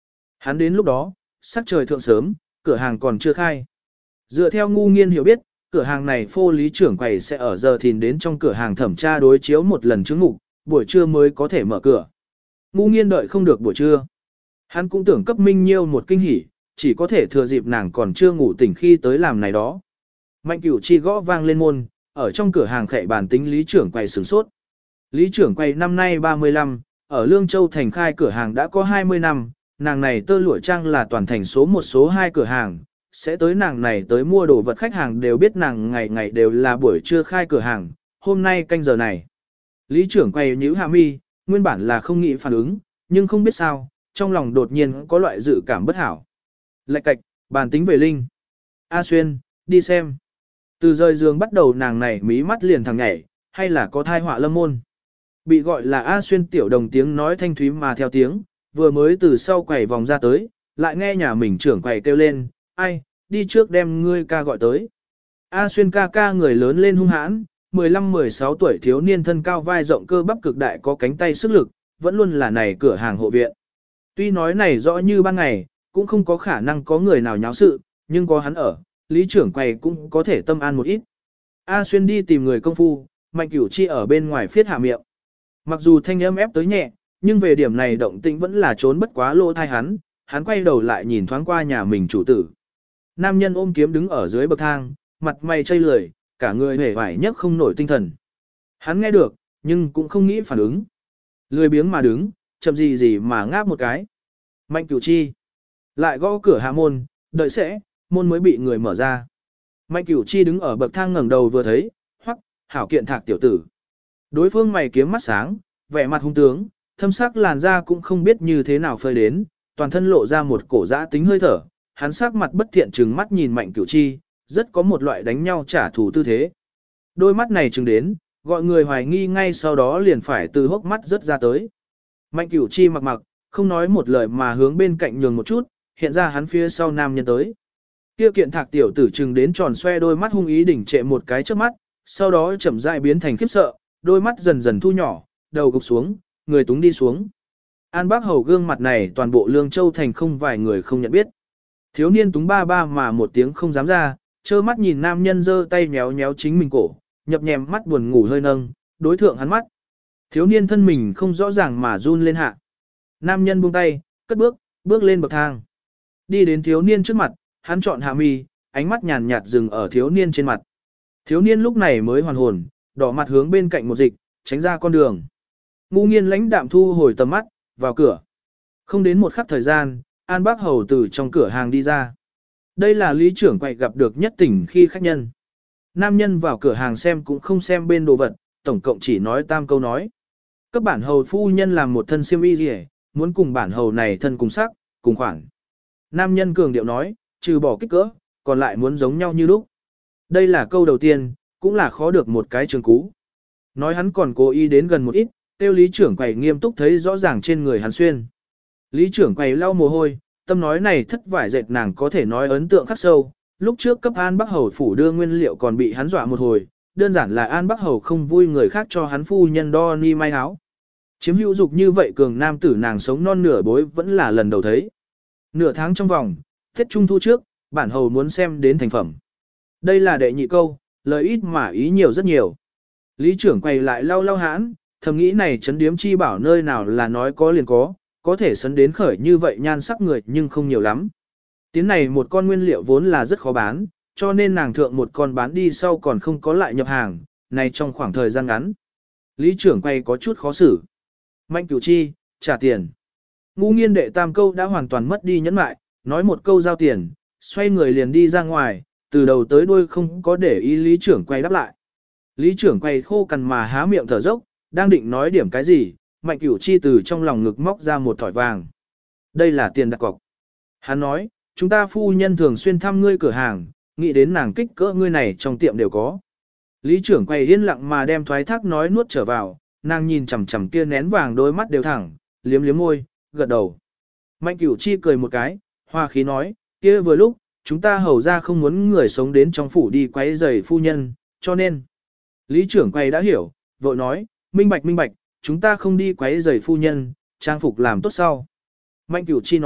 hắn đến lúc đó, sắc trời thượng sớm, cửa hàng còn chưa khai. Dựa theo ngu nghiên hiểu biết, cửa hàng này phô lý trưởng quầy sẽ ở giờ thìn đến trong cửa hàng thẩm tra đối chiếu một lần chứng mục, buổi trưa mới có thể mở cửa. Ngu nghiên đợi không được buổi trưa. Hắn cũng tưởng cấp Minh Nhiêu một kinh hỉ, chỉ có thể thừa dịp nàng còn chưa ngủ tỉnh khi tới làm này đó. Mạnh Cửu Chi gõ vang lên môn, ở trong cửa hàng khệ bàn tính lý trưởng quầy sửng sốt. Lý trưởng quầy năm nay ba mươi lăm, ở Lương Châu thành khai cửa hàng đã có hai mươi năm, nàng này tơ lụa trang là toàn thành số một số hai cửa hàng, sẽ tới nàng này tới mua đồ vật khách hàng đều biết nàng ngày ngày đều là buổi trưa khai cửa hàng, hôm nay canh giờ này. Lý trưởng quầy nhíu hạ mi, nguyên bản là không nghĩ phản ứng, nhưng không biết sao, trong lòng đột nhiên có loại dự cảm bất hảo. Lạch cạch, bàn tính về Linh. A Xuyên, đi xem. Từ rời giường bắt đầu nàng này mí mắt liền thằng nhảy, hay là có thai họa lâm môn. Bị gọi là A Xuyên tiểu đồng tiếng nói thanh thúy mà theo tiếng, vừa mới từ sau quầy vòng ra tới, lại nghe nhà mình trưởng quầy kêu lên, ai, đi trước đem ngươi ca gọi tới. A Xuyên ca ca người lớn lên hung hãn, mười lăm mười sáu tuổi thiếu niên thân cao vai rộng cơ bắp cực đại có cánh tay sức lực, vẫn luôn là này cửa hàng hộ viện. Tuy nói này rõ như ban ngày, cũng không có khả năng có người nào nháo sự, nhưng có hắn ở, lý trưởng quầy cũng có thể tâm an một ít. A Xuyên đi tìm người công phu, Mạnh Cửu Chi ở bên ngoài phiết hạ miệng. Mặc dù thanh âm ép tới nhẹ, nhưng về điểm này động tĩnh vẫn là trốn bất quá lỗ thai hắn, hắn quay đầu lại nhìn thoáng qua nhà mình chủ tử. Nam nhân ôm kiếm đứng ở dưới bậc thang, mặt mày chây lười, cả người hề vải nhất không nổi tinh thần. Hắn nghe được, nhưng cũng không nghĩ phản ứng. Lười biếng mà đứng, chậm gì gì mà ngáp một cái. Mạnh Cửu Chi lại gõ cửa hạ môn, đợi sẽ, môn mới bị người mở ra. Mạnh Cửu Chi đứng ở bậc thang ngẩng đầu vừa thấy, hoắc, hảo kiện thạc tiểu tử. Đối phương mày kiếm mắt sáng, vẻ mặt hung tướng, thâm sắc làn da cũng không biết như thế nào phơi đến, toàn thân lộ ra một cổ dã tính hơi thở, hắn sắc mặt bất thiện trừng mắt nhìn Mạnh Cửu Chi, rất có một loại đánh nhau trả thù tư thế. Đôi mắt này trừng đến, gọi người hoài nghi ngay sau đó liền phải từ hốc mắt rớt ra tới. Mạnh Cửu Chi mặc mặc, không nói một lời mà hướng bên cạnh nhường một chút, hiện ra hắn phía sau nam nhân tới. Kia kiện thạc tiểu tử trừng đến tròn xoe đôi mắt hung ý đỉnh trệ một cái trước mắt, sau đó chậm rãi biến thành khiếp sợ, đôi mắt dần dần thu nhỏ, đầu gục xuống, người túng đi xuống. An Bác Hầu gương mặt này toàn bộ Lương Châu thành không vài người không nhận biết. Thiếu niên túng ba ba mà một tiếng không dám ra, trơ mắt nhìn nam nhân giơ tay nhéo nhéo chính mình cổ, nhập nhèm mắt buồn ngủ hơi nâng, đối thượng hắn mắt. Thiếu niên thân mình không rõ ràng mà run lên hạ. Nam nhân buông tay, cất bước, bước lên bậc thang. Đi đến thiếu niên trước mặt, hắn chọn hạ mi, ánh mắt nhàn nhạt dừng ở thiếu niên trên mặt. Thiếu niên lúc này mới hoàn hồn, đỏ mặt hướng bên cạnh một dịch, tránh ra con đường. Ngu Nghiên lãnh đạm thu hồi tầm mắt, vào cửa. Không đến một khắc thời gian, An Bác Hầu từ trong cửa hàng đi ra. Đây là lý trưởng quầy gặp được nhất tỉnh khi khách nhân. Nam nhân vào cửa hàng xem cũng không xem bên đồ vật, tổng cộng chỉ nói tam câu nói. Các bản hầu phu nhân làm một thân xiêm y gì, muốn cùng bản hầu này thân cùng sắc, cùng khoản. Nam nhân cường điệu nói, trừ bỏ kích cỡ, còn lại muốn giống nhau như lúc. Đây là câu đầu tiên, cũng là khó được một cái trường cú. Nói hắn còn cố ý đến gần một ít, tiêu lý trưởng quầy nghiêm túc thấy rõ ràng trên người hắn xuyên. Lý trưởng quầy lau mồ hôi, tâm nói này thất vải dệt nàng có thể nói ấn tượng khắc sâu. Lúc trước cấp An Bắc Hầu phủ đưa nguyên liệu còn bị hắn dọa một hồi, đơn giản là An Bắc Hầu không vui người khác cho hắn phu nhân đo ni may áo. Chiếm hữu dục như vậy cường nam tử nàng sống non nửa bối vẫn là lần đầu thấy. Nửa tháng trong vòng, Tết Trung Thu trước, bản hầu muốn xem đến thành phẩm. Đây là đệ nhị câu, lời ít mà ý nhiều rất nhiều. Lý trưởng quay lại lau lau hãn, thầm nghĩ này chấn điếm chi bảo nơi nào là nói có liền có, có thể sấn đến khởi như vậy nhan sắc người nhưng không nhiều lắm. Tiến này một con nguyên liệu vốn là rất khó bán, cho nên nàng thượng một con bán đi sau còn không có lại nhập hàng, này trong khoảng thời gian ngắn. Lý trưởng quay có chút khó xử. Mạnh Cửu Chi, trả tiền. Ngu Nghiên đệ tam câu đã hoàn toàn mất đi nhẫn mại, nói một câu giao tiền, xoay người liền đi ra ngoài, từ đầu tới đuôi không có để ý lý trưởng quay đáp lại. Lý trưởng quay khô cằn mà há miệng thở dốc, đang định nói điểm cái gì, Mạnh Cửu Chi từ trong lòng ngực móc ra một thỏi vàng. Đây là tiền đặt cọc. Hắn nói, chúng ta phu nhân thường xuyên thăm ngươi cửa hàng, nghĩ đến nàng kích cỡ ngươi này trong tiệm đều có. Lý trưởng quay yên lặng mà đem thoái thác nói nuốt trở vào, nàng nhìn chằm chằm kia nén vàng đôi mắt đều thẳng, liếm liếm môi, gật đầu. Mạnh Cửu Chi cười một cái, hoa khí nói, kia vừa lúc, chúng ta hầu ra không muốn người sống đến trong phủ đi quấy rầy phu nhân, cho nên. Lý trưởng quay đã hiểu, vội nói, minh bạch minh bạch, chúng ta không đi quấy rầy phu nhân, trang phục làm tốt sau. Mạnh Cửu Chi nói,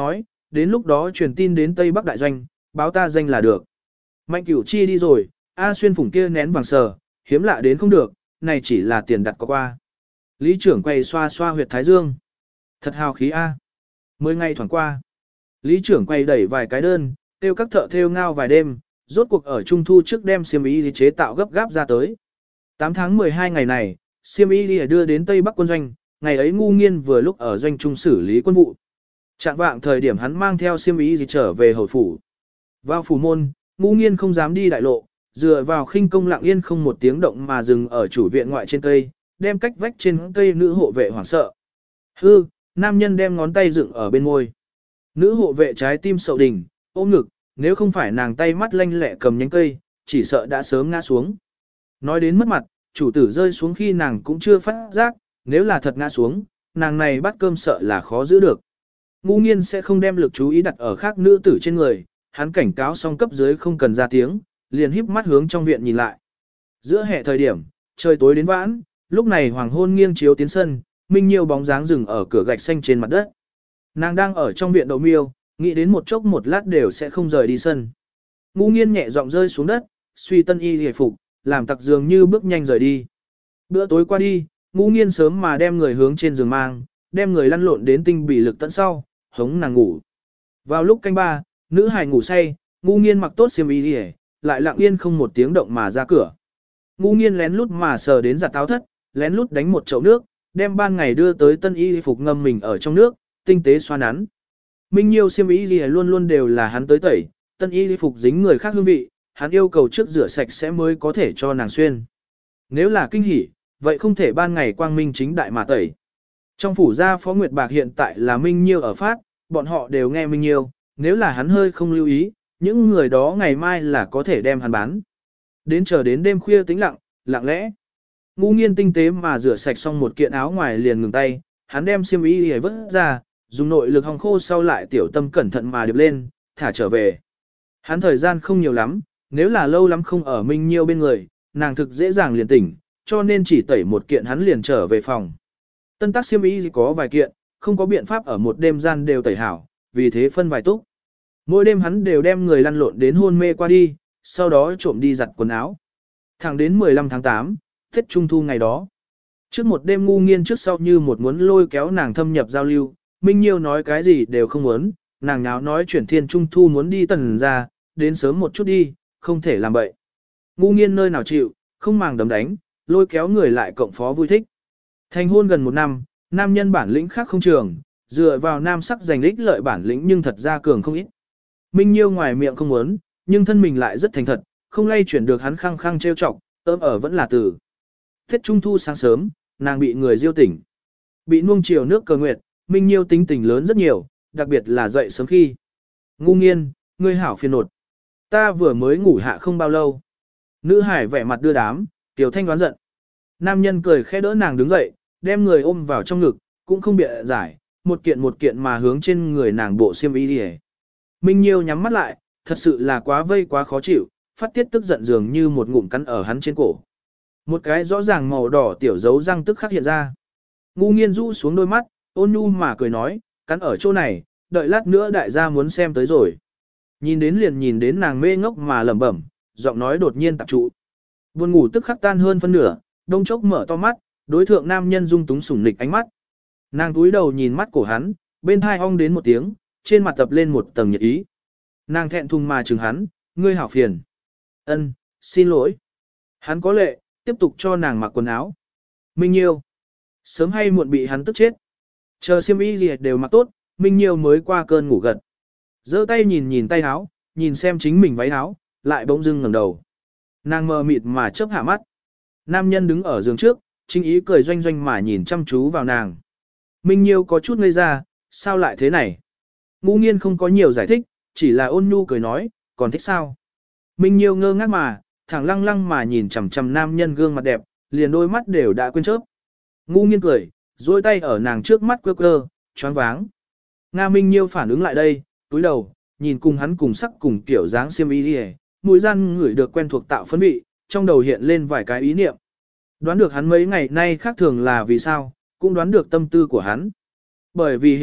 đến lúc đó truyền tin đến Tây Bắc Đại Doanh, báo ta danh là được. Mạnh Cửu Chi đi rồi, A Xuyên phủng kia nén vàng sờ, hiếm lạ đến không được, này chỉ là tiền đặt có qua. Lý trưởng quay xoa xoa huyệt thái dương. Thật hào khí A. Mười ngày thoảng qua. Lý trưởng quay đẩy vài cái đơn, tiêu các thợ thêu ngao vài đêm, rốt cuộc ở trung thu trước đem xiêm y chế tạo gấp gáp ra tới. tám tháng mười hai ngày này, xiêm y đưa đến Tây Bắc quân doanh, ngày ấy Ngu Nghiên vừa lúc ở doanh trung xử lý quân vụ. Trạng vạng thời điểm hắn mang theo xiêm y trở về hồi phủ. Vào phủ môn, Ngu Nghiên không dám đi đại lộ, dựa vào khinh công lặng yên không một tiếng động mà dừng ở chủ viện ngoại trên cây, đem cách vách trên cây nữ hộ vệ hoảng sợ. Hư, nam nhân đem ngón tay dựng ở bên môi. Nữ hộ vệ trái tim sậu đỉnh, ôm ngực, nếu không phải nàng tay mắt lanh lẹ cầm nhánh cây, chỉ sợ đã sớm ngã xuống. Nói đến mất mặt, chủ tử rơi xuống khi nàng cũng chưa phát giác, nếu là thật ngã xuống, nàng này bắt cơm sợ là khó giữ được. Ngu Nghiên sẽ không đem lực chú ý đặt ở khác nữ tử trên người, hắn cảnh cáo xong cấp dưới không cần ra tiếng, liền híp mắt hướng trong viện nhìn lại. Giữa hè thời điểm, trời tối đến vãn, lúc này hoàng hôn nghiêng chiếu tiến sân, Minh Nhiêu bóng dáng dừng ở cửa gạch xanh trên mặt đất. Nàng đang ở trong viện đậu miêu, nghĩ đến một chốc một lát đều sẽ không rời đi sân. Ngu Nghiên nhẹ giọng rơi xuống đất, suy tân y hề phục, làm tặc dường như bước nhanh rời đi. Bữa tối qua đi, Ngu Nghiên sớm mà đem người hướng trên giường mang, đem người lăn lộn đến tinh bị lực tận sau, hống nàng ngủ. Vào lúc canh ba, nữ hài ngủ say, Ngu Nghiên mặc tốt xiêm y hề, lại lặng yên không một tiếng động mà ra cửa. Ngu Nghiên lén lút mà sờ đến giặt táo thất, lén lút đánh một chậu nước, đem ban ngày đưa tới tân y phục ngâm mình ở trong nước, tinh tế xoa nắn. Minh Nhiêu xiêm y gì luôn luôn đều là hắn tới tẩy, tân y phục dính người khác hương vị, hắn yêu cầu trước rửa sạch sẽ mới có thể cho nàng xuyên. Nếu là kinh hỉ, vậy không thể ban ngày quang minh chính đại mà tẩy. Trong phủ gia Phó Nguyệt Bạc hiện tại là Minh Nhiêu ở phát, bọn họ đều nghe Minh Nhiêu, nếu là hắn hơi không lưu ý, những người đó ngày mai là có thể đem hắn bán. Đến chờ đến đêm khuya tĩnh lặng, lặng lẽ. Ngu Nghiên tinh tế mà rửa sạch xong một kiện áo ngoài liền ngừng tay, hắn đem xiêm y vứt ra, dùng nội lực hong khô sau lại tiểu tâm cẩn thận mà điệp lên, thả trở về. Hắn thời gian không nhiều lắm, nếu là lâu lắm không ở Minh Nhiêu bên người, nàng thực dễ dàng liền tỉnh, cho nên chỉ tẩy một kiện hắn liền trở về phòng. Tân tác xiêm y có vài kiện, không có biện pháp ở một đêm gian đều tẩy hảo, vì thế phân vài túc. Mỗi đêm hắn đều đem người lăn lộn đến hôn mê qua đi, sau đó trộm đi giặt quần áo. Thẳng đến mười lăm tháng tám, Tết Trung Thu ngày đó. Trước một đêm Ngu Nghiên trước sau như một muốn lôi kéo nàng thâm nhập giao lưu, Minh Nhiêu nói cái gì đều không muốn, nàng nháo nói chuyển thiên Trung Thu muốn đi Tần ra, đến sớm một chút đi, không thể làm bậy. Ngu Nghiên nơi nào chịu, không màng đấm đánh, lôi kéo người lại cộng phó vui thích. Thành hôn gần một năm, nam nhân bản lĩnh khác không trường, dựa vào nam sắc giành ích lợi bản lĩnh nhưng thật ra cường không ít. Minh Nhiêu ngoài miệng không muốn, nhưng thân mình lại rất thành thật, không lay chuyển được hắn khăng khăng trêu chọc, ôm ở vẫn là từ. Tết Trung Thu sáng sớm, nàng bị người diêu tỉnh. Bị nuông chiều nước cờ nguyệt, Minh Nhiêu tính tình lớn rất nhiều, đặc biệt là dậy sớm khi. Ngu Nghiên, ngươi hảo phiền nột. Ta vừa mới ngủ hạ không bao lâu. Nữ hải vẻ mặt đưa đám, Tiểu Thanh đoán giận. Nam nhân cười khẽ đỡ nàng đứng dậy, đem người ôm vào trong ngực, cũng không bịa giải, một kiện một kiện mà hướng trên người nàng bộ xiêm y đi. Minh Nhiêu nhắm mắt lại, thật sự là quá vây quá khó chịu, phát tiết tức giận dường như một ngụm cắn ở hắn trên cổ. Một cái rõ ràng màu đỏ tiểu dấu răng tức khắc hiện ra. Ngu Nghiên rũ xuống đôi mắt, ôn nhu mà cười nói, cắn ở chỗ này, đợi lát nữa đại gia muốn xem tới rồi. Nhìn đến liền nhìn đến nàng mê ngốc mà lẩm bẩm, giọng nói đột nhiên tạp trụ. Buồn ngủ tức khắc tan hơn phân nửa, đông chốc mở to mắt, đối thượng nam nhân dung túng sủng nịch ánh mắt. Nàng túi đầu nhìn mắt của hắn, bên thai ong đến một tiếng, trên mặt tập lên một tầng nhiệt ý. Nàng thẹn thùng mà chừng hắn, ngươi hảo phiền. Ân, xin lỗi. Hắn có lệ, tiếp tục cho nàng mặc quần áo. Minh Nhiêu. Sớm hay muộn bị hắn tức chết. Chờ xiêm y gì đều mặc tốt, Minh Nhiêu mới qua cơn ngủ gật. Giơ tay nhìn nhìn tay áo, nhìn xem chính mình váy áo, lại bỗng dưng ngẩng đầu. Nàng mờ mịt mà chớp hạ mắt. Nam nhân đứng ở giường trước, chính ý cười doanh doanh mà nhìn chăm chú vào nàng. Minh Nhiêu có chút ngây ra, sao lại thế này? Ngu Nghiên không có nhiều giải thích, chỉ là ôn nhu cười nói, còn thích sao? Minh Nhiêu ngơ ngác mà, thẳng lăng lăng mà nhìn chằm chằm nam nhân gương mặt đẹp, liền đôi mắt đều đã quên chớp. Ngu Nghiên cười, duỗi tay ở nàng trước mắt quơ quơ, choáng váng. Nga Minh Nhiêu phản ứng lại đây, túi đầu, nhìn cùng hắn cùng sắc cùng kiểu dáng xiêm y đi, mũi gian ngửi được quen thuộc tạo phấn vị, trong đầu hiện lên vài cái ý niệm. Đoán được hắn mấy ngày nay khác thường là vì sao, cũng đoán được tâm tư của hắn. Bởi vì hiểu biết,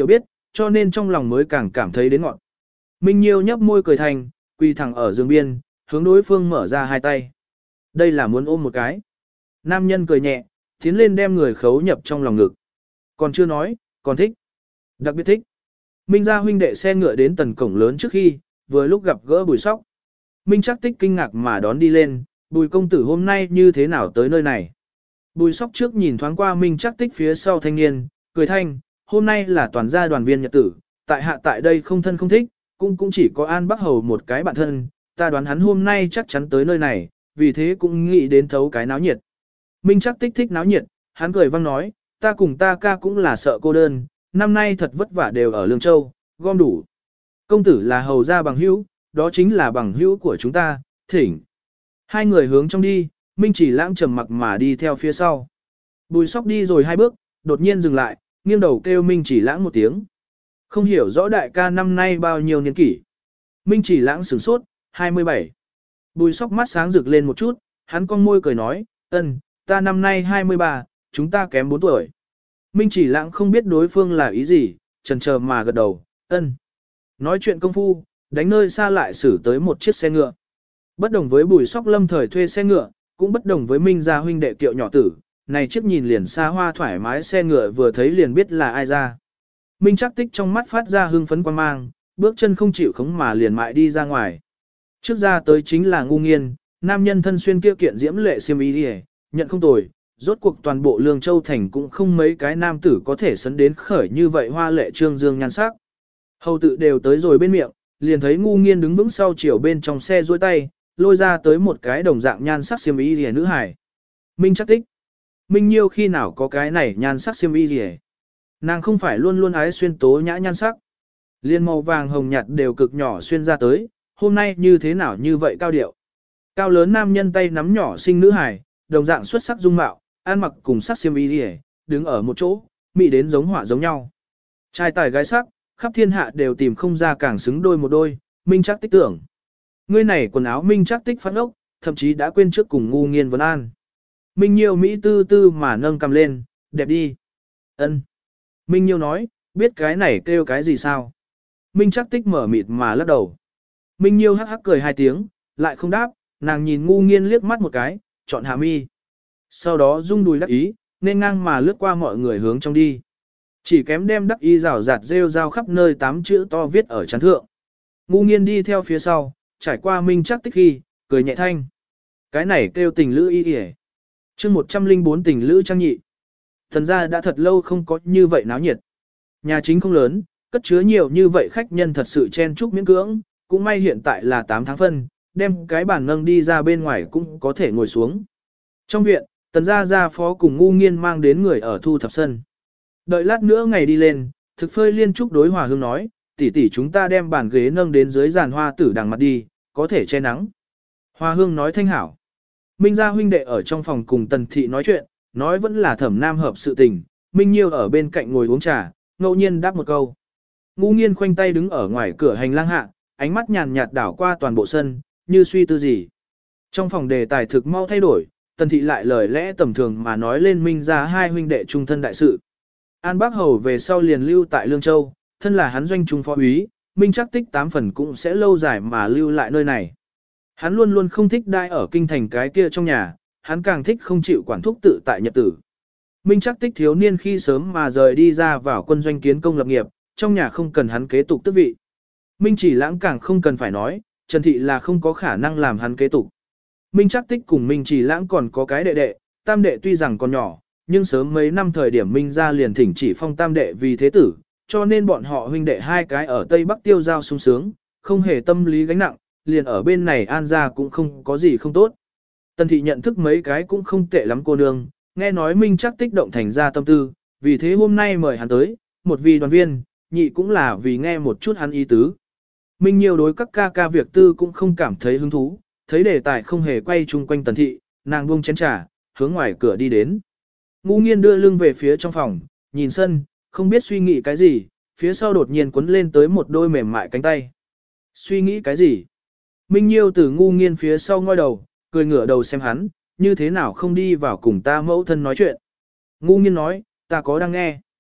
cho nên trong lòng mới càng cảm thấy đến ngọn. Minh Nhiêu nhấp môi cười thành, quỳ thẳng ở giường biên, hướng đối phương mở ra hai tay. Đây là muốn ôm một cái. Nam nhân cười nhẹ, tiến lên đem người khấu nhập trong lòng ngực. Còn chưa nói, còn thích. Đặc biệt thích. Minh gia huynh đệ xe ngựa đến tần cổng lớn trước khi, vừa lúc gặp gỡ Bùi Sóc. Minh Trác Tích kinh ngạc mà đón đi lên, Bùi công tử hôm nay như thế nào tới nơi này. Bùi Sóc trước nhìn thoáng qua Minh Trác Tích phía sau thanh niên, cười thanh, hôm nay là toàn gia đoàn viên nhật tử, tại hạ tại đây không thân không thích, cũng cũng chỉ có An Bắc Hầu một cái bạn thân, ta đoán hắn hôm nay chắc chắn tới nơi này, vì thế cũng nghĩ đến thấu cái náo nhiệt. Minh Trác Tích thích náo nhiệt, hắn cười vang nói, ta cùng ta ca cũng là sợ cô đơn, năm nay thật vất vả đều ở Lương Châu, gom đủ. Công tử là hầu gia bằng hữu, đó chính là bằng hữu của chúng ta, thỉnh. Hai người hướng trong đi, Minh Chỉ Lãng trầm mặc mà đi theo phía sau. Bùi Sóc đi rồi hai bước, đột nhiên dừng lại, nghiêng đầu kêu Minh Chỉ Lãng một tiếng. Không hiểu rõ đại ca năm nay bao nhiêu niên kỷ. Minh Chỉ Lãng sửng sốt, hai mươi bảy. Bùi Sóc mắt sáng rực lên một chút, hắn cong môi cười nói, ân, ta năm nay hai mươi ba, chúng ta kém bốn tuổi. Minh Chỉ Lãng không biết đối phương là ý gì, chần chờ mà gật đầu, ân. Nói chuyện công phu, đánh nơi xa lại xử tới một chiếc xe ngựa. Bất đồng với Bùi Sóc lâm thời thuê xe ngựa, cũng bất đồng với Minh gia huynh đệ kiệu nhỏ tử, này chiếc nhìn liền xa hoa thoải mái xe ngựa vừa thấy liền biết là ai ra. Minh Trác Tích trong mắt phát ra hưng phấn quan mang, bước chân không chịu khống mà liền mại đi ra ngoài. Trước ra tới chính là Ngu Nghiên, nam nhân thân xuyên kia kiện diễm lệ xiêm y đi, nhận không tồi, rốt cuộc toàn bộ Lương Châu thành cũng không mấy cái nam tử có thể sấn đến khởi như vậy hoa lệ trương dương nhan sắc. Hầu tự đều tới rồi bên miệng, liền thấy Ngu Nghiên đứng vững sau chiều bên trong xe duỗi tay, lôi ra tới một cái đồng dạng nhan sắc xiêm y đi nữ hải. Minh Trác Tích. Minh Nhiêu khi nào có cái này nhan sắc xiêm y đi. Nàng không phải luôn luôn ái xuyên tố nhã nhan sắc. Liên màu vàng hồng nhạt đều cực nhỏ xuyên ra tới, hôm nay như thế nào như vậy cao điệu. Cao lớn nam nhân tay nắm nhỏ xinh nữ hài, đồng dạng xuất sắc dung mạo, ăn mặc cùng sắc xiêm y đi, đứng ở một chỗ, mỹ đến giống họa giống nhau. Trai tài gái sắc, khắp thiên hạ đều tìm không ra càng xứng đôi một đôi, Minh Trác Tích tưởng. Ngươi này quần áo Minh Trác Tích phát ốc, thậm chí đã quên trước cùng Ngu Nghiên vấn an. Minh Nhiêu Mỹ tư tư mà nâng cầm lên, đẹp đi. Ân. Minh Nhiêu nói, biết cái này kêu cái gì sao? Minh Trác Tích mở mịt mà lắc đầu. Minh Nhiêu hắc hắc cười hai tiếng, lại không đáp, nàng nhìn Ngu Nghiên liếc mắt một cái, chọn hạ mi. Sau đó rung đùi đắc ý, nên ngang mà lướt qua mọi người hướng trong đi. Chỉ kém đem đắc ý rào rạt rêu rao khắp nơi tám chữ to viết ở chán thượng. Ngu Nghiên đi theo phía sau, trải qua Minh Trác Tích khi, cười nhẹ thanh. Cái này kêu tình lữ y yể. Chương một trăm linh bốn tình lữ trang nhị. Thần ra đã thật lâu không có như vậy náo nhiệt. Nhà chính không lớn, cất chứa nhiều như vậy khách nhân thật sự chen chúc miễn cưỡng, cũng may hiện tại là tám tháng phân, đem cái bàn nâng đi ra bên ngoài cũng có thể ngồi xuống. Trong viện, tần gia gia phó cùng Ngu Nghiên mang đến người ở thu thập sân. Đợi lát nữa ngày đi lên, thực phơi liên trúc đối Hòa Hương nói, tỷ tỷ chúng ta đem bàn ghế nâng đến dưới giàn hoa tử đằng mặt đi, có thể che nắng. Hòa Hương nói thanh hảo. Minh gia huynh đệ ở trong phòng cùng tần thị nói chuyện, nói vẫn là thẩm nam hợp sự tình, Minh Nhiêu ở bên cạnh ngồi uống trà, ngẫu nhiên đáp một câu. Ngu Nghiên khoanh tay đứng ở ngoài cửa hành lang hạ, ánh mắt nhàn nhạt đảo qua toàn bộ sân, như suy tư gì. Trong phòng đề tài thực mau thay đổi, tần thị lại lời lẽ tầm thường mà nói lên Minh gia hai huynh đệ trung thân đại sự. An Bác Hầu về sau liền lưu tại Lương Châu, thân là hắn doanh trung phó úy, Minh Trác Tích tám phần cũng sẽ lâu dài mà lưu lại nơi này. Hắn luôn luôn không thích đai ở kinh thành cái kia trong nhà, hắn càng thích không chịu quản thúc tự tại nhật tử. Minh Trác Tích thiếu niên khi sớm mà rời đi ra vào quân doanh kiến công lập nghiệp, trong nhà không cần hắn kế tục tước vị. Minh Chỉ Lãng càng không cần phải nói, Trần Thị là không có khả năng làm hắn kế tục. Minh Trác Tích cùng Minh Chỉ Lãng còn có cái đệ đệ, tam đệ tuy rằng còn nhỏ, nhưng sớm mấy năm thời điểm Minh gia liền thỉnh chỉ phong tam đệ vì thế tử, cho nên bọn họ huynh đệ hai cái ở Tây Bắc tiêu giao sung sướng, không hề tâm lý gánh nặng, liền ở bên này An gia cũng không có gì không tốt. Tần Thị nhận thức mấy cái cũng không tệ lắm cô nương, nghe nói Minh Trác Tích động thành ra tâm tư, vì thế hôm nay mời hắn tới, một vì đoàn viên, nhị cũng là vì nghe một chút hắn ý tứ. Minh Nhiêu đối các ca ca việc tư cũng không cảm thấy hứng thú, thấy đề tài không hề quay chung quanh Tần Thị, nàng buông chén trà, hướng ngoài cửa đi đến. Ngu Nghiên đưa lưng về phía trong phòng, nhìn sân, không biết suy nghĩ cái gì, phía sau đột nhiên quấn lên tới một đôi mềm mại cánh tay. Suy nghĩ cái gì? Minh Nhiêu từ Ngu Nghiên phía sau ngoi đầu, cười ngửa đầu xem hắn, như thế nào không đi vào cùng ta mẫu thân nói chuyện. Ngu Nghiên nói, ta có đang nghe.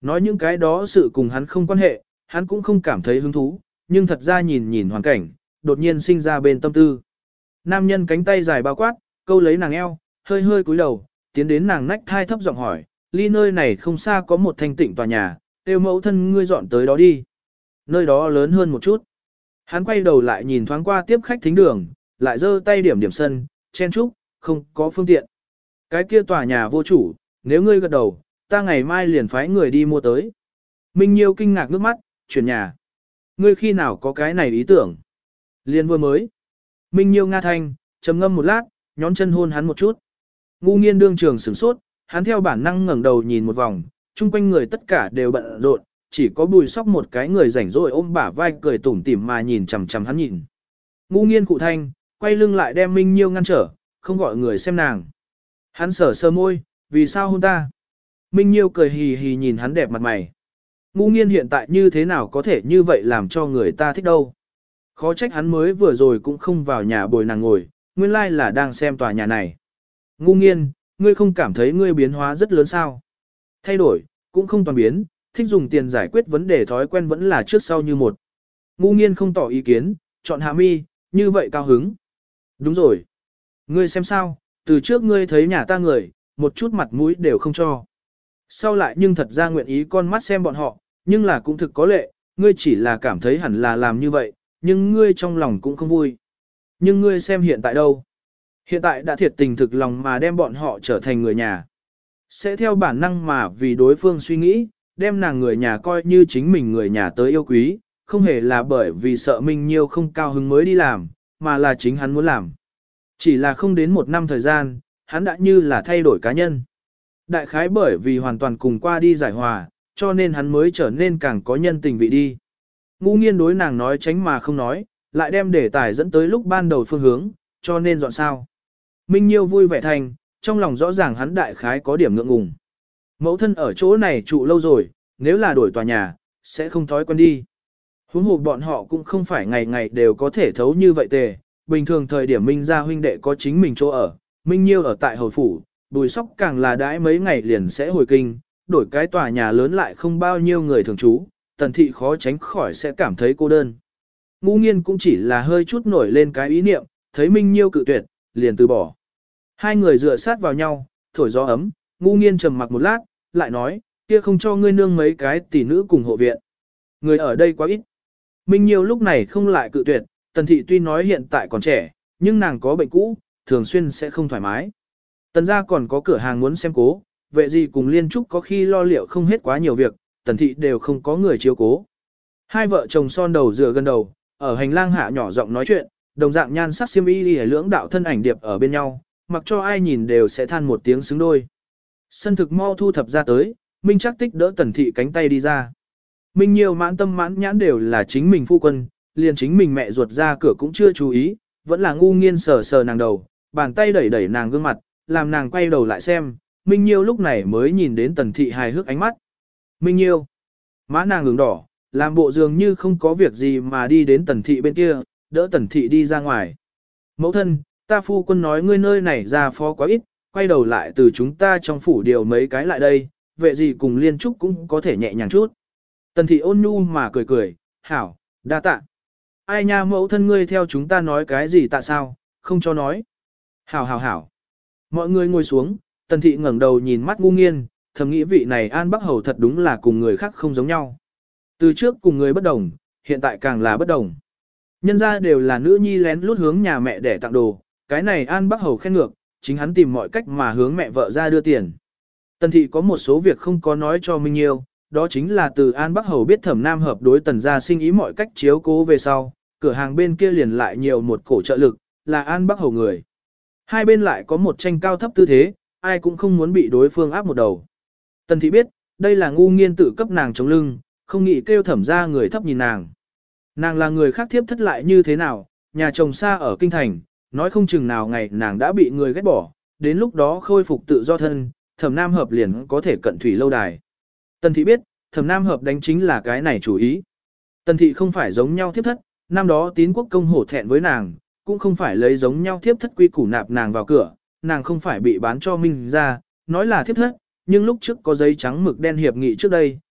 Nói những cái đó sự cùng hắn không quan hệ, hắn cũng không cảm thấy hứng thú, nhưng thật ra nhìn nhìn hoàn cảnh, đột nhiên sinh ra bên tâm tư. Nam nhân cánh tay dài bao quát, câu lấy nàng eo, hơi hơi cúi đầu, tiến đến nàng nách thai thấp giọng hỏi, ly nơi này không xa có một thanh tịnh tòa nhà, tiêu mẫu thân ngươi dọn tới đó đi. Nơi đó lớn hơn một chút. Hắn quay đầu lại nhìn thoáng qua tiếp khách thính đường, lại giơ tay điểm điểm sân, chen trúc, không có phương tiện. Cái kia tòa nhà vô chủ, nếu ngươi gật đầu, ta ngày mai liền phái người đi mua tới. Minh Nhiêu kinh ngạc nước mắt, chuyển nhà. Ngươi khi nào có cái này ý tưởng? Liên vừa mới. Minh Nhiêu nga thanh, trầm ngâm một lát, nhón chân hôn hắn một chút. Ngu Nghiên đương trường sửng sốt, hắn theo bản năng ngẩng đầu nhìn một vòng, chung quanh người tất cả đều bận rộn, chỉ có Bùi Sóc một cái người rảnh rỗi ôm bả vai cười tủm tỉm mà nhìn chằm chằm hắn nhìn. Ngu Nghiên cụ thanh, quay lưng lại đem Minh Nhiêu ngăn trở, không gọi người xem nàng. Hắn sở sơ môi, vì sao hôn ta? Minh Nhiêu cười hì hì nhìn hắn đẹp mặt mày. Ngu Nghiên hiện tại như thế nào có thể như vậy làm cho người ta thích đâu. Khó trách hắn mới vừa rồi cũng không vào nhà bồi nàng ngồi, nguyên lai là đang xem tòa nhà này. Ngu Nghiên, ngươi không cảm thấy ngươi biến hóa rất lớn sao? Thay đổi, cũng không toàn biến, thích dùng tiền giải quyết vấn đề thói quen vẫn là trước sau như một. Ngu Nghiên không tỏ ý kiến, chọn hạ mi, như vậy cao hứng. Đúng rồi. Ngươi xem sao, từ trước ngươi thấy nhà ta người, một chút mặt mũi đều không cho. Sau lại nhưng thật ra nguyện ý con mắt xem bọn họ, nhưng là cũng thực có lệ, ngươi chỉ là cảm thấy hẳn là làm như vậy, nhưng ngươi trong lòng cũng không vui. Nhưng ngươi xem hiện tại đâu? Hiện tại đã thiệt tình thực lòng mà đem bọn họ trở thành người nhà. Sẽ theo bản năng mà vì đối phương suy nghĩ, đem nàng người nhà coi như chính mình người nhà tới yêu quý, không hề là bởi vì sợ Minh Nhiêu không cao hứng mới đi làm, mà là chính hắn muốn làm. Chỉ là không đến một năm thời gian, hắn đã như là thay đổi cá nhân. Đại khái bởi vì hoàn toàn cùng qua đi giải hòa, cho nên hắn mới trở nên càng có nhân tình vị đi. Ngu Nghiên đối nàng nói tránh mà không nói, lại đem đề tài dẫn tới lúc ban đầu phương hướng, cho nên dọn sao. Minh Nhiêu vui vẻ thành, trong lòng rõ ràng hắn đại khái có điểm ngượng ngùng. Mẫu thân ở chỗ này trụ lâu rồi, nếu là đổi tòa nhà, sẽ không thói quen đi. Huống hồ bọn họ cũng không phải ngày ngày đều có thể thấu như vậy tề, bình thường thời điểm Minh gia huynh đệ có chính mình chỗ ở, Minh Nhiêu ở tại hồi phủ, Bùi Sóc càng là đãi mấy ngày liền sẽ hồi kinh, đổi cái tòa nhà lớn lại không bao nhiêu người thường trú, Tần Thị khó tránh khỏi sẽ cảm thấy cô đơn. Ngu Nghiên cũng chỉ là hơi chút nổi lên cái ý niệm, thấy Minh Nhiêu cự tuyệt, liền từ bỏ. Hai người dựa sát vào nhau, thổi gió ấm, Ngu Nghiên trầm mặc một lát, lại nói, kia không cho ngươi nương mấy cái tỷ nữ cùng hộ viện. Người ở đây quá ít. Minh Nhiêu lúc này không lại cự tuyệt, Tần Thị tuy nói hiện tại còn trẻ, nhưng nàng có bệnh cũ, thường xuyên sẽ không thoải mái. Tần gia còn có cửa hàng muốn xem cố, vệ gì cùng Liên Trúc có khi lo liệu không hết quá nhiều việc, Tần Thị đều không có người chiếu cố. Hai vợ chồng son đầu dựa gần đầu, ở hành lang hạ nhỏ giọng nói chuyện, đồng dạng nhan sắc xiêm y đi lưỡng đạo thân ảnh điệp ở bên nhau, mặc cho ai nhìn đều sẽ than một tiếng xứng đôi. Sân thực mau thu thập ra tới, Minh Trác Tích đỡ Tần Thị cánh tay đi ra. Minh Nhiêu mãn tâm mãn nhãn đều là chính mình phu quân, liền chính mình mẹ ruột ra cửa cũng chưa chú ý, vẫn là Ngu Nghiên sờ sờ nàng đầu, bàn tay đẩy đẩy nàng gương mặt, làm nàng quay đầu lại xem, Minh Nhiêu lúc này mới nhìn đến Tần Thị hài hước ánh mắt. Minh Nhiêu, má nàng ửng đỏ, làm bộ dường như không có việc gì mà đi đến Tần Thị bên kia, đỡ Tần Thị đi ra ngoài. Mẫu thân, ta phu quân nói ngươi nơi này ra phó quá ít, quay đầu lại từ chúng ta trong phủ điều mấy cái lại đây, vệ gì cùng Liên Trúc cũng có thể nhẹ nhàng chút. Tần Thị ôn nhu mà cười cười, hảo, đa tạ. Ai nha mẫu thân ngươi theo chúng ta nói cái gì tại sao, không cho nói. Hảo hảo hảo. Mọi người ngồi xuống, Tần Thị ngẩng đầu nhìn mắt Ngu Nghiên, thầm nghĩ vị này An Bắc Hầu thật đúng là cùng người khác không giống nhau. Từ trước cùng người bất đồng, hiện tại càng là bất đồng. Nhân ra đều là nữ nhi lén lút hướng nhà mẹ để tặng đồ, cái này An Bắc Hầu khen ngược, chính hắn tìm mọi cách mà hướng mẹ vợ ra đưa tiền. Tần Thị có một số việc không có nói cho Minh Nhiêu, đó chính là từ An Bắc Hầu biết Thẩm Nam Hợp đối Tần gia sinh ý mọi cách chiếu cố về sau, cửa hàng bên kia liền lại nhiều một cổ trợ lực, là An Bắc Hầu người. Hai bên lại có một tranh cao thấp tư thế, ai cũng không muốn bị đối phương áp một đầu. Tần Thị biết, đây là Ngu Nghiên tự cấp nàng chống lưng, không nghĩ kêu Thẩm gia người thấp nhìn nàng. Nàng là người khác thiếp thất lại như thế nào, nhà chồng xa ở kinh thành, nói không chừng nào ngày nàng đã bị người ghét bỏ, đến lúc đó khôi phục tự do thân, Thẩm Nam Hợp liền có thể cận thủy lâu đài. Tần Thị biết, Thẩm Nam Hợp đánh chính là cái này chủ ý. Tần Thị không phải giống nhau thiếp thất, năm đó Tín Quốc công hổ thẹn với nàng, cũng không phải lấy giống nhau thiếp thất quy củ nạp nàng vào cửa, nàng không phải bị bán cho Minh ra, nói là thiếp thất, nhưng lúc trước có giấy trắng mực đen hiệp nghị trước đây,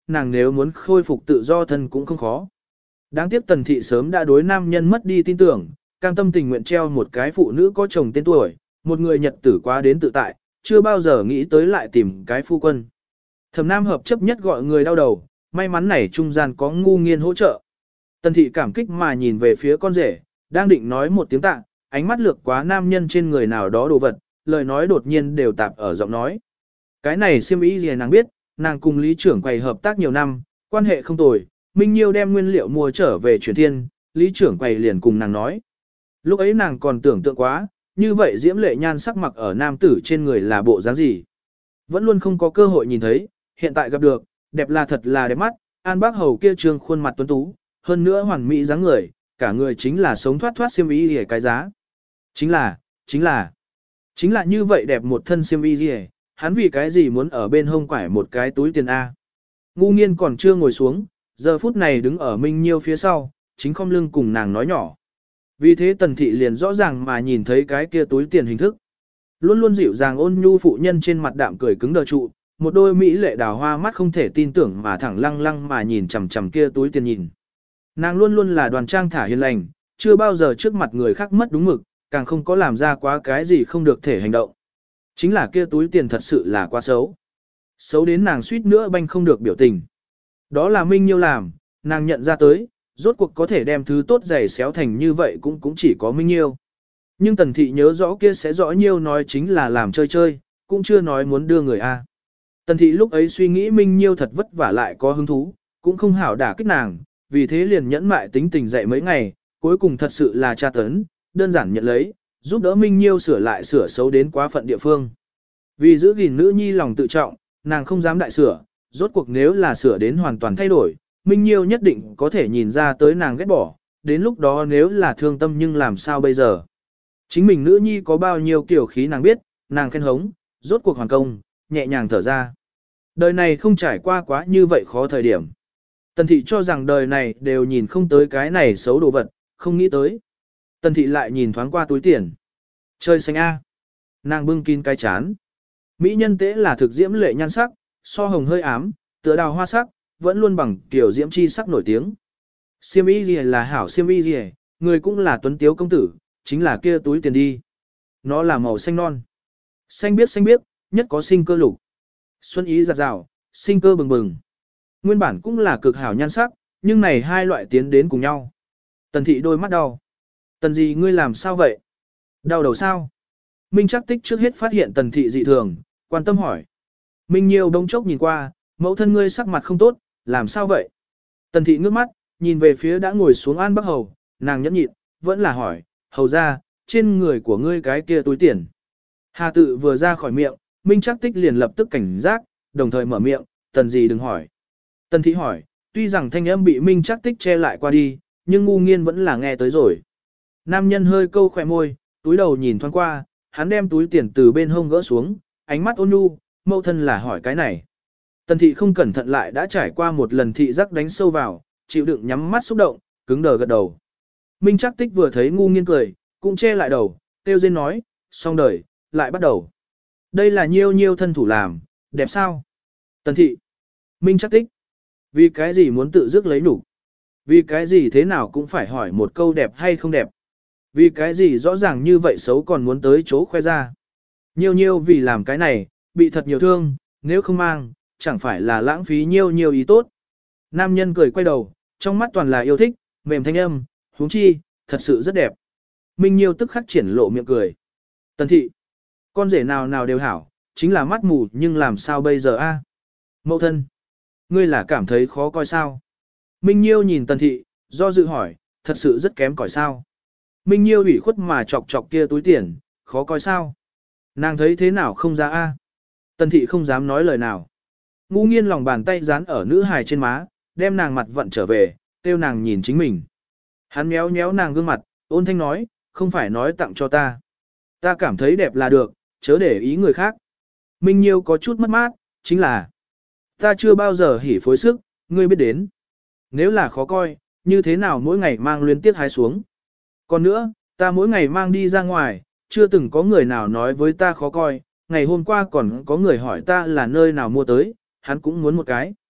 nàng nếu muốn khôi phục tự do thân cũng không khó. Đáng tiếc Tần Thị sớm đã đối nam nhân mất đi tin tưởng, cam tâm tình nguyện treo một cái phụ nữ có chồng tên tuổi, một người nhật tử quá đến tự tại, chưa bao giờ nghĩ tới lại tìm cái phu quân. Thẩm Nam hợp chấp nhất gọi người đau đầu, may mắn này trung gian có ngu nghiên hỗ trợ. Tần Thị cảm kích mà nhìn về phía con rể, đang định nói một tiếng tạ, ánh mắt lược quá nam nhân trên người nào đó đồ vật, lời nói đột nhiên đều tạp ở giọng nói. Cái này xiêm y gì nàng biết, nàng cùng lý trưởng quầy hợp tác nhiều năm, quan hệ không tồi, Minh Nhiêu đem nguyên liệu mua trở về chuyển thiên, lý trưởng quầy liền cùng nàng nói. Lúc ấy nàng còn tưởng tượng quá, như vậy diễm lệ nhan sắc mặc ở nam tử trên người là bộ dáng gì. Vẫn luôn không có cơ hội nhìn thấy, hiện tại gặp được, đẹp là thật là đẹp mắt, An Bác Hầu kia trương khuôn mặt tuấn tú, hơn nữa hoàn mỹ dáng người, cả người chính là sống thoát thoát xiêm y gì cái giá. Chính là, chính là, chính là như vậy đẹp một thân xiêm y gì, hắn vì cái gì muốn ở bên hông quải một cái túi tiền A. Ngu nghiên còn chưa ngồi xuống, giờ phút này đứng ở Minh Nhiêu phía sau, chính không lưng cùng nàng nói nhỏ. Vì thế Tần Thị liền rõ ràng mà nhìn thấy cái kia túi tiền hình thức. Luôn luôn dịu dàng ôn nhu phụ nhân trên mặt đạm cười cứng đờ trụ, một đôi mỹ lệ đào hoa mắt không thể tin tưởng mà thẳng lăng lăng mà nhìn chằm chằm kia túi tiền nhìn. Nàng luôn luôn là đoàn trang thả hiền lành, chưa bao giờ trước mặt người khác mất đúng mực, càng không có làm ra quá cái gì không được thể hành động. Chính là kia túi tiền thật sự là quá xấu. Xấu đến nàng suýt nữa banh không được biểu tình. Đó là Minh Nhiêu làm, nàng nhận ra tới, rốt cuộc có thể đem thứ tốt giày xéo thành như vậy cũng cũng chỉ có Minh Nhiêu. Nhưng Tần Thị nhớ rõ kia sẽ rõ Nhiêu nói chính là làm chơi chơi, cũng chưa nói muốn đưa người A. Tần Thị lúc ấy suy nghĩ Minh Nhiêu thật vất vả lại có hứng thú, cũng không hảo đả kích nàng, vì thế liền nhẫn mại tính tình dậy mấy ngày, cuối cùng thật sự là tra tấn, đơn giản nhận lấy, giúp đỡ Minh Nhiêu sửa lại sửa xấu đến quá phận địa phương. Vì giữ gìn nữ nhi lòng tự trọng, nàng không dám đại sửa, rốt cuộc nếu là sửa đến hoàn toàn thay đổi, Minh Nhiêu nhất định có thể nhìn ra tới nàng ghét bỏ, đến lúc đó nếu là thương tâm nhưng làm sao bây giờ. Chính mình nữ nhi có bao nhiêu kiểu khí nàng biết, nàng khen hống, rốt cuộc hoàn công, nhẹ nhàng thở ra. Đời này không trải qua quá như vậy khó thời điểm. Tần Thị cho rằng đời này đều nhìn không tới cái này xấu đồ vật, không nghĩ tới. Tần Thị lại nhìn thoáng qua túi tiền. Chơi xanh A. Nàng bưng kín cái chán. Mỹ nhân tế là thực diễm lệ nhan sắc, so hồng hơi ám, tựa đào hoa sắc, vẫn luôn bằng kiểu diễm chi sắc nổi tiếng. Siêm y gì là hảo siêm y gì, người cũng là tuấn tiếu công tử, chính là kia túi tiền đi. Nó là màu xanh non. Xanh biếc xanh biếc, nhất có sinh cơ lục. Xuân ý giặt rào, sinh cơ bừng bừng. Nguyên bản cũng là cực hảo nhan sắc, nhưng này hai loại tiến đến cùng nhau. Tần Thị đôi mắt đau. Tần gì ngươi làm sao vậy? Đau đầu sao? Minh Trác Tích trước hết phát hiện Tần Thị dị thường, quan tâm hỏi. Minh Nhiêu đông chốc nhìn qua, mẫu thân ngươi sắc mặt không tốt, làm sao vậy? Tần Thị ngước mắt, nhìn về phía đã ngồi xuống An Bắc Hầu, nàng nhẫn nhịn, vẫn là hỏi, hầu ra, trên người của ngươi cái kia túi tiền. Hà tự vừa ra khỏi miệng, Minh Trác Tích liền lập tức cảnh giác, đồng thời mở miệng, Tần gì đừng hỏi. Tần Thị hỏi, tuy rằng thanh âm bị Minh Trác Tích che lại qua đi, nhưng ngu nghiên vẫn là nghe tới rồi. Nam nhân hơi câu khỏe môi, túi đầu nhìn thoáng qua, hắn đem túi tiền từ bên hông gỡ xuống, ánh mắt ôn nhu, mẫu thân là hỏi cái này. Tần Thị không cẩn thận lại đã trải qua một lần thị giác đánh sâu vào, chịu đựng nhắm mắt xúc động, cứng đờ gật đầu. Minh Trác Tích vừa thấy ngu nghiên cười, cũng che lại đầu, tiêu rên nói, xong đời, lại bắt đầu. Đây là nhiêu nhiêu thân thủ làm, đẹp sao? Tần Thị. Minh Trác Tích. Vì cái gì muốn tự dứt lấy nhục? Vì cái gì thế nào cũng phải hỏi một câu đẹp hay không đẹp? Vì cái gì rõ ràng như vậy xấu còn muốn tới chỗ khoe ra? Nhiêu nhiêu vì làm cái này, bị thật nhiều thương, nếu không mang, chẳng phải là lãng phí nhiêu nhiêu ý tốt. Nam nhân cười quay đầu, trong mắt toàn là yêu thích, mềm thanh âm, huống chi, thật sự rất đẹp. Minh Nhiêu tức khắc triển lộ miệng cười. Tần Thị. Con rể nào nào đều hảo, chính là mắt mù nhưng làm sao bây giờ a? Mẫu thân. Ngươi là cảm thấy khó coi sao? Minh Nhiêu nhìn Tần Thị, do dự hỏi, thật sự rất kém cỏi sao? Minh Nhiêu ủy khuất mà chọc chọc kia túi tiền, khó coi sao? Nàng thấy thế nào không ra a? Tần Thị không dám nói lời nào. Ngu nghiên lòng bàn tay dán ở nữ hài trên má, đem nàng mặt vận trở về, kêu nàng nhìn chính mình. Hắn méo méo nàng gương mặt, ôn thanh nói, không phải nói tặng cho ta. Ta cảm thấy đẹp là được, chớ để ý người khác. Minh Nhiêu có chút mất mát, chính là ta chưa bao giờ hỉ phối sức, ngươi biết đến. Nếu là khó coi, như thế nào mỗi ngày mang liên tiếp hái xuống. Còn nữa, ta mỗi ngày mang đi ra ngoài, chưa từng có người nào nói với ta khó coi, ngày hôm qua còn có người hỏi ta là nơi nào mua tới, hắn cũng muốn một cái.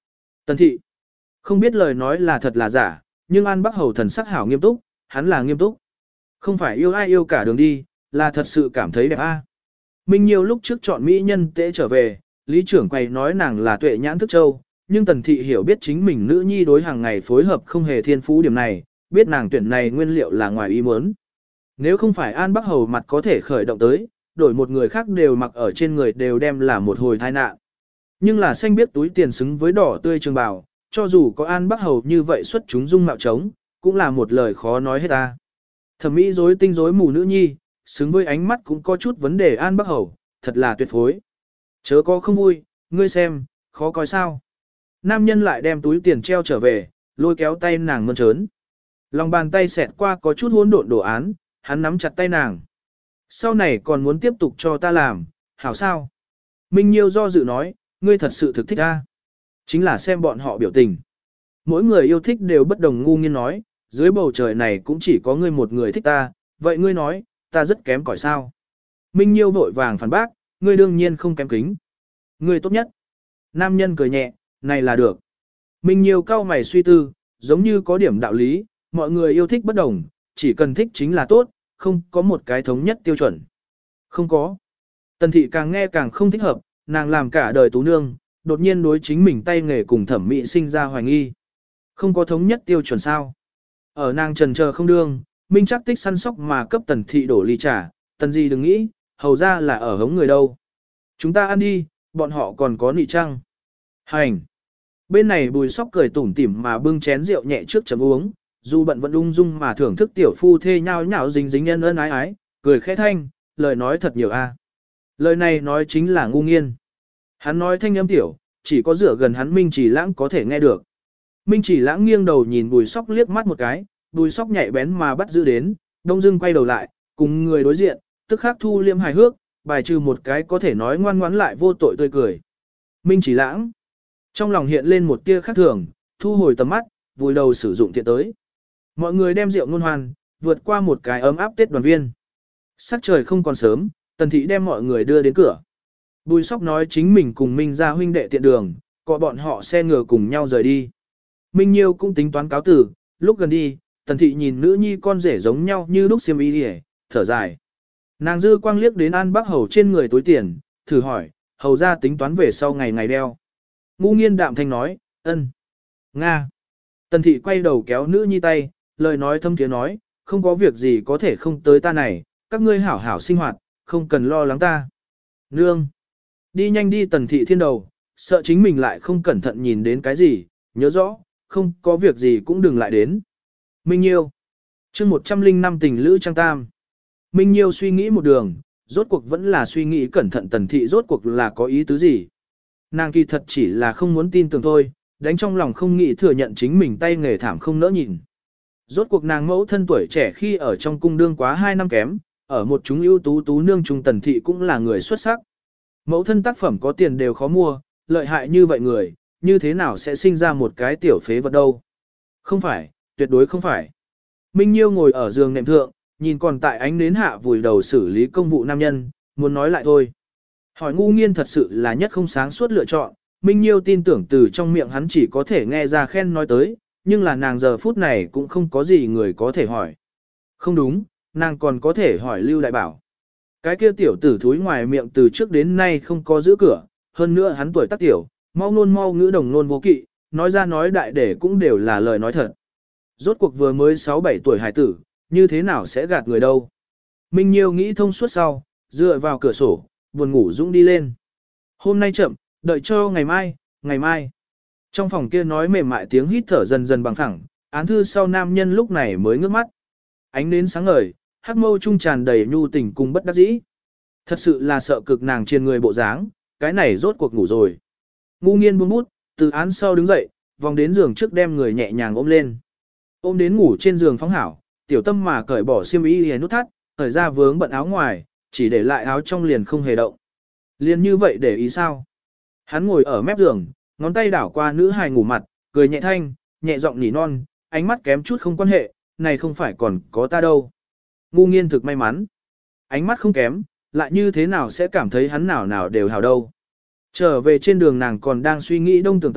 Tần thị. Không biết lời nói là thật là giả, nhưng An Bắc Hầu thần sắc hảo nghiêm túc, hắn là nghiêm túc. Không phải yêu ai yêu cả đường đi, là thật sự cảm thấy đẹp a. Minh Nhiêu lúc trước chọn mỹ nhân tễ trở về, lý trưởng quầy nói nàng là tuệ nhãn thức châu, nhưng Tần thị hiểu biết chính mình nữ nhi đối hàng ngày phối hợp không hề thiên phú điểm này, biết nàng tuyển này nguyên liệu là ngoài ý muốn. Nếu không phải An Bắc Hầu mặt có thể khởi động tới, đổi một người khác đều mặc ở trên người đều đem là một hồi tai nạn. Nhưng là xanh biết túi tiền xứng với đỏ tươi trường bào, cho dù có An Bắc Hầu như vậy xuất chúng dung mạo trống, cũng là một lời khó nói hết ta. Thẩm mỹ rối tinh rối mù nữ nhi, xứng với ánh mắt cũng có chút vấn đề An Bắc Hầu, thật là tuyệt phối. Chớ có không vui, ngươi xem, khó coi sao. Nam nhân lại đem túi tiền treo trở về, lôi kéo tay nàng mơn trớn. Lòng bàn tay xẹt qua có chút hỗn độn đồ án, hắn nắm chặt tay nàng. Sau này còn muốn tiếp tục cho ta làm, hảo sao? Minh Nhiêu do dự nói, ngươi thật sự thực thích ta. Chính là xem bọn họ biểu tình. Mỗi người yêu thích đều bất đồng ngu nghiên nói, dưới bầu trời này cũng chỉ có ngươi một người thích ta, vậy ngươi nói, ta rất kém cỏi sao? Minh Nhiêu vội vàng phản bác, ngươi đương nhiên không kém kính. Ngươi tốt nhất. Nam nhân cười nhẹ, này là được. Minh Nhiêu cao mày suy tư, giống như có điểm đạo lý, mọi người yêu thích bất đồng, chỉ cần thích chính là tốt, không có một cái thống nhất tiêu chuẩn. Không có. Tần thị càng nghe càng không thích hợp, nàng làm cả đời tú nương, đột nhiên đối chính mình tay nghề cùng thẩm mỹ sinh ra hoài nghi. Không có thống nhất tiêu chuẩn sao. Ở nàng trần chờ không đương, Minh chắc tích săn sóc mà cấp tần thị đổ ly trà, tần gì đừng nghĩ, hầu ra là ở hống người đâu. Chúng ta ăn đi, bọn họ còn có nị trăng. Hành. Bên này Bùi Sóc cười tủm tỉm mà bưng chén rượu nhẹ trước chấm uống, dù bận vẫn ung dung mà thưởng thức tiểu phu thê nhau nhạo dính dính nhân ân ái ái, cười khẽ thanh, lời nói thật nhiều a. Lời này nói chính là ngu nghiên. Hắn nói thanh âm tiểu, chỉ có dựa gần hắn Minh Chỉ Lãng có thể nghe được. Minh Chỉ Lãng nghiêng đầu nhìn Bùi Sóc liếc mắt một cái, Bùi Sóc nhạy bén mà bắt giữ đến, đông dưng quay đầu lại, cùng người đối diện, tức khắc thu liêm hài hước, bài trừ một cái có thể nói ngoan ngoãn lại vô tội tươi cười. Minh Chỉ Lãng. Trong lòng hiện lên một tia khác thường, thu hồi tầm mắt, vùi đầu sử dụng tiện tới. Mọi người đem rượu ngôn hoan, vượt qua một cái ấm áp Tết đoàn viên. Sắc trời không còn sớm, Tần thị đem mọi người đưa đến cửa. Bùi Sóc nói chính mình cùng Minh ra huynh đệ tiện đường, cọ bọn họ xe ngựa cùng nhau rời đi. Minh Nhiêu cũng tính toán cáo tử, lúc gần đi, Tần thị nhìn nữ nhi con rể giống nhau như lúc xiêm y đi, thở dài. Nàng dư quang liếc đến An Bắc Hầu trên người túi tiền, thử hỏi, hầu ra tính toán về sau ngày ngày đeo. Ngu nghiên đạm thanh nói, ân. Nga. Tần thị quay đầu kéo nữ nhi tay, lời nói thâm tiếng nói, không có việc gì có thể không tới ta này, các ngươi hảo hảo sinh hoạt, không cần lo lắng ta. Nương. Đi nhanh đi Tần thị thiên đầu, sợ chính mình lại không cẩn thận nhìn đến cái gì, nhớ rõ, không có việc gì cũng đừng lại đến. Minh Nhiêu. chương một trăm linh năm tình lữ trang tam. Minh Nhiêu suy nghĩ một đường, rốt cuộc vẫn là suy nghĩ cẩn thận Tần thị rốt cuộc là có ý tứ gì. Nàng kỳ thật chỉ là không muốn tin tưởng thôi, đánh trong lòng không nghĩ thừa nhận chính mình tay nghề thảm không nỡ nhìn. Rốt cuộc nàng mẫu thân tuổi trẻ khi ở trong cung đương quá hai năm kém, ở một chúng ưu tú tú nương trung Tần thị cũng là người xuất sắc. Mẫu thân tác phẩm có tiền đều khó mua, lợi hại như vậy người, như thế nào sẽ sinh ra một cái tiểu phế vật đâu? Không phải, tuyệt đối không phải. Minh Nhiêu ngồi ở giường nệm thượng, nhìn còn tại ánh nến hạ vùi đầu xử lý công vụ nam nhân, muốn nói lại thôi. Hỏi ngu nghiên thật sự là nhất không sáng suốt lựa chọn, Minh Nhiêu tin tưởng từ trong miệng hắn chỉ có thể nghe ra khen nói tới, nhưng là nàng giờ phút này cũng không có gì người có thể hỏi. Không đúng, nàng còn có thể hỏi Lưu Đại Bảo. Cái kia tiểu tử thúi ngoài miệng từ trước đến nay không có giữ cửa, hơn nữa hắn tuổi tác tiểu, mau nôn mau ngữ đồng nôn vô kỵ, nói ra nói đại để cũng đều là lời nói thật. Rốt cuộc vừa mới sáu bảy tuổi hải tử, như thế nào sẽ gạt người đâu. Minh Nhiêu nghĩ thông suốt sau, dựa vào cửa sổ, buồn ngủ dũng đi lên. Hôm nay chậm, đợi cho ngày mai, ngày mai. Trong phòng kia nói mềm mại tiếng hít thở dần dần bằng thẳng, án thư sau nam nhân lúc này mới ngước mắt. Ánh nến sáng ngời, hắc mâu trung tràn đầy nhu tình cùng bất đắc dĩ. Thật sự là sợ cực nàng trên người bộ dáng, cái này rốt cuộc ngủ rồi. Ngu nghiên buông bút, từ án sau đứng dậy, vòng đến giường trước đem người nhẹ nhàng ôm lên. Ôm đến ngủ trên giường phóng hảo, tiểu tâm mà cởi bỏ xiêm y liền nút thắt, cởi ra vướng bận áo ngoài, chỉ để lại áo trong liền không hề động. Liền như vậy để ý sao? Hắn ngồi ở mép giường, ngón tay đảo qua nữ hài ngủ mặt, cười nhẹ thanh, nhẹ giọng nỉ non, ánh mắt kém chút không quan hệ, này không phải còn có ta đâu. Ngu nghiên thực may mắn. Ánh mắt không kém, lại như thế nào sẽ cảm thấy hắn nào nào đều hào đâu. Trở về trên đường nàng còn đang suy nghĩ đông tường tây,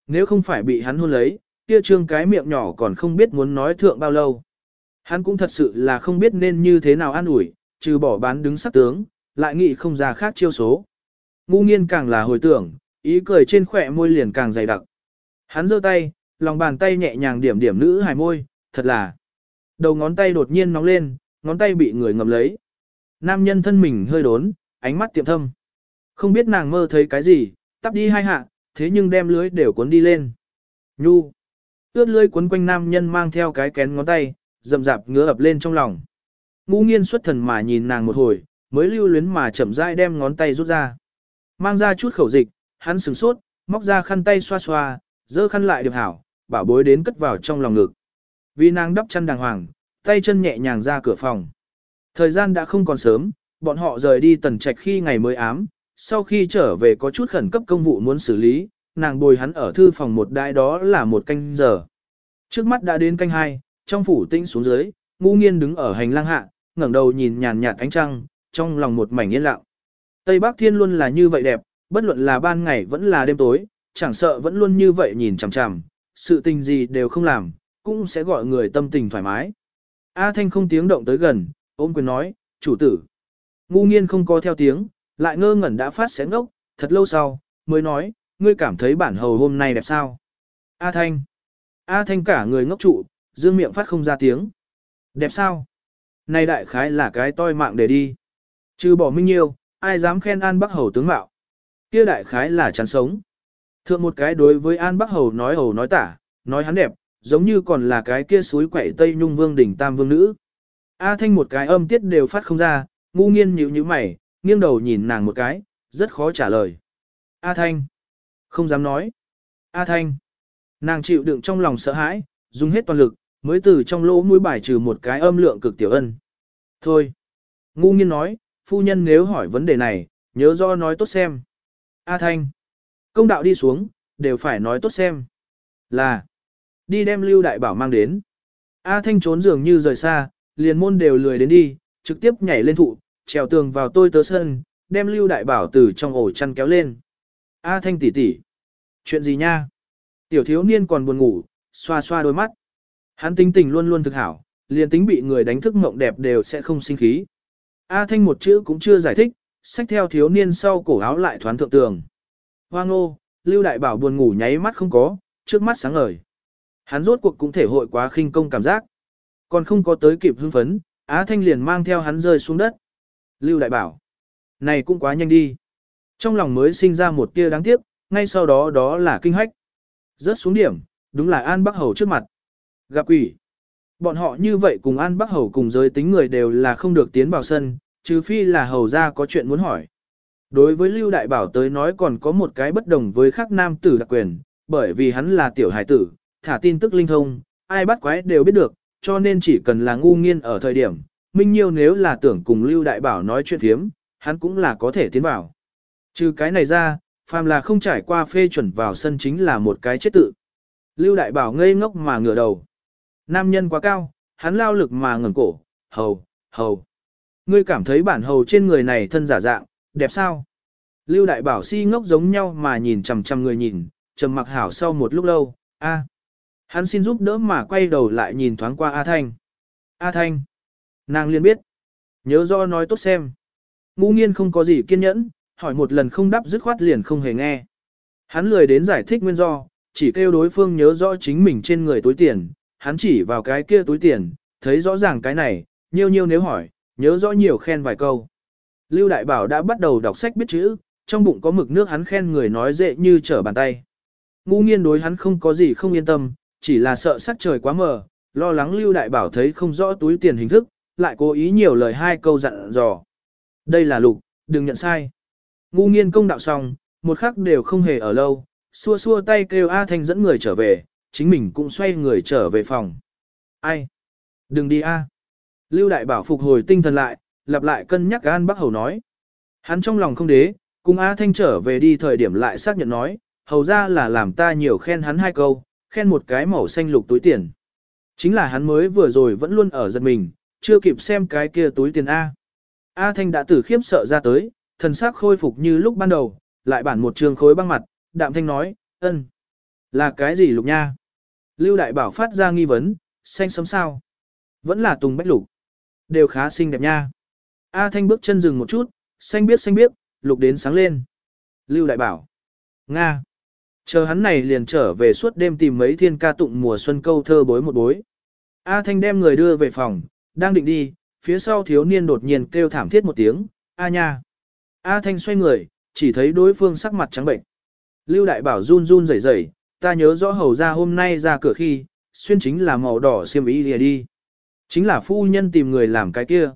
nếu không phải bị hắn hôn lấy, kia trương cái miệng nhỏ còn không biết muốn nói thượng bao lâu. Hắn cũng thật sự là không biết nên như thế nào an ủi, trừ bỏ bán đứng sắc tướng, lại nghĩ không ra khác chiêu số. Ngu nghiên càng là hồi tưởng, ý cười trên khỏe môi liền càng dày đặc. Hắn giơ tay, lòng bàn tay nhẹ nhàng điểm điểm nữ hài môi, thật là. Đầu ngón tay đột nhiên nóng lên, ngón tay bị người ngầm lấy. Nam nhân thân mình hơi đốn, ánh mắt tiệm thâm. Không biết nàng mơ thấy cái gì, tắp đi hai hạ, thế nhưng đem lưới đều cuốn đi lên. Nhu. Ướt lưới cuốn quanh nam nhân mang theo cái kén ngón tay, rậm rạp ngứa ập lên trong lòng. Ngu nghiên xuất thần mà nhìn nàng một hồi, mới lưu luyến mà chậm rãi đem ngón tay rút ra. Mang ra chút khẩu dịch, hắn sửng sốt, móc ra khăn tay xoa xoa, dơ khăn lại điệp hảo, bảo bối đến cất vào trong lòng ngực. Vì nàng đắp chăn đàng hoàng, tay chân nhẹ nhàng ra cửa phòng. Thời gian đã không còn sớm, bọn họ rời đi Tần Trạch khi ngày mới ám, sau khi trở về có chút khẩn cấp công vụ muốn xử lý, nàng bồi hắn ở thư phòng một đại đó là một canh giờ. Trước mắt đã đến canh hai, trong phủ tĩnh xuống dưới, Ngu Nghiên đứng ở hành lang hạ, ngẩng đầu nhìn nhàn nhạt ánh trăng, trong lòng một mảnh yên lặng. Tây Bắc Thiên luôn là như vậy đẹp, bất luận là ban ngày vẫn là đêm tối, chẳng sợ vẫn luôn như vậy nhìn chằm chằm, sự tình gì đều không làm, cũng sẽ gọi người tâm tình thoải mái. A Thanh không tiếng động tới gần, ôm quyền nói, chủ tử. Ngu Nghiên không có theo tiếng, lại ngơ ngẩn đã phát xé ngốc, thật lâu sau, mới nói, ngươi cảm thấy bản hầu hôm nay đẹp sao? A Thanh. A Thanh cả người ngốc trụ, dương miệng phát không ra tiếng. Đẹp sao? Này đại khái là cái toi mạng để đi. Trừ bỏ Minh Nhiêu, ai dám khen An Bắc Hầu tướng mạo? Kia đại khái là chán sống. Thượng một cái đối với An Bắc Hầu nói hầu nói tả, nói hắn đẹp, giống như còn là cái kia suối quậy Tây Nhung Vương đỉnh Tam Vương nữ. A Thanh một cái âm tiết đều phát không ra, Ngu Nghiên nhíu nhíu mày, nghiêng đầu nhìn nàng một cái, rất khó trả lời. A Thanh. Không dám nói. A Thanh. Nàng chịu đựng trong lòng sợ hãi, dùng hết toàn lực, mới từ trong lỗ mũi bài trừ một cái âm lượng cực tiểu ân. Thôi. Ngu Nghiên nói, phu nhân nếu hỏi vấn đề này, nhớ do nói tốt xem. A Thanh. Công đạo đi xuống, đều phải nói tốt xem. Là. Đi đem Lưu Đại Bảo mang đến. A Thanh trốn dường như rời xa, liền môn đều lười đến đi, trực tiếp nhảy lên thụ, trèo tường vào tôi tớ sân, đem Lưu Đại Bảo từ trong ổ chăn kéo lên. A Thanh tỷ tỷ, chuyện gì nha? Tiểu thiếu niên còn buồn ngủ, xoa xoa đôi mắt. Hắn tính tình luôn luôn thực hảo, liền tính bị người đánh thức mộng đẹp đều sẽ không sinh khí. A Thanh một chữ cũng chưa giải thích, xách theo thiếu niên sau cổ áo lại thoán thượng tường. Hoang ô, Lưu Đại Bảo buồn ngủ nháy mắt không có, trước mắt sáng ngời. Hắn rốt cuộc cũng thể hội quá khinh công cảm giác. Còn không có tới kịp hưng phấn, Á Thanh liền mang theo hắn rơi xuống đất. Lưu Đại Bảo, này cũng quá nhanh đi. Trong lòng mới sinh ra một tia đáng tiếc, ngay sau đó đó là kinh hách. Rớt xuống điểm, đúng là An Bắc Hầu trước mặt. Gặp quỷ. Bọn họ như vậy cùng An Bắc Hầu cùng giới tính người đều là không được tiến vào sân, trừ phi là hầu ra có chuyện muốn hỏi. Đối với Lưu Đại Bảo tới nói còn có một cái bất đồng với khác nam tử đặc quyền, bởi vì hắn là tiểu hải tử, thả tin tức linh thông, ai bắt quái đều biết được, cho nên chỉ cần là Ngu Nghiên ở thời điểm, Minh Nhiêu nếu là tưởng cùng Lưu Đại Bảo nói chuyện thiếm, hắn cũng là có thể tiến vào. Trừ cái này ra, phàm là không trải qua phê chuẩn vào sân chính là một cái chết tự. Lưu Đại Bảo ngây ngốc mà ngửa đầu. Nam nhân quá cao, hắn lao lực mà ngẩng cổ, hầu, hầu. Ngươi cảm thấy bản hầu trên người này thân giả dạng, đẹp sao? Lưu Đại Bảo si ngốc giống nhau mà nhìn chằm chằm người nhìn, trầm mặc hảo sau một lúc lâu, a. Hắn xin giúp đỡ mà quay đầu lại nhìn thoáng qua A Thanh. A Thanh. Nàng liền biết. Nhớ do nói tốt xem. Ngu Nghiên không có gì kiên nhẫn, hỏi một lần không đáp dứt khoát liền không hề nghe. Hắn lười đến giải thích nguyên do, chỉ kêu đối phương nhớ rõ chính mình trên người túi tiền. Hắn chỉ vào cái kia túi tiền, thấy rõ ràng cái này, nhiêu nhiêu nếu hỏi, nhớ rõ nhiều khen vài câu. Lưu Đại Bảo đã bắt đầu đọc sách biết chữ, trong bụng có mực nước hắn khen người nói dễ như trở bàn tay. Ngu Nghiên đối hắn không có gì không yên tâm, chỉ là sợ sắc trời quá mờ, lo lắng Lưu Đại Bảo thấy không rõ túi tiền hình thức, lại cố ý nhiều lời hai câu dặn dò. Đây là lục, đừng nhận sai. Ngu Nghiên công đạo xong, một khắc đều không hề ở lâu, xua xua tay kêu A Thanh dẫn người trở về, chính mình cũng xoay người trở về phòng. Ai? Đừng đi A. Lưu Đại Bảo phục hồi tinh thần lại, lặp lại cân nhắc An Bắc Hầu nói. Hắn trong lòng không đế, cùng A Thanh trở về đi thời điểm lại xác nhận nói, hầu ra là làm ta nhiều khen hắn hai câu, khen một cái màu xanh lục túi tiền. Chính là hắn mới vừa rồi vẫn luôn ở giật mình, chưa kịp xem cái kia túi tiền A. A Thanh đã tử khiếp sợ ra tới, thần sắc khôi phục như lúc ban đầu, lại bản một trường khối băng mặt, đạm thanh nói, ân. Là cái gì lục nha? Lưu Đại Bảo phát ra nghi vấn, xanh sẫm sao? Vẫn là tùng bách lục. Đều khá xinh đẹp nha. A Thanh bước chân dừng một chút, xanh biếc xanh biếc, lục đến sáng lên. Lưu Đại Bảo. Nga. Chờ hắn này liền trở về suốt đêm tìm mấy thiên ca tụng mùa xuân câu thơ bối một bối. A Thanh đem người đưa về phòng, đang định đi, phía sau thiếu niên đột nhiên kêu thảm thiết một tiếng, A nha. A Thanh xoay người, chỉ thấy đối phương sắc mặt trắng bệnh. Lưu Đại Bảo run run rẩy rẩy, ta nhớ rõ hầu ra hôm nay ra cửa khi, xuyên chính là màu đỏ xiêm y lìa đi. Chính là phu nhân tìm người làm cái kia.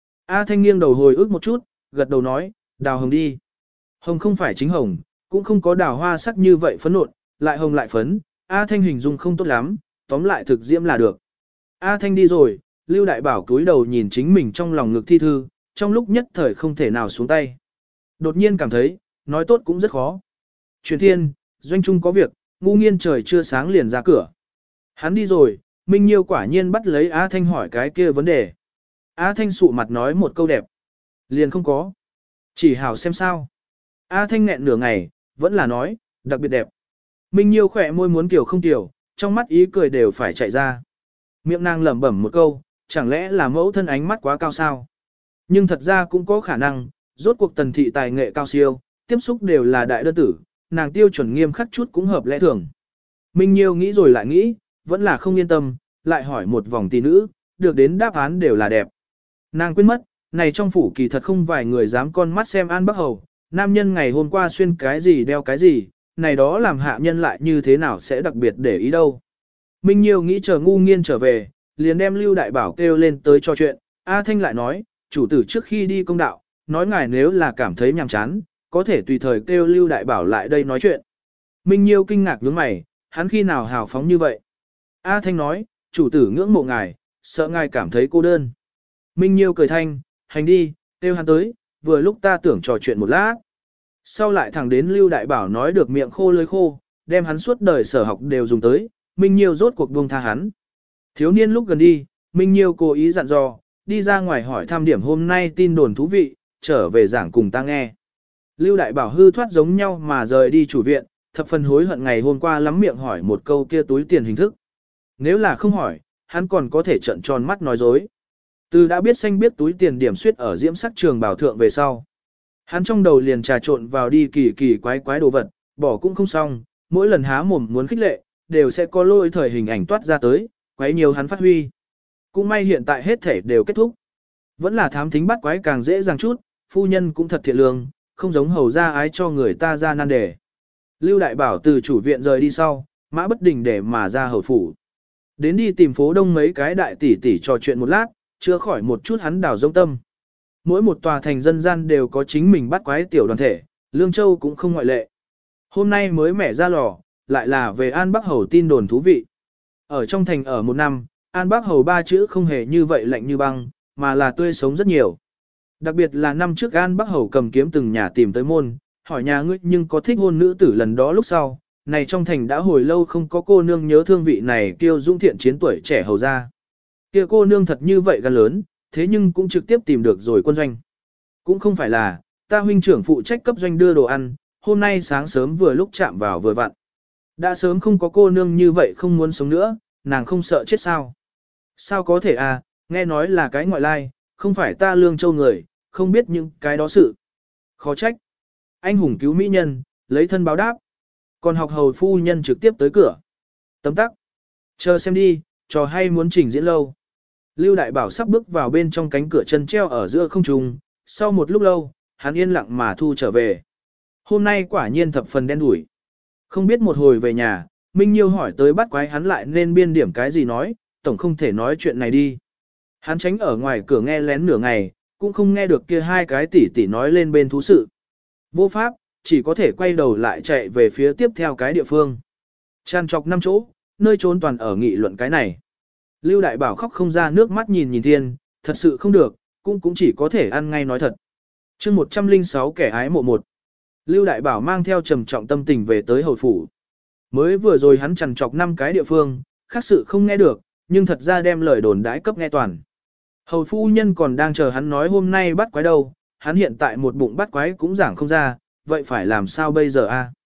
A Thanh nghiêng đầu hồi ức một chút, gật đầu nói, đào hồng đi. Hồng không phải chính hồng, cũng không có đào hoa sắc như vậy phấn nộn, lại hồng lại phấn, A Thanh hình dung không tốt lắm, tóm lại thực diễm là được. A Thanh đi rồi, Lưu Đại Bảo cúi đầu nhìn chính mình trong lòng ngực thi thư, trong lúc nhất thời không thể nào xuống tay. Đột nhiên cảm thấy, nói tốt cũng rất khó. Truyền thiên, doanh trung có việc, ngu nghiên trời chưa sáng liền ra cửa. Hắn đi rồi, Minh Nhiêu quả nhiên bắt lấy A Thanh hỏi cái kia vấn đề. A Thanh sụ mặt nói một câu đẹp. Liền không có. Chỉ hảo xem sao. A Thanh nghẹn nửa ngày, vẫn là nói, đặc biệt đẹp. Minh Nhiêu khỏe môi muốn kiểu không kiểu, trong mắt ý cười đều phải chạy ra. Miệng nàng lẩm bẩm một câu, chẳng lẽ là mẫu thân ánh mắt quá cao sao? Nhưng thật ra cũng có khả năng, rốt cuộc tần thị tài nghệ cao siêu, tiếp xúc đều là đại đơn tử, nàng tiêu chuẩn nghiêm khắc chút cũng hợp lẽ thường. Minh Nhiêu nghĩ rồi lại nghĩ, vẫn là không yên tâm, lại hỏi một vòng tỷ nữ, được đến đáp án đều là đẹp. Nàng quên mất, này trong phủ kỳ thật không vài người dám con mắt xem An Bắc Hầu, nam nhân ngày hôm qua xuyên cái gì đeo cái gì, này đó làm hạ nhân lại như thế nào sẽ đặc biệt để ý đâu. Minh Nhiêu nghĩ chờ ngu nghiên trở về, liền đem Lưu Đại Bảo kêu lên tới cho chuyện, A Thanh lại nói, chủ tử trước khi đi công đạo, nói ngài nếu là cảm thấy nhàm chán, có thể tùy thời kêu Lưu Đại Bảo lại đây nói chuyện. Minh Nhiêu kinh ngạc nhướng mày, hắn khi nào hào phóng như vậy? A Thanh nói, chủ tử ngưỡng mộ ngài, sợ ngài cảm thấy cô đơn. Minh Nhiêu cười thanh, hành đi, kêu hắn tới, vừa lúc ta tưởng trò chuyện một lát. Sau lại thẳng đến Lưu Đại Bảo nói được miệng khô lưỡi khô, đem hắn suốt đời sở học đều dùng tới, Minh Nhiêu rốt cuộc buông tha hắn. Thiếu niên lúc gần đi, Minh Nhiêu cố ý dặn dò, đi ra ngoài hỏi thăm điểm hôm nay tin đồn thú vị, trở về giảng cùng ta nghe. Lưu Đại Bảo hư thoát giống nhau mà rời đi chủ viện, thập phần hối hận ngày hôm qua lắm miệng hỏi một câu kia túi tiền hình thức. Nếu là không hỏi, hắn còn có thể trợn tròn mắt nói dối. Từ đã biết xanh biết túi tiền điểm suyết ở diễm sắc trường bảo thượng về sau. Hắn trong đầu liền trà trộn vào đi kỳ kỳ quái quái đồ vật, bỏ cũng không xong, mỗi lần há mồm muốn khích lệ, đều sẽ có lôi thời hình ảnh toát ra tới, quấy nhiều hắn phát huy. Cũng may hiện tại hết thể đều kết thúc. Vẫn là thám thính bắt quái càng dễ dàng chút, phu nhân cũng thật thiện lương, không giống hầu ra ái cho người ta ra nan đề. Lưu Đại Bảo từ chủ viện rời đi sau, mã bất đình để mà ra hầu phủ. Đến đi tìm phố đông mấy cái đại tỷ tỷ trò chuyện một lát, chưa khỏi một chút hắn đảo rông tâm. Mỗi một tòa thành dân gian đều có chính mình bắt quái tiểu đoàn thể, Lương Châu cũng không ngoại lệ. Hôm nay mới mẻ ra lò, lại là về An Bắc Hầu tin đồn thú vị. Ở trong thành ở một năm, An Bắc Hầu ba chữ không hề như vậy lạnh như băng, mà là tươi sống rất nhiều. Đặc biệt là năm trước An Bắc Hầu cầm kiếm từng nhà tìm tới môn, hỏi nhà ngươi nhưng có thích hôn nữ tử lần đó lúc sau, này trong thành đã hồi lâu không có cô nương nhớ thương vị này kiêu dung thiện chiến tuổi trẻ hầu ra. Kia cô nương thật như vậy gan lớn, thế nhưng cũng trực tiếp tìm được rồi quân doanh. Cũng không phải là, ta huynh trưởng phụ trách cấp doanh đưa đồ ăn, hôm nay sáng sớm vừa lúc chạm vào vừa vặn. Đã sớm không có cô nương như vậy không muốn sống nữa, nàng không sợ chết sao. Sao có thể à, nghe nói là cái ngoại lai, không phải ta Lương Châu người, không biết những cái đó sự. Khó trách. Anh hùng cứu mỹ nhân, lấy thân báo đáp. Còn học hầu phu nhân trực tiếp tới cửa. Tấm tắc. Chờ xem đi, trò hay muốn trình diễn lâu. Lưu Đại Bảo sắp bước vào bên trong cánh cửa chân treo ở giữa không trung, sau một lúc lâu, hắn yên lặng mà thu trở về. Hôm nay quả nhiên thập phần đen đủi. Không biết một hồi về nhà, Minh Nhiêu hỏi tới bắt quái hắn lại nên biên điểm cái gì nói, tổng không thể nói chuyện này đi. Hắn tránh ở ngoài cửa nghe lén nửa ngày, cũng không nghe được kia hai cái tỷ tỷ nói lên bên thú sự. Vô pháp, chỉ có thể quay đầu lại chạy về phía tiếp theo cái địa phương. Tràn trọc năm chỗ, nơi trốn toàn ở nghị luận cái này. Lưu Đại Bảo khóc không ra nước mắt nhìn nhìn thiên, thật sự không được, cũng cũng chỉ có thể ăn ngay nói thật. chương một trăm lẻ sáu kẻ ái mộ một. Lưu Đại Bảo mang theo trầm trọng tâm tình về tới hầu phủ. Mới vừa rồi hắn trằn trọc năm cái địa phương, khác sự không nghe được, nhưng thật ra đem lời đồn đãi cấp nghe toàn. Hầu phu nhân còn đang chờ hắn nói hôm nay bắt quái đâu, hắn hiện tại một bụng bắt quái cũng giảng không ra, vậy phải làm sao bây giờ a?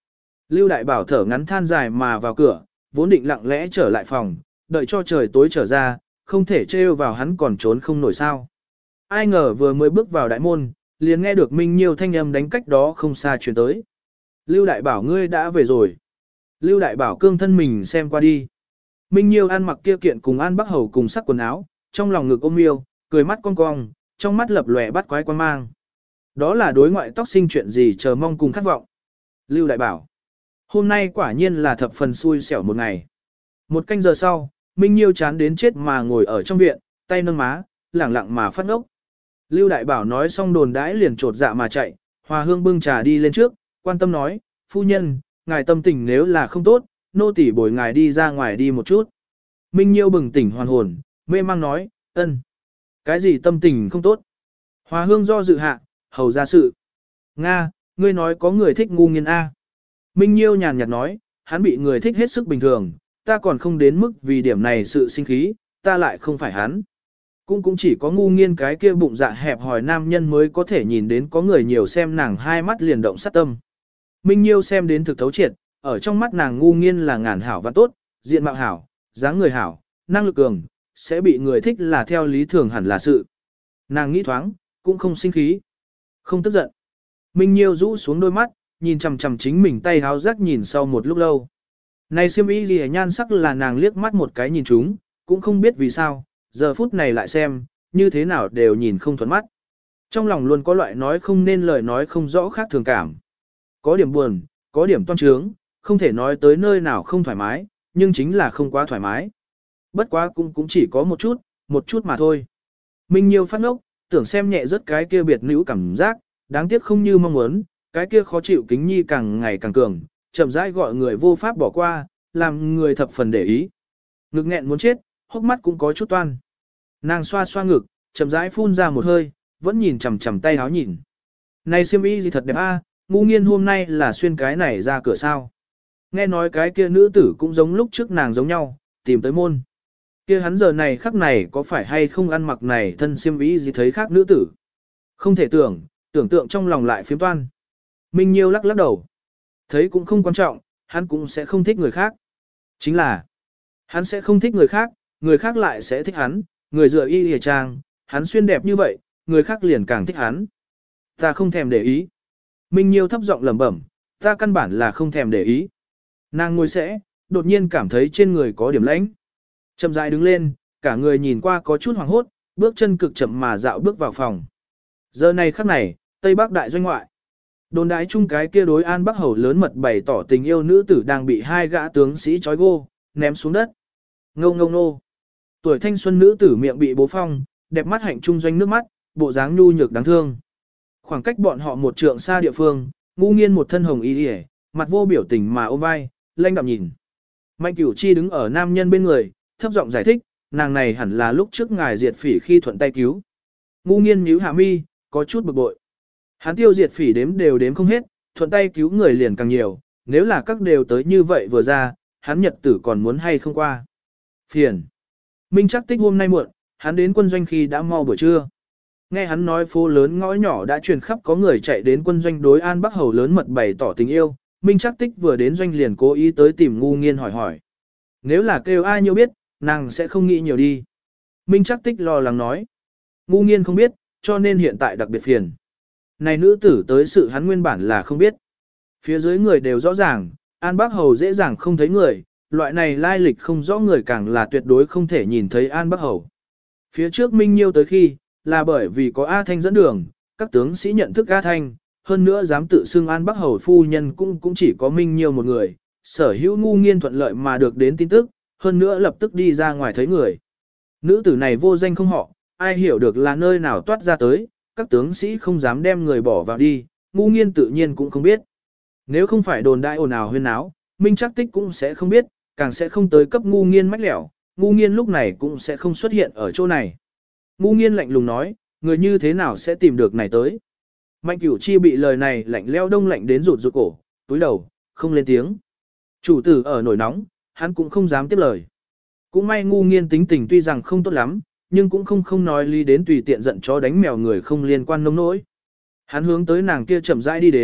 Lưu Đại Bảo thở ngắn than dài mà vào cửa, vốn định lặng lẽ trở lại phòng, đợi cho trời tối trở ra, không thể trêu vào hắn còn trốn không nổi sao. Ai ngờ vừa mới bước vào đại môn, liền nghe được Minh Nhiêu thanh âm đánh cách đó không xa truyền tới. Lưu Đại Bảo ngươi đã về rồi. Lưu Đại Bảo cương thân mình xem qua đi. Minh Nhiêu ăn mặc kia kiện cùng An Bắc Hầu cùng sắc quần áo, trong lòng ngực ôm yêu, cười mắt cong cong, trong mắt lập lòe bắt quái quan mang. Đó là đối ngoại tóc sinh chuyện gì chờ mong cùng khát vọng. Lưu Đại Bảo. Hôm nay quả nhiên là thập phần xui xẻo một ngày. Một canh giờ sau, Minh Nhiêu chán đến chết mà ngồi ở trong viện, tay nâng má, lẳng lặng mà phát ngốc. Lưu Đại Bảo nói xong đồn đãi liền trột dạ mà chạy, Hòa Hương bưng trà đi lên trước, quan tâm nói, phu nhân, ngài tâm tình nếu là không tốt, nô tỳ bồi ngài đi ra ngoài đi một chút. Minh Nhiêu bừng tỉnh hoàn hồn, mê mang nói, ân, cái gì tâm tình không tốt? Hòa Hương do dự hạ, hầu ra sự. Nga, ngươi nói có người thích ngu nghiên A. Minh Nhiêu nhàn nhạt nói, hắn bị người thích hết sức bình thường, ta còn không đến mức vì điểm này sự sinh khí, ta lại không phải hắn. Cũng cũng chỉ có ngu nghiên cái kia bụng dạ hẹp hòi nam nhân mới có thể nhìn đến có người nhiều xem nàng hai mắt liền động sát tâm. Minh Nhiêu xem đến thực thấu triệt, ở trong mắt nàng ngu nghiên là ngàn hảo và tốt, diện mạo hảo, dáng người hảo, năng lực cường, sẽ bị người thích là theo lý thường hẳn là sự. Nàng nghĩ thoáng, cũng không sinh khí, không tức giận. Minh Nhiêu rũ xuống đôi mắt, nhìn chằm chằm chính mình tay háo rắc nhìn sau một lúc lâu. Này xiêm y gì nhan sắc là nàng liếc mắt một cái nhìn chúng, cũng không biết vì sao, giờ phút này lại xem, như thế nào đều nhìn không thuận mắt. Trong lòng luôn có loại nói không nên lời nói không rõ khác thường cảm. Có điểm buồn, có điểm toan trướng, không thể nói tới nơi nào không thoải mái, nhưng chính là không quá thoải mái. Bất quá cũng cũng chỉ có một chút, một chút mà thôi. Minh Nhiêu phát ngốc, tưởng xem nhẹ rất cái kia biệt nữ cảm giác, đáng tiếc không như mong muốn, cái kia khó chịu kính nhi càng ngày càng cường, chậm rãi gọi người vô pháp bỏ qua, làm người thập phần để ý. Ngực nghẹn muốn chết, hốc mắt cũng có chút toan. Nàng xoa xoa ngực, chậm rãi phun ra một hơi, vẫn nhìn chằm chằm tay háo nhìn. Này xiêm y gì thật đẹp a, ngu nghiên hôm nay là xuyên cái này ra cửa sao. Nghe nói cái kia nữ tử cũng giống lúc trước nàng giống nhau, tìm tới môn. Kia hắn giờ này khắc này có phải hay không ăn mặc này thân xiêm y gì thấy khác nữ tử. Không thể tưởng, tưởng tượng trong lòng lại phiếm toan. Minh Nhiêu lắc lắc đầu. Thấy cũng không quan trọng, hắn cũng sẽ không thích người khác. Chính là, hắn sẽ không thích người khác, người khác lại sẽ thích hắn, người dựa y hề trang, hắn xuyên đẹp như vậy, người khác liền càng thích hắn. Ta không thèm để ý. Minh Nhiêu thấp giọng lẩm bẩm, ta căn bản là không thèm để ý. Nàng ngồi sẽ, đột nhiên cảm thấy trên người có điểm lãnh. Chậm rãi đứng lên, cả người nhìn qua có chút hoảng hốt, bước chân cực chậm mà dạo bước vào phòng. Giờ này khắc này, Tây Bắc đại doanh ngoại. Đồn đái chung cái kia đối An Bắc Hầu lớn mật bày tỏ tình yêu nữ tử đang bị hai gã tướng sĩ trói gô, ném xuống đất. Ngâu ngâu nô. Tuổi thanh xuân nữ tử miệng bị bố phong, đẹp mắt hạnh trung doanh nước mắt, bộ dáng nhu nhược đáng thương. Khoảng cách bọn họ một trượng xa địa phương, ngu nghiên một thân hồng y yể, mặt vô biểu tình mà ôm vai, lanh đạm nhìn. Mạnh Cửu Chi đứng ở nam nhân bên người, thấp giọng giải thích, nàng này hẳn là lúc trước ngài diệt phỉ khi thuận tay cứu. Ngu nghiên nhíu hạ mi, có chút bực bội. Hắn tiêu diệt phỉ đếm đều đếm không hết, thuận tay cứu người liền càng nhiều, nếu là các đều tới như vậy vừa ra, hắn nhật tử còn muốn hay không qua. Phiền. Minh Trác Tích hôm nay muộn, hắn đến quân doanh khi đã mau buổi trưa. Nghe hắn nói phố lớn ngõ nhỏ đã truyền khắp có người chạy đến quân doanh đối An Bắc Hầu lớn mật bày tỏ tình yêu, Minh Trác Tích vừa đến doanh liền cố ý tới tìm ngu nghiên hỏi hỏi. Nếu là kêu ai nhiều biết, nàng sẽ không nghĩ nhiều đi. Minh Trác Tích lo lắng nói. Ngu nghiên không biết, cho nên hiện tại đặc biệt phiền. Này nữ tử tới sự hắn nguyên bản là không biết. Phía dưới người đều rõ ràng, An Bắc Hầu dễ dàng không thấy người, loại này lai lịch không rõ người càng là tuyệt đối không thể nhìn thấy An Bắc Hầu. Phía trước Minh Nhiêu tới khi, là bởi vì có A Thanh dẫn đường, các tướng sĩ nhận thức A Thanh, hơn nữa dám tự xưng An Bắc Hầu phu nhân cũng cũng chỉ có Minh Nhiêu một người, sở hữu ngu nghiên thuận lợi mà được đến tin tức, hơn nữa lập tức đi ra ngoài thấy người. Nữ tử này vô danh không họ, ai hiểu được là nơi nào toát ra tới, các tướng sĩ không dám đem người bỏ vào đi, ngu nghiên tự nhiên cũng không biết. Nếu không phải đồn đại ồn ào huyên náo, Minh Trác Tích cũng sẽ không biết, càng sẽ không tới cấp ngu nghiên mách lẻo, ngu nghiên lúc này cũng sẽ không xuất hiện ở chỗ này. Ngu nghiên lạnh lùng nói, người như thế nào sẽ tìm được này tới. Mạnh Cửu Chi bị lời này lạnh leo đông lạnh đến rụt rụt cổ, túi đầu, không lên tiếng. Chủ tử ở nổi nóng, hắn cũng không dám tiếp lời. Cũng may ngu nghiên tính tình tuy rằng không tốt lắm, nhưng cũng không không nói lý đến tùy tiện giận chó đánh mèo người không liên quan nông nỗi. Hắn hướng tới nàng kia chậm rãi đi đến,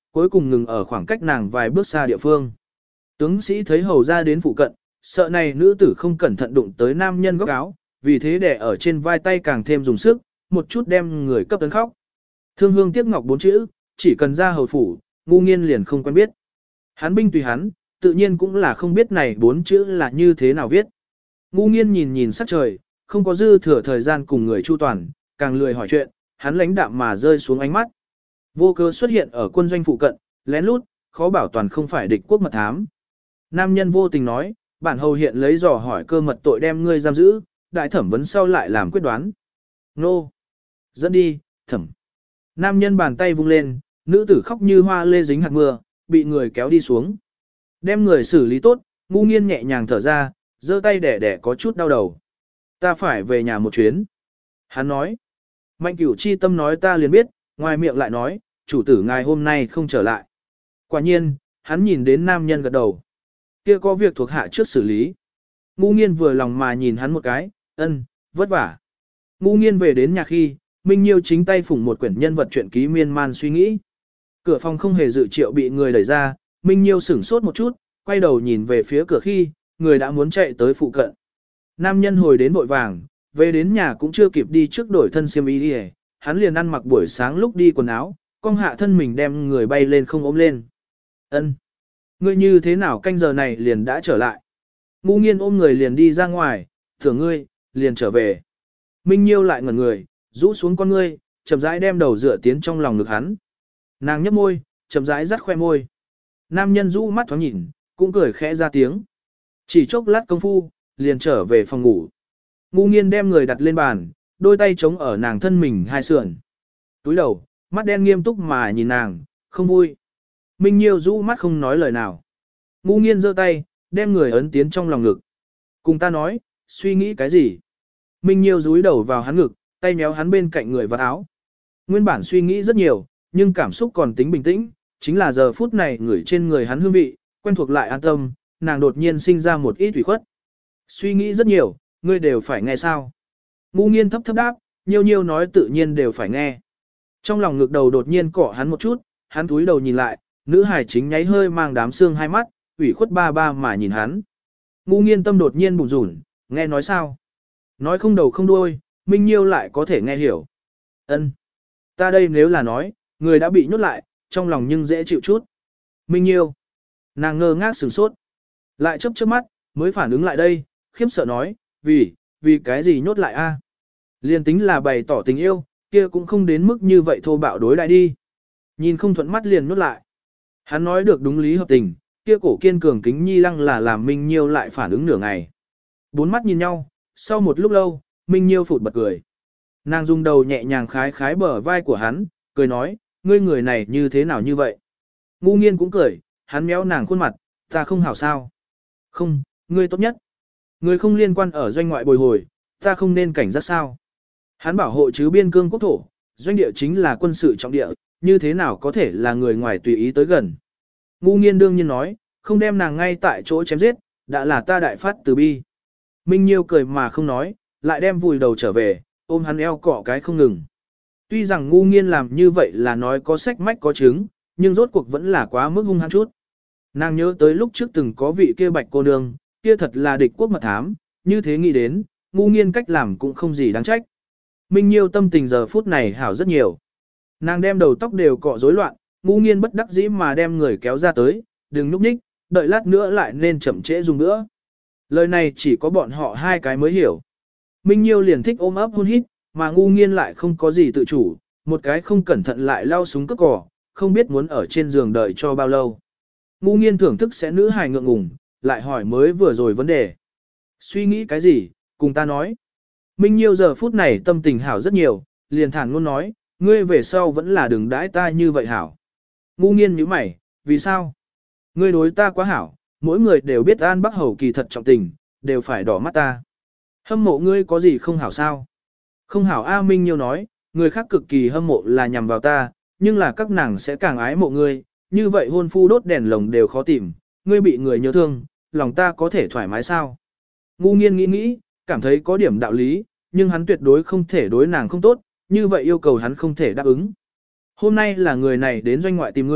cuối cùng ngừng ở khoảng cách nàng vài bước xa địa phương. Tướng sĩ thấy hầu ra đến phụ cận, sợ này nữ tử không cẩn thận đụng tới nam nhân góc áo, vì thế để ở trên vai tay càng thêm dùng sức, một chút đem người cấp tấn khóc. Thương hương tiếc ngọc bốn chữ, chỉ cần ra hầu phủ, ngu nghiên liền không quen biết. Hắn binh tùy hắn, tự nhiên cũng là không biết này bốn chữ là như thế nào viết. Ngu nghiên nhìn nhìn sắc trời, không có dư thừa thời gian cùng người chu toàn, càng lười hỏi chuyện, hắn lãnh đạm mà rơi xuống ánh mắt. Vô cơ xuất hiện ở quân doanh phụ cận, lén lút, khó bảo toàn không phải địch quốc mật thám. Nam nhân vô tình nói, bản hầu hiện lấy dò hỏi cơ mật tội đem ngươi giam giữ, đại thẩm vấn sau lại làm quyết đoán. Nô! Dẫn đi, thẩm. Nam nhân bàn tay vung lên, nữ tử khóc như hoa lê dính hạt mưa, bị người kéo đi xuống. Đem người xử lý tốt, ngu nghiên nhẹ nhàng thở ra, giơ tay đẻ đẻ có chút đau đầu. Ta phải về nhà một chuyến. Hắn nói. Mạnh cửu chi tâm nói ta liền biết, ngoài miệng lại nói, chủ tử ngài hôm nay không trở lại. Quả nhiên, hắn nhìn đến nam nhân gật đầu. Kia có việc thuộc hạ trước xử lý. Ngu nghiên vừa lòng mà nhìn hắn một cái, ân, vất vả. Ngu nghiên về đến nhà khi, Minh Nhiêu chính tay phủng một quyển nhân vật truyện ký miên man suy nghĩ. Cửa phòng không hề dự triệu bị người đẩy ra, Minh Nhiêu sửng sốt một chút, quay đầu nhìn về phía cửa khi, người đã muốn chạy tới phụ cận. Nam nhân hồi đến vội vàng, về đến nhà cũng chưa kịp đi trước đổi thân xiêm y đi, hắn liền ăn mặc buổi sáng lúc đi quần áo, cong hạ thân mình đem người bay lên không ôm lên. Ân, ngươi như thế nào canh giờ này liền đã trở lại? Ngu nghiên ôm người liền đi ra ngoài, thưởng ngươi, liền trở về. Minh Nhiêu lại ngẩn người, rũ xuống con ngươi, chậm rãi đem đầu dựa tiến trong lòng ngực hắn. Nàng nhấp môi, chậm rãi rắt khoe môi. Nam nhân rũ mắt thoáng nhìn, cũng cười khẽ ra tiếng. Chỉ chốc lát công phu, liền trở về phòng ngủ. Ngu nghiên đem người đặt lên bàn, đôi tay chống ở nàng thân mình hai sườn. Túi đầu, mắt đen nghiêm túc mà nhìn nàng, không vui. Minh Nhiêu rũ mắt không nói lời nào. Ngu nghiên giơ tay, đem người ấn tiến trong lòng ngực. Cùng ta nói, suy nghĩ cái gì? Minh Nhiêu rúi đầu vào hắn ngực, tay méo hắn bên cạnh người vào áo. Nguyên bản suy nghĩ rất nhiều, nhưng cảm xúc còn tính bình tĩnh, chính là giờ phút này ngửi trên người hắn hương vị, quen thuộc lại an tâm, nàng đột nhiên sinh ra một ít ủy khuất. Suy nghĩ rất nhiều, ngươi đều phải nghe sao? Ngu nghiên thấp thấp đáp, Nhiêu Nhiêu nói tự nhiên đều phải nghe. Trong lòng ngực đầu đột nhiên cọ hắn một chút, hắn túi đầu nhìn lại, nữ hài chính nháy hơi mang đám xương hai mắt, ủy khuất ba ba mà nhìn hắn. Ngu nghiên tâm đột nhiên bùn rủn, nghe nói sao? Nói không đầu không đuôi, Minh Nhiêu lại có thể nghe hiểu. Ân, ta đây nếu là nói, người đã bị nhốt lại, trong lòng nhưng dễ chịu chút. Minh Nhiêu, nàng ngơ ngác sửng sốt, lại chớp chớp mắt, mới phản ứng lại đây, khiếp sợ nói, vì, vì cái gì nhốt lại a? Liên tính là bày tỏ tình yêu, kia cũng không đến mức như vậy thô bạo đối lại đi. Nhìn không thuận mắt liền nhốt lại. Hắn nói được đúng lý hợp tình, kia cổ kiên cường kính nhi lăng là làm Minh Nhiêu lại phản ứng nửa ngày. Bốn mắt nhìn nhau, sau một lúc lâu, Minh Nhiêu phụt bật cười. Nàng dùng đầu nhẹ nhàng khái khái bờ vai của hắn, cười nói, ngươi người này như thế nào như vậy? Ngu nghiên cũng cười, hắn méo nàng khuôn mặt, ta không hảo sao? Không, ngươi tốt nhất. Ngươi không liên quan ở doanh ngoại bồi hồi, ta không nên cảnh giác sao? Hắn bảo hộ chứ biên cương quốc thổ, doanh địa chính là quân sự trọng địa, như thế nào có thể là người ngoài tùy ý tới gần? Ngu nghiên đương nhiên nói, không đem nàng ngay tại chỗ chém giết, đã là ta đại phát từ bi. Minh Nhiêu cười mà không nói, lại đem vùi đầu trở về, ôm hắn eo cọ cái không ngừng. Tuy rằng ngu nghiên làm như vậy là nói có sách mách có chứng, nhưng rốt cuộc vẫn là quá mức hung hăng chút. Nàng nhớ tới lúc trước từng có vị kia bạch cô nương, kia thật là địch quốc mật thám, như thế nghĩ đến, ngu nghiên cách làm cũng không gì đáng trách. Minh Nhiêu tâm tình giờ phút này hảo rất nhiều. Nàng đem đầu tóc đều cọ rối loạn, ngu nghiên bất đắc dĩ mà đem người kéo ra tới, đừng núp nhích, đợi lát nữa lại nên chậm trễ dùng nữa. Lời này chỉ có bọn họ hai cái mới hiểu. Minh Nhiêu liền thích ôm ấp hôn hít, mà ngu nghiên lại không có gì tự chủ, một cái không cẩn thận lại lao súng cướp cỏ, không biết muốn ở trên giường đợi cho bao lâu. Ngu nghiên thưởng thức sẽ nữ hài ngượng ngùng, lại hỏi mới vừa rồi vấn đề. Suy nghĩ cái gì, cùng ta nói. Minh Nhiêu giờ phút này tâm tình hảo rất nhiều, liền thản ngôn nói, ngươi về sau vẫn là đừng đãi ta như vậy hảo. Ngu nghiên nhíu mày, vì sao? Ngươi đối ta quá hảo, mỗi người đều biết An Bắc Hầu kỳ thật trọng tình, đều phải đỏ mắt ta. Hâm mộ ngươi có gì không hảo sao? Không hảo A Minh Nhiêu nói, người khác cực kỳ hâm mộ là nhằm vào ta, nhưng là các nàng sẽ càng ái mộ ngươi, như vậy hôn phu đốt đèn lồng đều khó tìm, ngươi bị người nhớ thương, lòng ta có thể thoải mái sao? Ngu nghiên nghĩ nghĩ, cảm thấy có điểm đạo lý, nhưng hắn tuyệt đối không thể đối nàng không tốt, như vậy yêu cầu hắn không thể đáp ứng. Hôm nay là người này đến doanh ngoại tìm ngươi,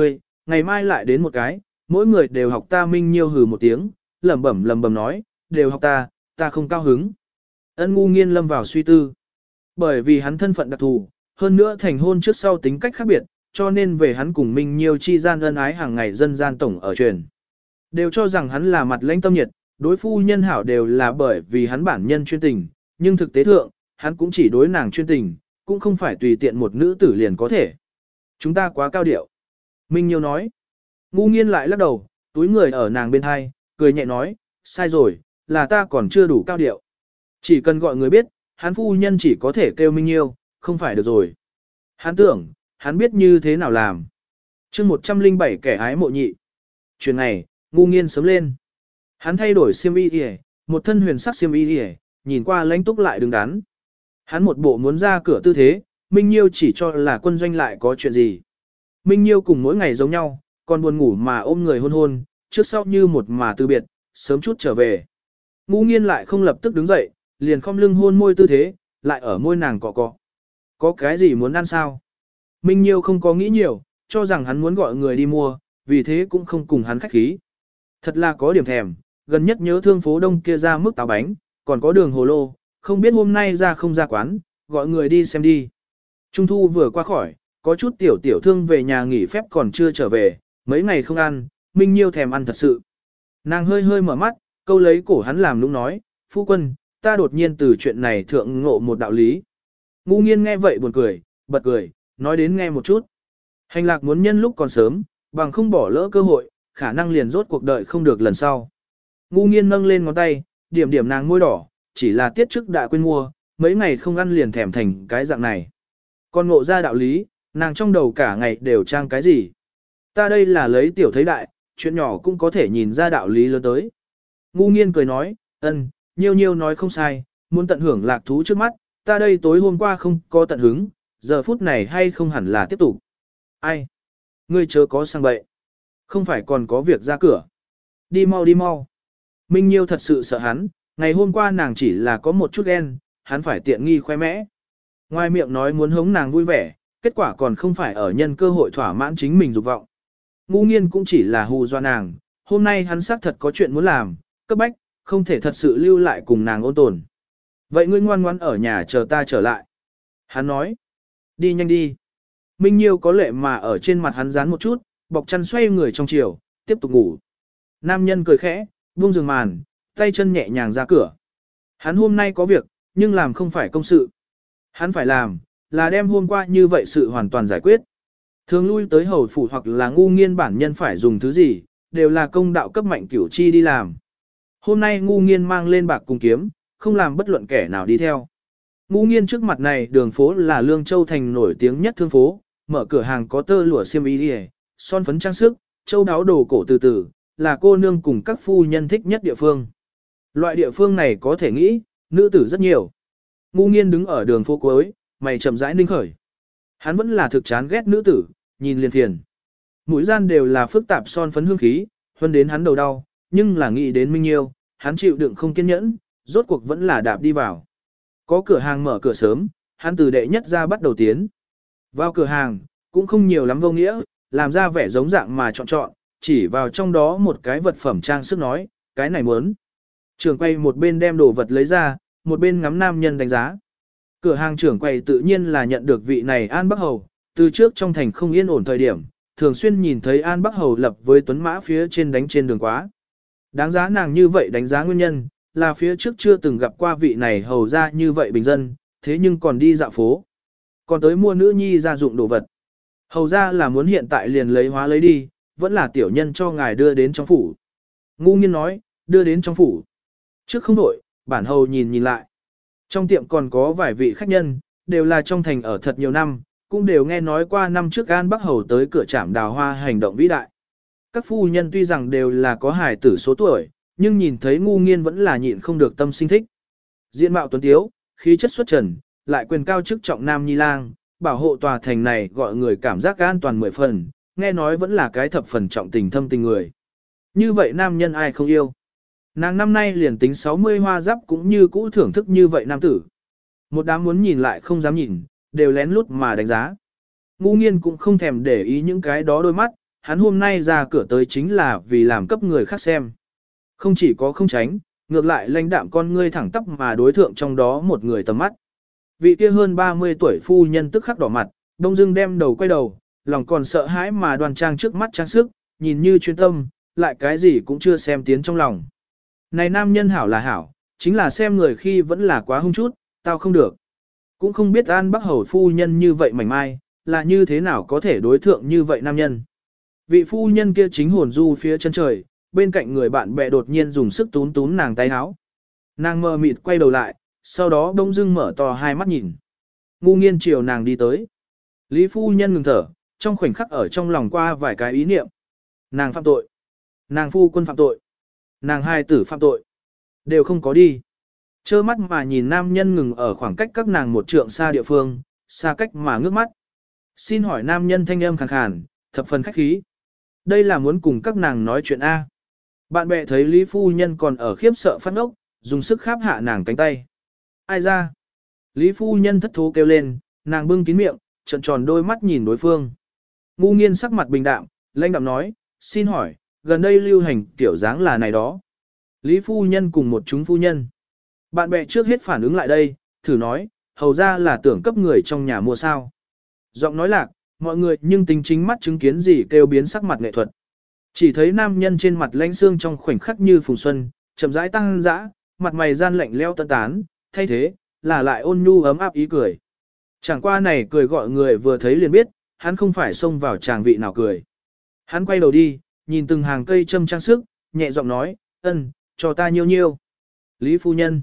ngày mai lại đến một cái, mỗi người đều học ta. Minh Nhiêu hừ một tiếng, lẩm bẩm lẩm bẩm nói, đều học ta, ta không cao hứng. Ân Ngu Nghiên lâm vào suy tư. Bởi vì hắn thân phận đặc thù, hơn nữa thành hôn trước sau tính cách khác biệt, cho nên về hắn cùng Minh Nhiêu chi gian ân ái hàng ngày dân gian tổng ở truyền. Đều cho rằng hắn là mặt lãnh tâm nhiệt, đối phu nhân hảo đều là bởi vì hắn bản nhân chuyên tình, nhưng thực tế thượng, hắn cũng chỉ đối nàng chuyên tình, cũng không phải tùy tiện một nữ tử liền có thể. Chúng ta quá cao điệu. Minh Nhiêu nói. Ngu Nghiên lại lắc đầu, túi người ở nàng bên hai, cười nhẹ nói, sai rồi, là ta còn chưa đủ cao điệu. Chỉ cần gọi người biết, hắn phu nhân chỉ có thể kêu Minh Nhiêu, không phải được rồi. Hắn tưởng, hắn biết như thế nào làm. chương một trăm linh bảy kẻ ái mộ nhị. Chuyện này, Ngu Nghiên sớm lên. Hắn thay đổi xiêm y đi, một thân huyền sắc xiêm y đi, nhìn qua lãnh túc lại đứng đắn. Hắn một bộ muốn ra cửa tư thế, Minh Nhiêu chỉ cho là quân doanh lại có chuyện gì. Minh Nhiêu cùng mỗi ngày giống nhau, còn buồn ngủ mà ôm người hôn hôn, trước sau như một mà từ biệt, sớm chút trở về. Ngu Nghiên lại không lập tức đứng dậy, liền khom lưng hôn môi tư thế, lại ở môi nàng cọ cọ. Có cái gì muốn ăn sao? Minh Nhiêu không có nghĩ nhiều, cho rằng hắn muốn gọi người đi mua, vì thế cũng không cùng hắn khách khí. Thật là có điểm thèm, gần nhất nhớ thương phố đông kia ra mức táo bánh, còn có đường hồ lô, không biết hôm nay ra không ra quán, gọi người đi xem đi. Trung thu vừa qua khỏi, có chút tiểu tiểu thương về nhà nghỉ phép còn chưa trở về, mấy ngày không ăn, Minh Nhiêu thèm ăn thật sự. Nàng hơi hơi mở mắt, câu lấy cổ hắn làm nũng nói, phu quân, ta đột nhiên từ chuyện này thượng ngộ một đạo lý. Ngu Nghiên nghe vậy buồn cười, bật cười, nói đến nghe một chút. Hành lạc muốn nhân lúc còn sớm, bằng không bỏ lỡ cơ hội, khả năng liền rốt cuộc đời không được lần sau. Ngu Nghiên nâng lên ngón tay, điểm điểm nàng môi đỏ, chỉ là tiết trước đã quên mua, mấy ngày không ăn liền thèm thành cái dạng này. Còn ngộ ra đạo lý, nàng trong đầu cả ngày đều trang cái gì. Ta đây là lấy tiểu thấy đại, chuyện nhỏ cũng có thể nhìn ra đạo lý lớn tới. Ngu Nghiên cười nói, ân, Nhiêu Nhiêu nói không sai, muốn tận hưởng lạc thú trước mắt, ta đây tối hôm qua không có tận hứng, giờ phút này hay không hẳn là tiếp tục. Ai? Ngươi chớ có sang bậy. Không phải còn có việc ra cửa. Đi mau đi mau. Minh Nhiêu thật sự sợ hắn, ngày hôm qua nàng chỉ là có một chút ghen, hắn phải tiện nghi khoe mẽ. Ngoài miệng nói muốn hống nàng vui vẻ, kết quả còn không phải ở nhân cơ hội thỏa mãn chính mình dục vọng. Ngu Nghiên cũng chỉ là hù dọa nàng, hôm nay hắn xác thật có chuyện muốn làm, cấp bách, không thể thật sự lưu lại cùng nàng ôn tồn. Vậy ngươi ngoan ngoãn ở nhà chờ ta trở lại. Hắn nói, đi nhanh đi. Minh Nhiêu có lệ mà ở trên mặt hắn dán một chút, bọc chăn xoay người trong chiều, tiếp tục ngủ. Nam nhân cười khẽ, buông giường màn, tay chân nhẹ nhàng ra cửa. Hắn hôm nay có việc, nhưng làm không phải công sự. Hắn phải làm, là đem hôm qua như vậy sự hoàn toàn giải quyết. Thường lui tới hầu phủ hoặc là Ngu Nghiên bản nhân phải dùng thứ gì, đều là công đạo cấp Mạnh Cửu Chi đi làm. Hôm nay Ngu Nghiên mang lên bạc cùng kiếm, không làm bất luận kẻ nào đi theo. Ngu Nghiên trước mặt này đường phố là Lương Châu thành nổi tiếng nhất thương phố, mở cửa hàng có tơ lụa xiêm y đi, son phấn trang sức, châu đáo đồ cổ từ từ, là cô nương cùng các phu nhân thích nhất địa phương. Loại địa phương này có thể nghĩ, nữ tử rất nhiều. Ngu Nghiên đứng ở đường phố cuối, mày chậm rãi ninh khởi. Hắn vẫn là thực chán ghét nữ tử, nhìn liền phiền. Mũi gian đều là phức tạp son phấn hương khí, hơn đến hắn đầu đau, nhưng là nghĩ đến Minh Nhiêu, hắn chịu đựng không kiên nhẫn, rốt cuộc vẫn là đạp đi vào. Có cửa hàng mở cửa sớm, hắn từ đệ nhất ra bắt đầu tiến. Vào cửa hàng, cũng không nhiều lắm vô nghĩa, làm ra vẻ giống dạng mà chọn chọn, chỉ vào trong đó một cái vật phẩm trang sức nói, cái này muốn. Trưởng quay một bên đem đồ vật lấy ra, một bên ngắm nam nhân đánh giá. Cửa hàng trưởng quầy tự nhiên là nhận được vị này An Bắc Hầu, từ trước trong thành không yên ổn thời điểm, thường xuyên nhìn thấy An Bắc Hầu lập với tuấn mã phía trên đánh trên đường quá. Đáng giá nàng như vậy đánh giá nguyên nhân, là phía trước chưa từng gặp qua vị này hầu ra như vậy bình dân, thế nhưng còn đi dạo phố. Còn tới mua nữ nhi gia dụng đồ vật. Hầu ra là muốn hiện tại liền lấy hóa lấy đi, vẫn là tiểu nhân cho ngài đưa đến trong phủ. Ngu Nghiên nói, đưa đến trong phủ. Trước không đổi, bản hầu nhìn nhìn lại. Trong tiệm còn có vài vị khách nhân, đều là trong thành ở thật nhiều năm, cũng đều nghe nói qua năm trước An Bắc Hầu tới cửa trạm đào hoa hành động vĩ đại. Các phu nhân tuy rằng đều là có hài tử số tuổi, nhưng nhìn thấy Ngu Nghiên vẫn là nhịn không được tâm sinh thích. Diện mạo tuấn tiếu, khí chất xuất trần, lại quyền cao chức trọng nam nhi lang, bảo hộ tòa thành này gọi người cảm giác an toàn mười phần, nghe nói vẫn là cái thập phần trọng tình thâm tình người. Như vậy nam nhân ai không yêu. Nàng năm nay liền tính sáu mươi hoa giáp cũng như cũ thưởng thức như vậy nam tử. Một đám muốn nhìn lại không dám nhìn, đều lén lút mà đánh giá. Ngu Nghiên cũng không thèm để ý những cái đó đôi mắt, hắn hôm nay ra cửa tới chính là vì làm cấp người khác xem. Không chỉ có không tránh, ngược lại lãnh đạm con ngươi thẳng tắp mà đối thượng trong đó một người tầm mắt. Vị kia hơn ba mươi tuổi phu nhân tức khắc đỏ mặt, đông dưng đem đầu quay đầu, lòng còn sợ hãi mà đoan trang trước mắt trang sức, nhìn như chuyên tâm, lại cái gì cũng chưa xem tiến trong lòng. Này nam nhân hảo là hảo, chính là xem người khi vẫn là quá hung chút, tao không được. Cũng không biết An Bắc Hầu phu nhân như vậy mảnh mai, là như thế nào có thể đối thượng như vậy nam nhân. Vị phu nhân kia chính hồn du phía chân trời, bên cạnh người bạn bè đột nhiên dùng sức tún tún nàng tay áo. Nàng mờ mịt quay đầu lại, sau đó đông dưng mở to hai mắt nhìn. Ngu nghiên chiều nàng đi tới. Lý phu nhân ngừng thở, trong khoảnh khắc ở trong lòng qua vài cái ý niệm. Nàng phạm tội. Nàng phu quân phạm tội. Nàng hai tử phạm tội. Đều không có đi. Chơ mắt mà nhìn nam nhân ngừng ở khoảng cách các nàng một trượng xa địa phương, xa cách mà ngước mắt. Xin hỏi nam nhân thanh âm khàn khàn, thập phần khách khí. Đây là muốn cùng các nàng nói chuyện A. Bạn bè thấy Lý phu nhân còn ở khiếp sợ phát ốc, dùng sức kháp hạ nàng cánh tay. Ai ra? Lý phu nhân thất thố kêu lên, nàng bưng kín miệng, trợn tròn đôi mắt nhìn đối phương. Ngu nghiên sắc mặt bình đạm, lãnh đạm nói, xin hỏi, gần đây lưu hành kiểu dáng là này đó. Lý phu nhân cùng một chúng phu nhân. Bạn bè trước hết phản ứng lại đây, thử nói, hầu ra là tưởng cấp người trong nhà mua sao. Giọng nói lạc, mọi người nhưng tính chính mắt chứng kiến gì kêu biến sắc mặt nghệ thuật. Chỉ thấy nam nhân trên mặt lãnh xương trong khoảnh khắc như phùng xuân, chậm rãi tăng dã, mặt mày gian lạnh leo tân tán, thay thế, là lại ôn nhu ấm áp ý cười. Chẳng qua này cười gọi người vừa thấy liền biết, hắn không phải xông vào tràng vị nào cười. Hắn quay đầu đi, nhìn từng hàng cây châm trang sức, nhẹ giọng nói, ân, cho ta nhiêu nhiêu. Lý phu nhân.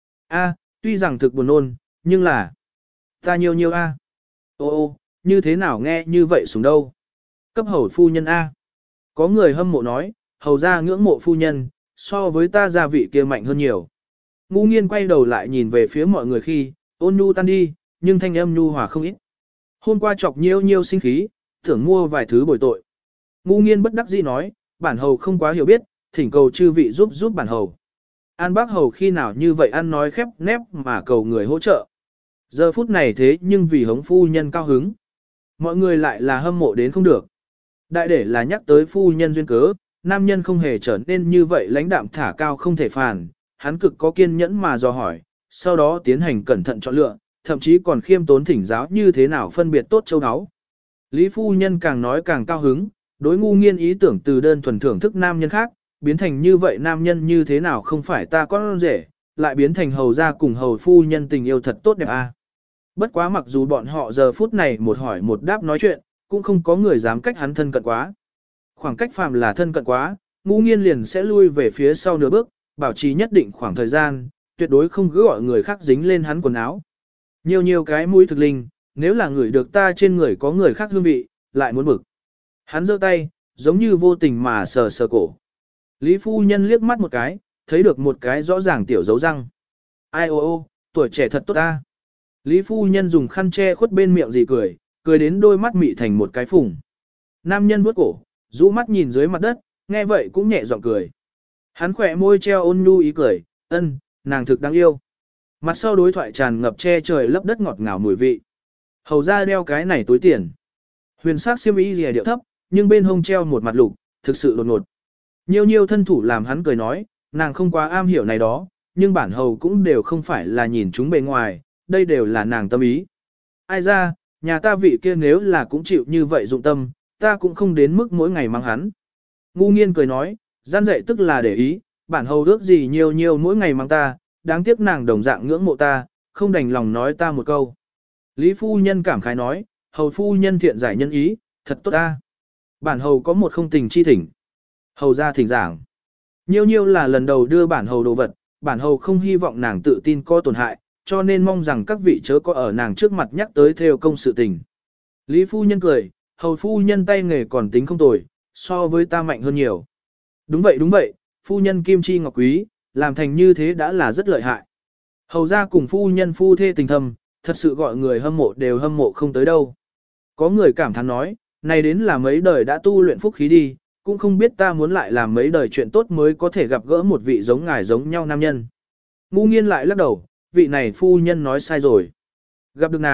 A, tuy rằng thực buồn nôn, nhưng là... Ta nhiêu nhiêu A. Ô ô, như thế nào nghe như vậy sủng đâu. Cấp hầu phu nhân A. Có người hâm mộ nói, hầu ra ngưỡng mộ phu nhân, so với ta gia vị kia mạnh hơn nhiều. Ngu nghiên quay đầu lại nhìn về phía mọi người khi, ôn nhu tan đi, nhưng thanh âm nhu hòa không ít. Hôm qua chọc nhiêu nhiêu sinh khí, tưởng mua vài thứ bồi tội. Ngu nghiên bất đắc dĩ nói, bản hầu không quá hiểu biết, thỉnh cầu chư vị giúp giúp bản hầu. An bác hầu khi nào như vậy ăn nói khép nép mà cầu người hỗ trợ. Giờ phút này thế nhưng vì hống phu nhân cao hứng. Mọi người lại là hâm mộ đến không được. Đại để là nhắc tới phu nhân duyên cớ, nam nhân không hề trở nên như vậy lãnh đạm thả cao không thể phản, hắn cực có kiên nhẫn mà dò hỏi, sau đó tiến hành cẩn thận chọn lựa, thậm chí còn khiêm tốn thỉnh giáo như thế nào phân biệt tốt châu áo. Lý phu nhân càng nói càng cao hứng, đối ngu nghiên ý tưởng từ đơn thuần thưởng thức nam nhân khác, biến thành như vậy nam nhân như thế nào không phải ta con rể, lại biến thành hầu gia cùng hầu phu nhân tình yêu thật tốt đẹp a. Bất quá mặc dù bọn họ giờ phút này một hỏi một đáp nói chuyện, cũng không có người dám cách hắn thân cận quá. Khoảng cách phàm là thân cận quá, ngu nghiên liền sẽ lui về phía sau nửa bước, bảo trì nhất định khoảng thời gian, tuyệt đối không cứ gọi người khác dính lên hắn quần áo. Nhiều nhiều cái mũi thực linh, nếu là người được ta trên người có người khác hương vị, lại muốn bực. Hắn giơ tay, giống như vô tình mà sờ sờ cổ. Lý phu nhân liếc mắt một cái, thấy được một cái rõ ràng tiểu dấu răng. Ai ô ô, tuổi trẻ thật tốt ta. Lý phu nhân dùng khăn che khuất bên miệng gì cười, cười đến đôi mắt mị thành một cái phùng. Nam nhân vuốt cổ, rũ mắt nhìn dưới mặt đất, nghe vậy cũng nhẹ giọng cười. Hắn khỏe môi treo ôn nhu ý cười, ân, nàng thực đáng yêu. Mặt sau đối thoại tràn ngập che trời lấp đất ngọt ngào mùi vị. Hầu ra đeo cái này túi tiền. Huyền sắc xiêm y rìa điệu thấp, nhưng bên hông treo một mặt lục, thực sự đột ngột. Nhiều nhiều thân thủ làm hắn cười nói, nàng không quá am hiểu này đó, nhưng bản hầu cũng đều không phải là nhìn chúng bề ngoài, đây đều là nàng tâm ý. Ai ra, nhà ta vị kia nếu là cũng chịu như vậy dụng tâm, ta cũng không đến mức mỗi ngày mang hắn. Ngu nghiên cười nói, gian dạy tức là để ý, bản hầu ước gì nhiều nhiều mỗi ngày mang ta, đáng tiếc nàng đồng dạng ngưỡng mộ ta, không đành lòng nói ta một câu. Lý phu nhân cảm khái nói, hầu phu nhân thiện giải nhân ý, thật tốt ta. Bản hầu có một không tình chi thỉnh. Hầu ra thỉnh giảng. Nhiêu nhiêu là lần đầu đưa bản hầu đồ vật, bản hầu không hy vọng nàng tự tin có tổn hại, cho nên mong rằng các vị chớ có ở nàng trước mặt nhắc tới theo công sự tình. Lý phu nhân cười, hầu phu nhân tay nghề còn tính không tồi, so với ta mạnh hơn nhiều. Đúng vậy đúng vậy, phu nhân kim chi ngọc quý, làm thành như thế đã là rất lợi hại. Hầu ra cùng phu nhân phu thê tình thầm, thật sự gọi người hâm mộ đều hâm mộ không tới đâu. Có người cảm thán nói, này đến là mấy đời đã tu luyện phúc khí đi, cũng không biết ta muốn lại làm mấy đời chuyện tốt mới có thể gặp gỡ một vị giống ngài giống nhau nam nhân. Ngu nghiên lại lắc đầu, vị này phu nhân nói sai rồi. Gặp được nàng,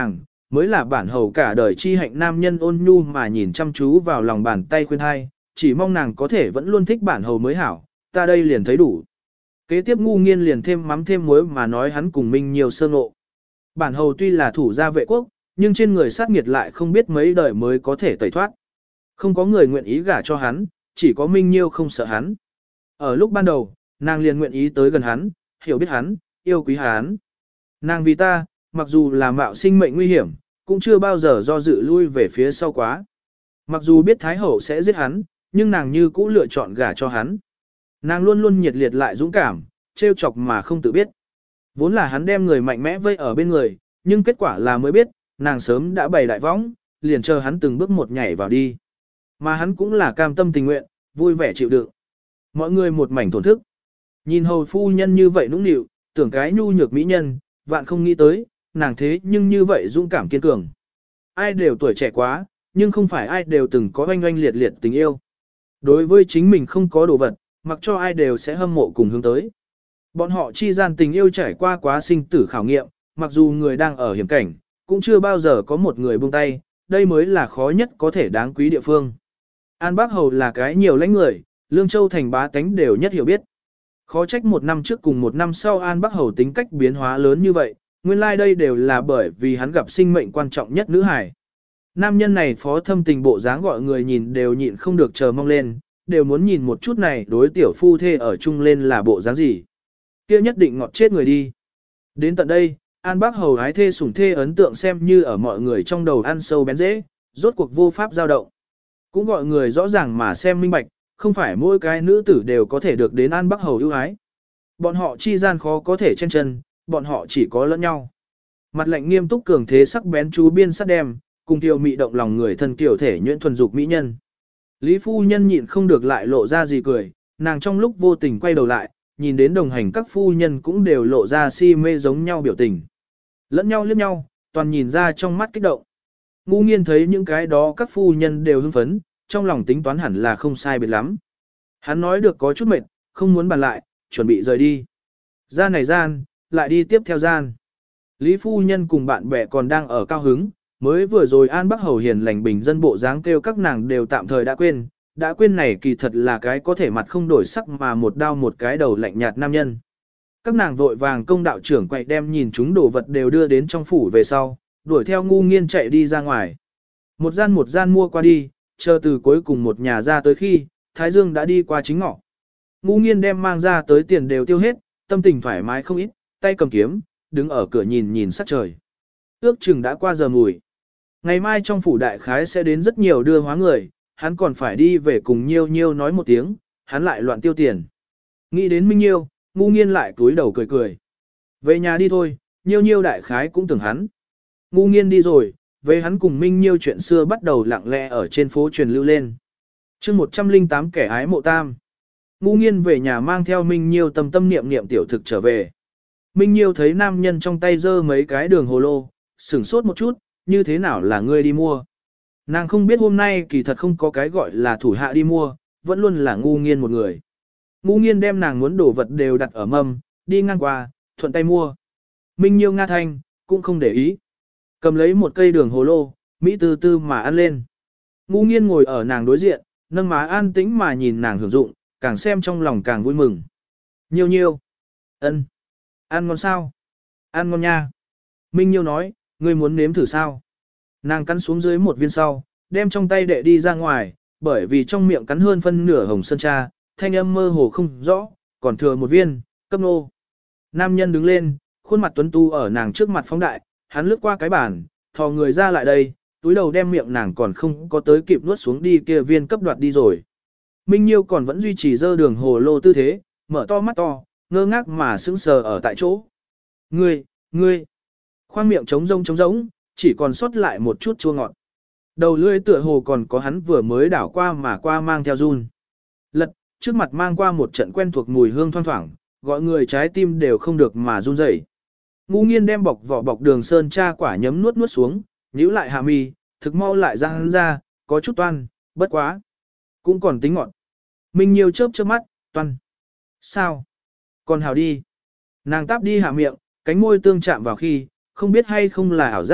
mới là bản hầu cả đời chi hạnh nam nhân ôn nhu mà nhìn chăm chú vào lòng bàn tay khuyên hai, chỉ mong nàng có thể vẫn luôn thích bản hầu mới hảo, ta đây liền thấy đủ. Kế tiếp ngu nghiên liền thêm mắm thêm muối mà nói hắn cùng Minh Nhiêu sơ ngộ. Bản hầu tuy là thủ gia vệ quốc, nhưng trên người sát nghiệt lại không biết mấy đời mới có thể tẩy thoát. Không có người nguyện ý gả cho hắn, chỉ có Minh Nhiêu không sợ hắn. Ở lúc ban đầu, nàng liền nguyện ý tới gần hắn, hiểu biết hắn, yêu quý hắn. Nàng vì ta, mặc dù là mạo sinh mệnh nguy hiểm, cũng chưa bao giờ do dự lui về phía sau quá. Mặc dù biết Thái Hậu sẽ giết hắn, nhưng nàng như cũ lựa chọn gả cho hắn. Nàng luôn luôn nhiệt liệt lại dũng cảm, trêu chọc mà không tự biết. Vốn là hắn đem người mạnh mẽ vây ở bên người, nhưng kết quả là mới biết, nàng sớm đã bày đại võng, liền chờ hắn từng bước một nhảy vào đi. Mà hắn cũng là cam tâm tình nguyện, vui vẻ chịu đựng. Mọi người một mảnh thổn thức. Nhìn hầu phu nhân như vậy nũng nịu, tưởng cái nhu nhược mỹ nhân, vạn không nghĩ tới, nàng thế nhưng như vậy dũng cảm kiên cường. Ai đều tuổi trẻ quá, nhưng không phải ai đều từng có oanh oanh liệt liệt tình yêu. Đối với chính mình không có đồ vật, mặc cho ai đều sẽ hâm mộ cùng hướng tới. Bọn họ chi gian tình yêu trải qua quá sinh tử khảo nghiệm, mặc dù người đang ở hiểm cảnh, cũng chưa bao giờ có một người buông tay, đây mới là khó nhất có thể đáng quý địa phương. An Bác Hầu là cái nhiều lãnh người, Lương Châu thành bá tánh đều nhất hiểu biết. Khó trách một năm trước cùng một năm sau An Bác Hầu tính cách biến hóa lớn như vậy, nguyên lai like đây đều là bởi vì hắn gặp sinh mệnh quan trọng nhất nữ hải. Nam nhân này phó thâm tình bộ dáng gọi người nhìn đều nhịn không được chờ mong lên, đều muốn nhìn một chút này đối tiểu phu thê ở chung lên là bộ dáng gì. Kia nhất định ngọt chết người đi. Đến tận đây, An Bác Hầu ái thê sủng thê ấn tượng xem như ở mọi người trong đầu ăn sâu bén dễ, rốt cuộc vô pháp dao động. Cũng gọi người rõ ràng mà xem minh bạch, không phải mỗi cái nữ tử đều có thể được đến An Bác Hầu ưu ái. Bọn họ chi gian khó có thể chen chân, bọn họ chỉ có lẫn nhau. Mặt lạnh nghiêm túc cường thế sắc bén chú biên sát đem, cùng tiểu mị động lòng người thân kiểu thể nhuyễn thuần dục mỹ nhân. Lý phu nhân nhịn không được lại lộ ra gì cười, nàng trong lúc vô tình quay đầu lại, nhìn đến đồng hành các phu nhân cũng đều lộ ra si mê giống nhau biểu tình. Lẫn nhau liếc nhau, toàn nhìn ra trong mắt kích động. Ngu nghiên thấy những cái đó các phu nhân đều hưng phấn, trong lòng tính toán hẳn là không sai biệt lắm. Hắn nói được có chút mệt, không muốn bàn lại, chuẩn bị rời đi. Gian này gian, lại đi tiếp theo gian. Lý phu nhân cùng bạn bè còn đang ở cao hứng, mới vừa rồi An Bắc Hầu hiền lành bình dân bộ dáng kêu các nàng đều tạm thời đã quên, đã quên này kỳ thật là cái có thể mặt không đổi sắc mà một đao một cái đầu lạnh nhạt nam nhân. Các nàng vội vàng công đạo trưởng quậy đem nhìn chúng đồ vật đều đưa đến trong phủ về sau, đuổi theo ngu nghiên chạy đi ra ngoài. Một gian một gian mua qua đi, chờ từ cuối cùng một nhà ra tới khi, Thái Dương đã đi qua chính ngọ. Ngu nghiên đem mang ra tới tiền đều tiêu hết, tâm tình thoải mái không ít, tay cầm kiếm, đứng ở cửa nhìn nhìn sắc trời. Ước chừng đã qua giờ mùi. Ngày mai trong phủ đại khái sẽ đến rất nhiều đưa hóa người, hắn còn phải đi về cùng Nhiêu Nhiêu nói một tiếng, hắn lại loạn tiêu tiền. Nghĩ đến Minh Nhiêu, ngu nghiên lại cúi đầu cười cười. Về nhà đi thôi, Nhiêu Nhiêu đại khái cũng tưởng hắn. Ngu nghiên đi rồi, về hắn cùng Minh Nhiêu chuyện xưa bắt đầu lặng lẽ ở trên phố truyền lưu lên. chương một trăm lẻ tám kẻ ái mộ tam. Ngu nghiên về nhà mang theo Minh Nhiêu tâm tâm niệm niệm tiểu thực trở về. Minh Nhiêu thấy nam nhân trong tay giơ mấy cái đường hồ lô, sửng sốt một chút, như thế nào là ngươi đi mua. Nàng không biết hôm nay kỳ thật không có cái gọi là thủ hạ đi mua, vẫn luôn là ngu nghiên một người. Ngu nghiên đem nàng muốn đổ vật đều đặt ở mâm, đi ngang qua, thuận tay mua. Minh Nhiêu nga thanh, cũng không để ý. Cầm lấy một cây đường hồ lô, Mỹ tư tư mà ăn lên. Ngu nghiên ngồi ở nàng đối diện, nâng má an tĩnh mà nhìn nàng hưởng dụng, càng xem trong lòng càng vui mừng. Nhiêu nhiêu. Ân. Ăn ngon sao? Ăn ngon nha. Minh Nhiêu nói, ngươi muốn nếm thử sao? Nàng cắn xuống dưới một viên sau, đem trong tay đệ đi ra ngoài, bởi vì trong miệng cắn hơn phân nửa hồng sơn cha, thanh âm mơ hồ không rõ, còn thừa một viên, cấp nô. Nam nhân đứng lên, khuôn mặt tuấn tu ở nàng trước mặt phóng đại, hắn lướt qua cái bàn, thò người ra lại đây, túi đầu đem miệng nàng còn không có tới kịp nuốt xuống đi kia viên cấp đoạt đi rồi. Minh Nhiêu còn vẫn duy trì dơ đường hồ lô tư thế, mở to mắt to, ngơ ngác mà sững sờ ở tại chỗ. Ngươi, ngươi, khoang miệng trống rông trống rỗng, chỉ còn sót lại một chút chua ngọt. Đầu lưỡi tựa hồ còn có hắn vừa mới đảo qua mà qua mang theo run. Lật, trước mặt mang qua một trận quen thuộc mùi hương thoang thoảng, gọi người trái tim đều không được mà run rẩy. Ngu nghiên đem bọc vỏ bọc đường sơn cha quả nhấm nuốt nuốt xuống, nhíu lại hạ mi, thực mau lại ra hắn ra, có chút toan, bất quá. Cũng còn tính ngọt. Minh Nhiêu chớp chớp mắt, toan. Sao? Còn hào đi. Nàng táp đi hạ miệng, cánh môi tương chạm vào khi, không biết hay không là ảo giác,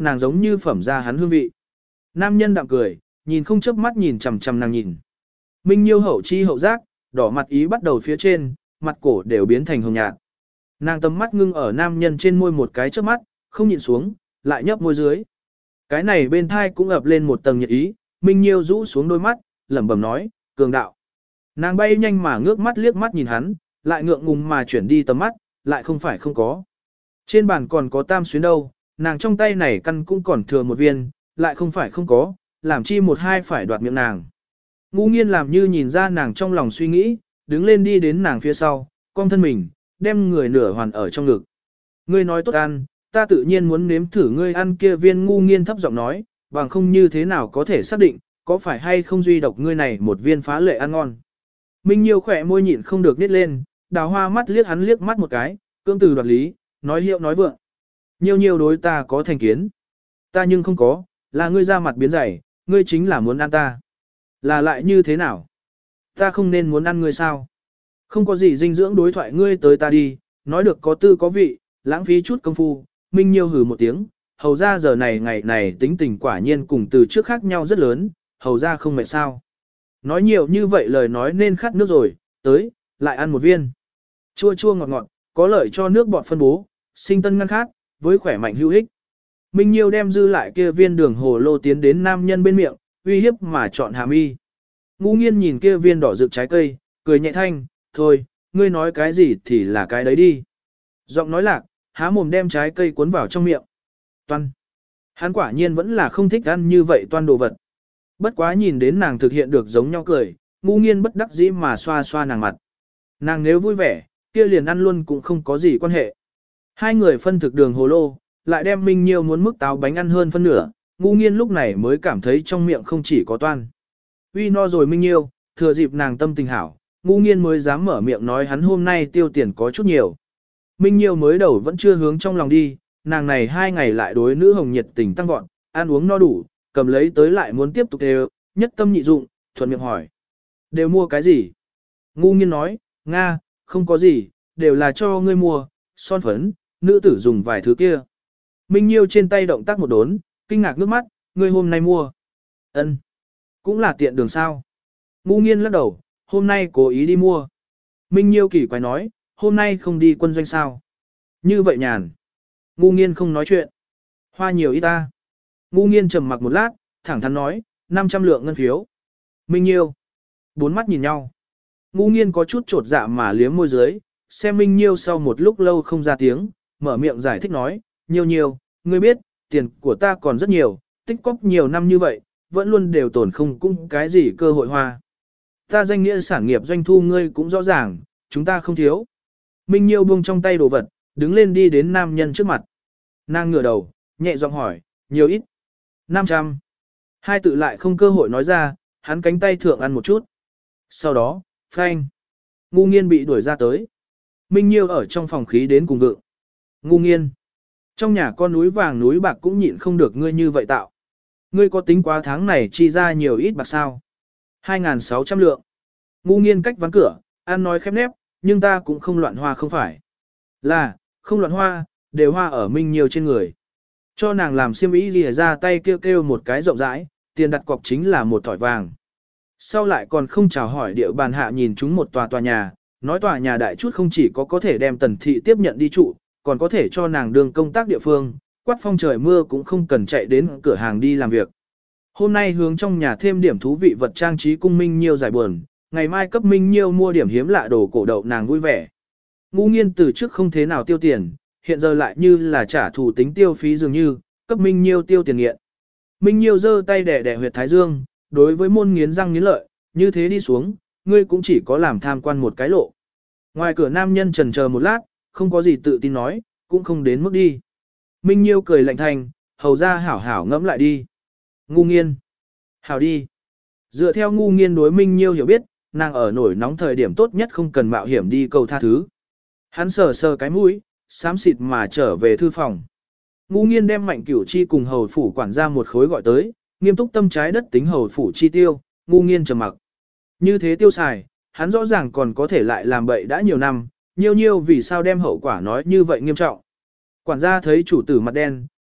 nàng giống như phẩm ra hắn hương vị. Nam nhân đạm cười, nhìn không chớp mắt nhìn chằm chằm nàng nhìn. Minh Nhiêu hậu chi hậu giác, đỏ mặt ý bắt đầu phía trên, mặt cổ đều biến thành hồng nhạt. Nàng tầm mắt ngưng ở nam nhân trên môi một cái chớp mắt, không nhìn xuống, lại nhấp môi dưới. Cái này bên thai cũng ập lên một tầng nhiệt ý, Minh Nhiêu rũ xuống đôi mắt, lẩm bẩm nói, cường đạo. Nàng bay nhanh mà ngước mắt liếc mắt nhìn hắn, lại ngượng ngùng mà chuyển đi tầm mắt, lại không phải không có. Trên bàn còn có tam xuyến đâu, nàng trong tay này căn cũng còn thừa một viên, lại không phải không có, làm chi một hai phải đoạt miệng nàng. Ngu nghiên làm như nhìn ra nàng trong lòng suy nghĩ, đứng lên đi đến nàng phía sau, cong thân mình, đem người nửa hoàn ở trong ngực. Ngươi nói tốt ăn, ta tự nhiên muốn nếm thử ngươi ăn kia viên. Ngu nghiên thấp giọng nói, bằng không như thế nào có thể xác định, có phải hay không duy độc ngươi này một viên phá lệ ăn ngon. Minh Nhiêu khỏe môi nhịn không được nít lên, đào hoa mắt liếc hắn liếc mắt một cái, cương từ đoạt lý, nói hiệu nói vượng. Nhiêu nhiêu đối ta có thành kiến. Ta nhưng không có, là ngươi ra mặt biến dày, ngươi chính là muốn ăn ta. Là lại như thế nào? Ta không nên muốn ăn ngươi sao? Không có gì dinh dưỡng đối thoại, ngươi tới ta đi, nói được có tư có vị, lãng phí chút công phu. Minh Nhiêu hừ một tiếng, hầu ra giờ này ngày này tính tình quả nhiên cùng từ trước khác nhau rất lớn, hầu ra không mệt sao. Nói nhiều như vậy lời nói nên khát nước rồi, tới, lại ăn một viên. Chua chua ngọt ngọt, có lợi cho nước bọt phân bố, sinh tân ngăn khát, với khỏe mạnh hữu ích. Minh Nhiêu đem dư lại kia viên đường hồ lô tiến đến nam nhân bên miệng, uy hiếp mà chọn hàm y. Ngu nghiên nhìn kia viên đỏ rực trái cây, cười nhẹ thanh, thôi, ngươi nói cái gì thì là cái đấy đi. Giọng nói lạc, há mồm đem trái cây cuốn vào trong miệng. Toan. Hắn quả nhiên vẫn là không thích ăn như vậy toan đồ vật. Bất quá nhìn đến nàng thực hiện được giống nhau cười, ngu nghiên bất đắc dĩ mà xoa xoa nàng mặt. Nàng nếu vui vẻ, kia liền ăn luôn cũng không có gì quan hệ. Hai người phân thực đường hồ lô, lại đem Minh Nhiêu muốn mức táo bánh ăn hơn phân nửa, ngu nghiên lúc này mới cảm thấy trong miệng không chỉ có toan. Uy no rồi Minh Nhiêu, thừa dịp nàng tâm tình hảo, ngu nghiên mới dám mở miệng nói hắn hôm nay tiêu tiền có chút nhiều. Minh Nhiêu mới đầu vẫn chưa hướng trong lòng đi, nàng này hai ngày lại đối nữ hồng nhiệt tình tăng vọt, ăn uống no đủ, cầm lấy tới lại muốn tiếp tục đều, nhất tâm nhị dụng, thuận miệng hỏi. Đều mua cái gì? Ngu nghiên nói, Nga, không có gì, đều là cho ngươi mua, son phấn, nữ tử dùng vài thứ kia. Minh Nhiêu trên tay động tác một đốn, kinh ngạc nước mắt, ngươi hôm nay mua. Ân, cũng là tiện đường sao. Ngu nghiên lắc đầu, hôm nay cố ý đi mua. Minh Nhiêu kỳ quái nói, hôm nay không đi quân doanh sao. Như vậy nhàn. Ngu nghiên không nói chuyện. Hoa nhiều ít ta. Ngu nghiên trầm mặc một lát, thẳng thắn nói, năm trăm lượng ngân phiếu. Minh Nhiêu. Bốn mắt nhìn nhau. Ngu nghiên có chút trột dạ mà liếm môi dưới, xem Minh Nhiêu sau một lúc lâu không ra tiếng, mở miệng giải thích nói, Nhiêu Nhiêu, ngươi biết, tiền của ta còn rất nhiều, tích cóp nhiều năm như vậy, vẫn luôn đều tổn không cũng cái gì cơ hội hoa. Ta danh nghĩa sản nghiệp doanh thu ngươi cũng rõ ràng, chúng ta không thiếu. Minh Nhiêu buông trong tay đồ vật, đứng lên đi đến nam nhân trước mặt. Nàng ngửa đầu, nhẹ giọng hỏi, nhiều ít? năm trăm. Hai tự lại không cơ hội nói ra, hắn cánh tay thượng ăn một chút. Sau đó, phanh. Ngu nghiên bị đuổi ra tới. Minh Nhiêu ở trong phòng khí đến cùng vượng. Ngu nghiên. Trong nhà con núi vàng núi bạc cũng nhịn không được ngươi như vậy tạo. Ngươi có tính quá tháng này chi ra nhiều ít bạc sao? hai nghìn sáu trăm lượng. Ngu nghiên cách ván cửa, ăn nói khép nép, nhưng ta cũng không loạn hoa không phải. Là, không loạn hoa, đều hoa ở Minh Nhiêu trên người. Cho nàng làm xiêm y lìa ra tay kêu kêu một cái rộng rãi, tiền đặt cọc chính là một thỏi vàng. Sau lại còn không chào hỏi địa bàn hạ nhìn chúng một tòa tòa nhà, nói tòa nhà đại chút không chỉ có có thể đem tần thị tiếp nhận đi trụ, còn có thể cho nàng đường công tác địa phương, quát phong trời mưa cũng không cần chạy đến cửa hàng đi làm việc. Hôm nay hướng trong nhà thêm điểm thú vị vật trang trí cung Minh Nhiêu giải buồn, ngày mai cấp Minh Nhiêu mua điểm hiếm lạ đồ cổ đậu nàng vui vẻ. Ngu nghiên từ trước không thế nào tiêu tiền, hiện giờ lại như là trả thù tính tiêu phí dường như, cấp Minh Nhiêu tiêu tiền nghiện. Minh Nhiêu giơ tay đẻ đẻ huyệt thái dương, đối với môn nghiến răng nghiến lợi, như thế đi xuống, ngươi cũng chỉ có làm tham quan một cái lộ. Ngoài cửa nam nhân trần chờ một lát, không có gì tự tin nói, cũng không đến mức đi. Minh Nhiêu cười lạnh thành, hầu ra hảo hảo ngẫm lại đi. Ngu nghiên. Hảo đi. Dựa theo ngu nghiên đối Minh Nhiêu hiểu biết, nàng ở nổi nóng thời điểm tốt nhất không cần mạo hiểm đi cầu tha thứ. Hắn sờ sờ cái mũi, xám xịt mà trở về thư phòng. Ngu nghiên đem Mạnh Cửu Chi cùng hầu phủ quản gia một khối gọi tới, nghiêm túc tâm trái đất tính hầu phủ chi tiêu, ngu nghiên trầm mặc. Như thế tiêu xài, hắn rõ ràng còn có thể lại làm bậy đã nhiều năm, nhiêu nhiêu vì sao đem hậu quả nói như vậy nghiêm trọng. Quản gia thấy chủ tử mặt đen,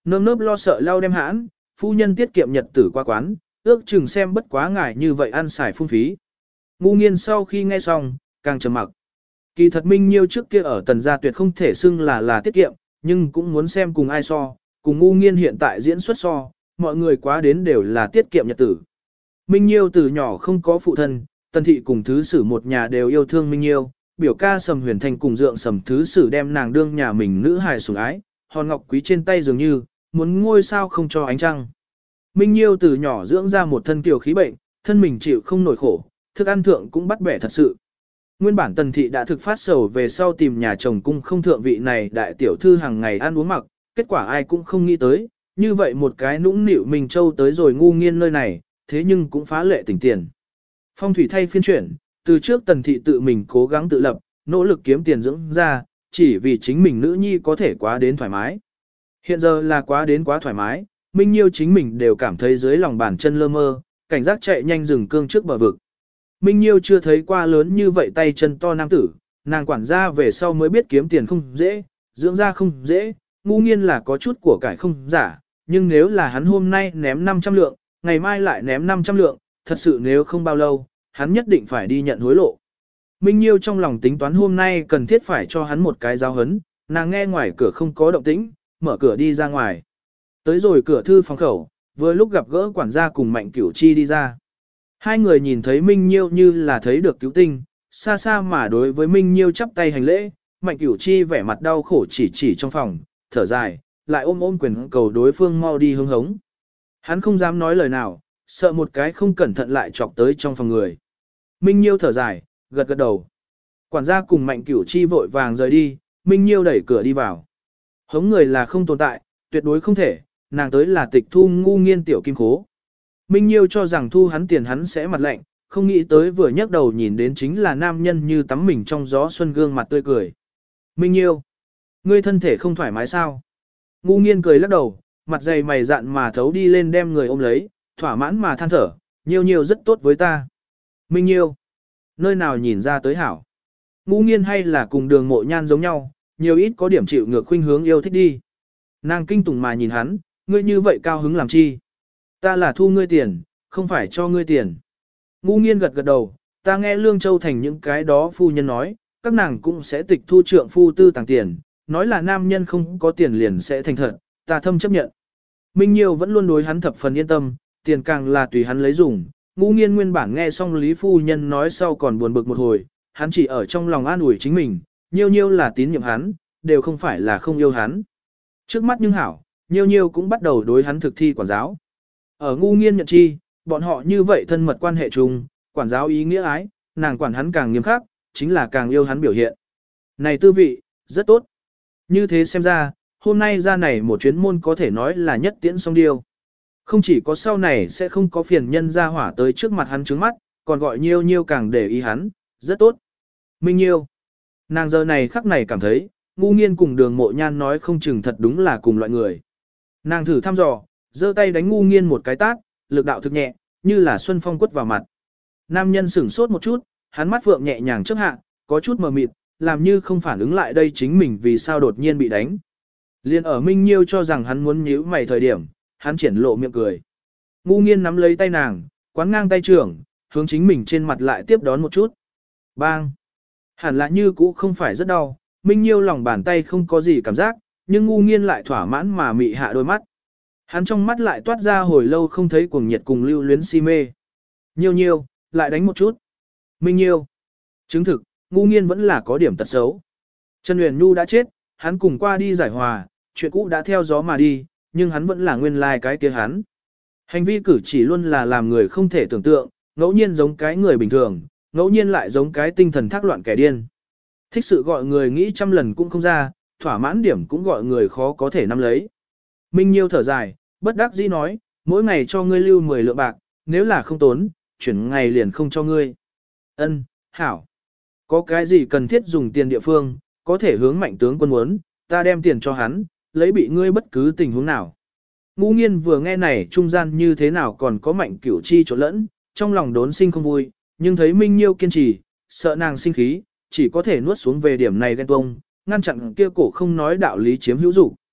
nơm nớp lo sợ lau đem hãn, phu nhân tiết kiệm nhật tử qua quán, ước chừng xem bất quá ngài như vậy ăn xài phung phí. Ngu nghiên sau khi nghe xong, càng trầm mặc. Kỳ thật Minh Nhiêu trước kia ở tần gia tuyệt không thể xưng là là tiết kiệm, nhưng cũng muốn xem cùng ai so, cùng ngu nghiên hiện tại diễn xuất so, mọi người quá đến đều là tiết kiệm nhật tử. Minh Nhiêu từ nhỏ không có phụ thân, tần thị cùng thứ sử một nhà đều yêu thương Minh Nhiêu, biểu ca Sầm Huyền Thành cùng dượng Sầm thứ sử đem nàng đương nhà mình nữ hài sủng ái, hòn ngọc quý trên tay dường như, muốn ngôi sao không cho ánh trăng. Minh Nhiêu từ nhỏ dưỡng ra một thân kiều khí bệnh, thân mình chịu không nổi khổ, thức ăn thượng cũng bắt bẻ thật sự. Nguyên bản tần thị đã thực phát sầu về sau tìm nhà chồng cung không thượng vị này đại tiểu thư hàng ngày ăn uống mặc, kết quả ai cũng không nghĩ tới, như vậy một cái nũng nịu Minh Châu tới rồi ngu nghiên nơi này, thế nhưng cũng phá lệ tỉnh tiền. Phong thủy thay phiên chuyển, từ trước tần thị tự mình cố gắng tự lập, nỗ lực kiếm tiền dưỡng ra, chỉ vì chính mình nữ nhi có thể quá đến thoải mái. Hiện giờ là quá đến quá thoải mái, Minh Nhiêu chính mình đều cảm thấy dưới lòng bàn chân lơ mơ, cảnh giác chạy nhanh dừng cương trước bờ vực. Minh Nhiêu chưa thấy qua lớn như vậy tay chân to nam tử, nàng quản gia về sau mới biết kiếm tiền không dễ, dưỡng ra không dễ, ngu nghiên là có chút của cải không giả, nhưng nếu là hắn hôm nay ném năm trăm lượng, ngày mai lại ném năm trăm lượng, thật sự nếu không bao lâu, hắn nhất định phải đi nhận hối lộ. Minh Nhiêu trong lòng tính toán hôm nay cần thiết phải cho hắn một cái giáo hấn, nàng nghe ngoài cửa không có động tĩnh, mở cửa đi ra ngoài. Tới rồi cửa thư phòng khẩu, vừa lúc gặp gỡ quản gia cùng Mạnh Cửu Chi đi ra. Hai người nhìn thấy Minh Nhiêu như là thấy được cứu tinh, xa xa mà đối với Minh Nhiêu chắp tay hành lễ, Mạnh Cửu Chi vẻ mặt đau khổ chỉ chỉ trong phòng, thở dài, lại ôm ôm quyền cầu đối phương mau đi hứng hống. Hắn không dám nói lời nào, sợ một cái không cẩn thận lại chọc tới trong phòng người. Minh Nhiêu thở dài, gật gật đầu. Quản gia cùng Mạnh Cửu Chi vội vàng rời đi, Minh Nhiêu đẩy cửa đi vào. Hống người là không tồn tại, tuyệt đối không thể, nàng tới là tịch thu ngu nghiên tiểu kim khố. Minh Nhiêu cho rằng thu hắn tiền hắn sẽ mặt lạnh, không nghĩ tới vừa nhấc đầu nhìn đến chính là nam nhân như tắm mình trong gió xuân gương mặt tươi cười. Minh Nhiêu, ngươi thân thể không thoải mái sao? Ngu nghiên cười lắc đầu, mặt dày mày dạn mà thấu đi lên đem người ôm lấy, thỏa mãn mà than thở, Nhiêu Nhiêu rất tốt với ta. Minh Nhiêu, nơi nào nhìn ra tới hảo? Ngu nghiên hay là cùng Đường Mộ Nhan giống nhau, nhiều ít có điểm chịu ngược khuynh hướng yêu thích đi. Nàng kinh tủng mà nhìn hắn, ngươi như vậy cao hứng làm chi? Ta là thu ngươi tiền, không phải cho ngươi tiền. Ngu nghiên gật gật đầu, ta nghe Lương Châu Thành những cái đó phu nhân nói, các nàng cũng sẽ tịch thu trượng phu tư tàng tiền, nói là nam nhân không có tiền liền sẽ thành thật, ta thâm chấp nhận. Minh Nhiêu vẫn luôn đối hắn thập phần yên tâm, tiền càng là tùy hắn lấy dùng. Ngu nghiên nguyên bản nghe xong Lý phu nhân nói sau còn buồn bực một hồi, hắn chỉ ở trong lòng an ủi chính mình, Nhiêu Nhiêu là tín nhiệm hắn, đều không phải là không yêu hắn. Trước mắt nhưng hảo, Nhiêu Nhiêu cũng bắt đầu đối hắn thực thi quản giáo. Ở ngu nghiên nhận chi, bọn họ như vậy thân mật quan hệ chung, quản giáo ý nghĩa ái, nàng quản hắn càng nghiêm khắc, chính là càng yêu hắn biểu hiện. Này tư vị, rất tốt. Như thế xem ra, hôm nay ra này một chuyến môn có thể nói là nhất tiễn song điêu. Không chỉ có sau này sẽ không có phiền nhân ra hỏa tới trước mặt hắn trứng mắt, còn gọi Nhiêu Nhiêu càng để ý hắn, rất tốt. Minh Nhiêu. Nàng giờ này khắc này cảm thấy, ngu nghiên cùng Đường Mộ Nhan nói không chừng thật đúng là cùng loại người. Nàng thử thăm dò, giơ tay đánh ngu nghiên một cái tát, lực đạo thực nhẹ, như là xuân phong quất vào mặt. Nam nhân sửng sốt một chút, hắn mắt phượng nhẹ nhàng chớp hạ, có chút mờ mịt, làm như không phản ứng lại đây chính mình vì sao đột nhiên bị đánh. Liên ở Minh Nhiêu cho rằng hắn muốn nhíu mày thời điểm, hắn triển lộ miệng cười. Ngu nghiên nắm lấy tay nàng, quán ngang tay trưởng, hướng chính mình trên mặt lại tiếp đón một chút. Bang! Hẳn là như cũ không phải rất đau, Minh Nhiêu lòng bàn tay không có gì cảm giác, nhưng ngu nghiên lại thỏa mãn mà mị hạ đôi mắt. Hắn trong mắt lại toát ra hồi lâu không thấy cuồng nhiệt cùng lưu luyến si mê. Nhiêu Nhiêu, lại đánh một chút. Minh Nhiêu. Chứng thực, ngu nghiên vẫn là có điểm tật xấu. Trần Uyển Nhu đã chết, hắn cùng qua đi giải hòa, chuyện cũ đã theo gió mà đi, nhưng hắn vẫn là nguyên lai like cái kia hắn. Hành vi cử chỉ luôn là làm người không thể tưởng tượng, ngẫu nhiên giống cái người bình thường, ngẫu nhiên lại giống cái tinh thần thác loạn kẻ điên. Thích sự gọi người nghĩ trăm lần cũng không ra, thỏa mãn điểm cũng gọi người khó có thể nắm lấy. Minh Nhiêu thở dài, bất đắc dĩ nói, mỗi ngày cho ngươi lưu mười lượng bạc, nếu là không tốn, chuyển ngày liền không cho ngươi. Ân, hảo. Có cái gì cần thiết dùng tiền địa phương, có thể hướng Mạnh tướng quân muốn, ta đem tiền cho hắn, lấy bị ngươi bất cứ tình huống nào. Ngũ nghiên vừa nghe này trung gian như thế nào còn có Mạnh Cửu Chi trộn lẫn, trong lòng đốn sinh không vui, nhưng thấy Minh Nhiêu kiên trì, sợ nàng sinh khí, chỉ có thể nuốt xuống về điểm này ghen tuông, ngăn chặn kia cổ không nói đạo lý chiếm hữu dục.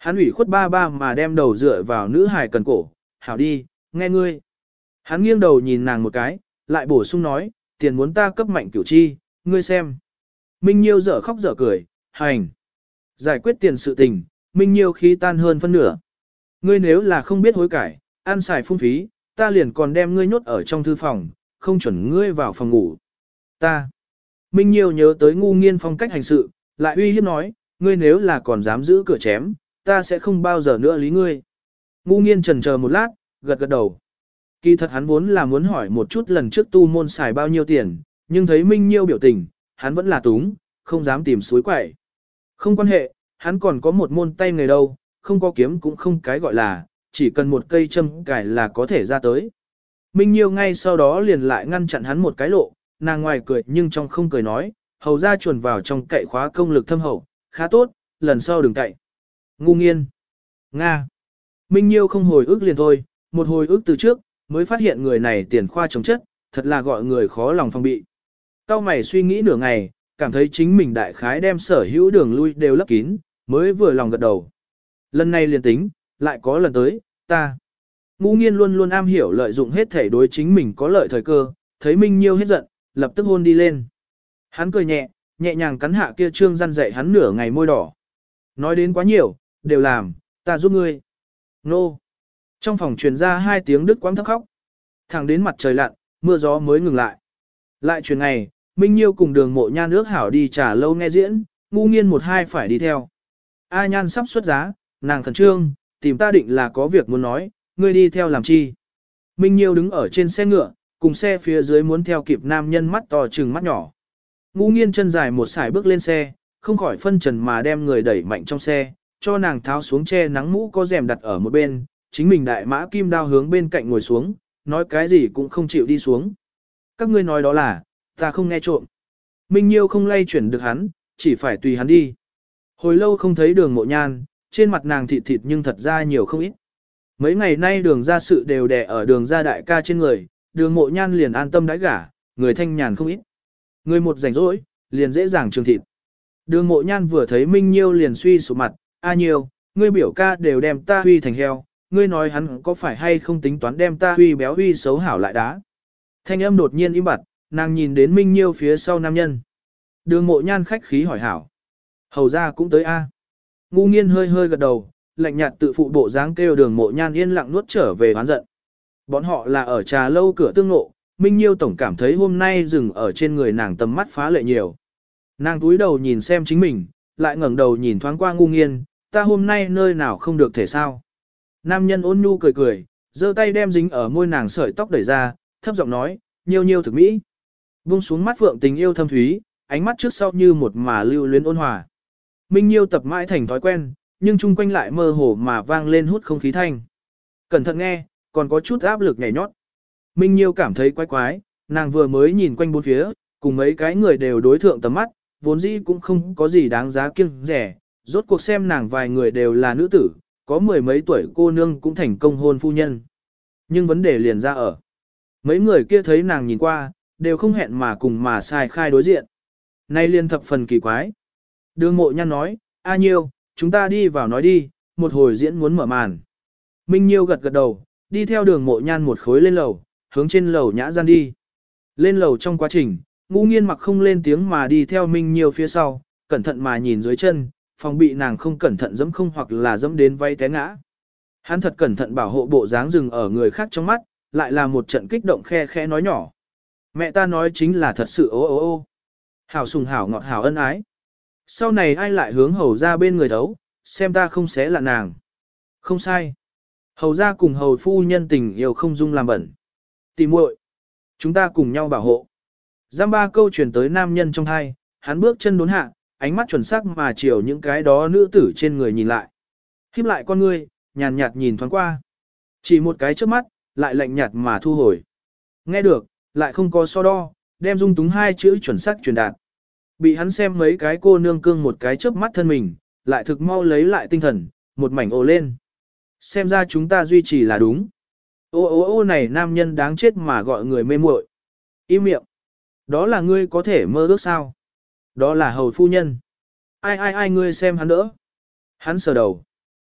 Hắn ủy khuất ba ba mà đem đầu dựa vào nữ hài cần cổ, hảo đi, nghe ngươi. Hắn nghiêng đầu nhìn nàng một cái, lại bổ sung nói, tiền muốn ta cấp mạnh cửu chi, ngươi xem. Minh Nhiêu dở khóc dở cười, hành. Giải quyết tiền sự tình, Minh Nhiêu khí tan hơn phân nửa. Ngươi nếu là không biết hối cải, ăn xài phung phí, ta liền còn đem ngươi nhốt ở trong thư phòng, không chuẩn ngươi vào phòng ngủ. Ta. Minh Nhiêu nhớ tới ngu nghiên phong cách hành sự, lại uy hiếp nói, ngươi nếu là còn dám giữ cửa chém, ta sẽ không bao giờ nữa lý ngươi. Ngu nghiên chần chờ một lát, gật gật đầu. Kỳ thật hắn vốn là muốn hỏi một chút lần trước tu môn xài bao nhiêu tiền, nhưng thấy Minh Nhiêu biểu tình, hắn vẫn là túng, không dám tìm suối quẩy. Không quan hệ, hắn còn có một môn tay nghề đâu, không có kiếm cũng không cái gọi là, chỉ cần một cây châm cải là có thể ra tới. Minh Nhiêu ngay sau đó liền lại ngăn chặn hắn một cái lộ, nàng ngoài cười nhưng trong không cười nói, hầu ra chuồn vào trong cậy khóa công lực thâm hậu, khá tốt, lần sau đừng cậy. Ngu nghiên. Nga. Minh Nhiêu không hồi ức liền thôi, một hồi ức từ trước, mới phát hiện người này tiền khoa chống chất, thật là gọi người khó lòng phong bị. Cao mày suy nghĩ nửa ngày, cảm thấy chính mình đại khái đem sở hữu đường lui đều lấp kín, mới vừa lòng gật đầu. Lần này liền tính, lại có lần tới, ta. Ngu nghiên luôn luôn am hiểu lợi dụng hết thể đối chính mình có lợi thời cơ, thấy Minh Nhiêu hết giận, lập tức hôn đi lên. Hắn cười nhẹ, nhẹ nhàng cắn hạ kia trương răn dậy hắn nửa ngày môi đỏ. Nói đến quá nhiều, đều làm, ta giúp ngươi. Nô. Trong phòng truyền ra hai tiếng đứt quãng thấp khóc. Thẳng đến mặt trời lặn, mưa gió mới ngừng lại. Lại truyền ngày, Minh Nhiêu cùng đường mộ nhan ước hảo đi trả lâu nghe diễn, ngu nghiên một hai phải đi theo. A nhan sắp xuất giá, nàng khẩn trương, tìm ta định là có việc muốn nói, ngươi đi theo làm chi. Minh Nhiêu đứng ở trên xe ngựa, cùng xe phía dưới muốn theo kịp nam nhân mắt to trừng mắt nhỏ. Ngu nghiên chân dài một sải bước lên xe, không khỏi phân trần mà đem người đẩy mạnh trong xe, cho nàng tháo xuống che nắng mũ có rèm đặt ở một bên, chính mình đại mã kim đao hướng bên cạnh ngồi xuống, nói cái gì cũng không chịu đi xuống. Các ngươi nói đó là, ta không nghe trộm. Minh Nhiêu không lay chuyển được hắn, chỉ phải tùy hắn đi. Hồi lâu không thấy đường mộ nhan, trên mặt nàng thịt thịt nhưng thật ra nhiều không ít. Mấy ngày nay đường ra sự đều đè ở đường ra đại ca trên người, đường mộ nhan liền an tâm đãi gả, người thanh nhàn không ít. Người một rảnh rỗi, liền dễ dàng trường thịt. Đường mộ nhan vừa thấy Minh Nhiêu liền suy sụp mặt, a Nhiêu, ngươi biểu ca đều đem ta huy thành heo, ngươi nói hắn có phải hay không tính toán đem ta huy béo huy xấu hảo lại đá. Thanh âm đột nhiên im bặt, nàng nhìn đến Minh Nhiêu phía sau nam nhân. Đường mộ nhan khách khí hỏi hảo. Hầu ra cũng tới a. Ngu nghiên hơi hơi gật đầu, lạnh nhạt tự phụ bộ dáng kêu đường mộ nhan yên lặng nuốt trở về oán giận. Bọn họ là ở trà lâu cửa tương ngộ, Minh Nhiêu tổng cảm thấy hôm nay dừng ở trên người nàng tầm mắt phá lệ nhiều. Nàng túi đầu nhìn xem chính mình, lại ngẩng đầu nhìn thoáng qua ngu nghiên, ta hôm nay nơi nào không được thể sao. Nam nhân ôn nhu cười cười, giơ tay đem dính ở môi nàng sợi tóc đẩy ra, thấp giọng nói, Nhiêu nhiêu thực mỹ. Vung xuống mắt phượng tình yêu thâm thúy, ánh mắt trước sau như một mà lưu luyến ôn hòa. Minh Nhiêu tập mãi thành thói quen, nhưng chung quanh lại mơ hồ mà vang lên hút không khí thanh. Cẩn thận nghe, còn có chút áp lực nhảy nhót. Minh Nhiêu cảm thấy quái quái, nàng vừa mới nhìn quanh bốn phía, cùng mấy cái người đều đối thượng tầm mắt, vốn dĩ cũng không có gì đáng giá kiêng rẻ, rốt cuộc xem nàng vài người đều là nữ tử, có mười mấy tuổi cô nương cũng thành công hôn phu nhân. Nhưng vấn đề liền ra ở. Mấy người kia thấy nàng nhìn qua, đều không hẹn mà cùng mà sai khai đối diện. Nay liên thập phần kỳ quái. Đường mộ nhăn nói, A Nhiêu, chúng ta đi vào nói đi, một hồi diễn muốn mở màn. Minh Nhiêu gật gật đầu, đi theo đường mộ nhan một khối lên lầu, hướng trên lầu nhã gian đi. Lên lầu trong quá trình, Ngũ Nghiên mặc không lên tiếng mà đi theo Minh Nhiêu phía sau, cẩn thận mà nhìn dưới chân, phòng bị nàng không cẩn thận dẫm không hoặc là dẫm đến váy té ngã. Hắn thật cẩn thận bảo hộ bộ dáng dừng ở người khác trong mắt, lại là một trận kích động khe khẽ nói nhỏ. Mẹ ta nói chính là thật sự ô ô ô. Hảo sùng hảo ngọt hảo ân ái. Sau này ai lại hướng hầu ra bên người thấu, xem ta không xé lạ nàng. Không sai. Hầu ra cùng hầu phu nhân tình yêu không dung làm bẩn. Tìm muội, chúng ta cùng nhau bảo hộ. Giam ba câu truyền tới nam nhân trong hai, hắn bước chân đốn hạ, ánh mắt chuẩn xác mà chiều những cái đó nữ tử trên người nhìn lại. Khiếp lại con ngươi, nhàn nhạt nhìn thoáng qua. Chỉ một cái trước mắt, lại lạnh nhạt mà thu hồi. Nghe được, lại không có so đo, đem dung túng hai chữ chuẩn xác truyền đạt. Bị hắn xem mấy cái cô nương cương một cái chớp mắt thân mình, lại thực mau lấy lại tinh thần, một mảnh ồ lên. Xem ra chúng ta duy trì là đúng. Ô ô ô này nam nhân đáng chết mà gọi người mê muội. Im miệng. Đó là ngươi có thể mơ ước sao? Đó là hầu phu nhân. Ai ai ai ngươi xem hắn đỡ. Hắn sờ đầu.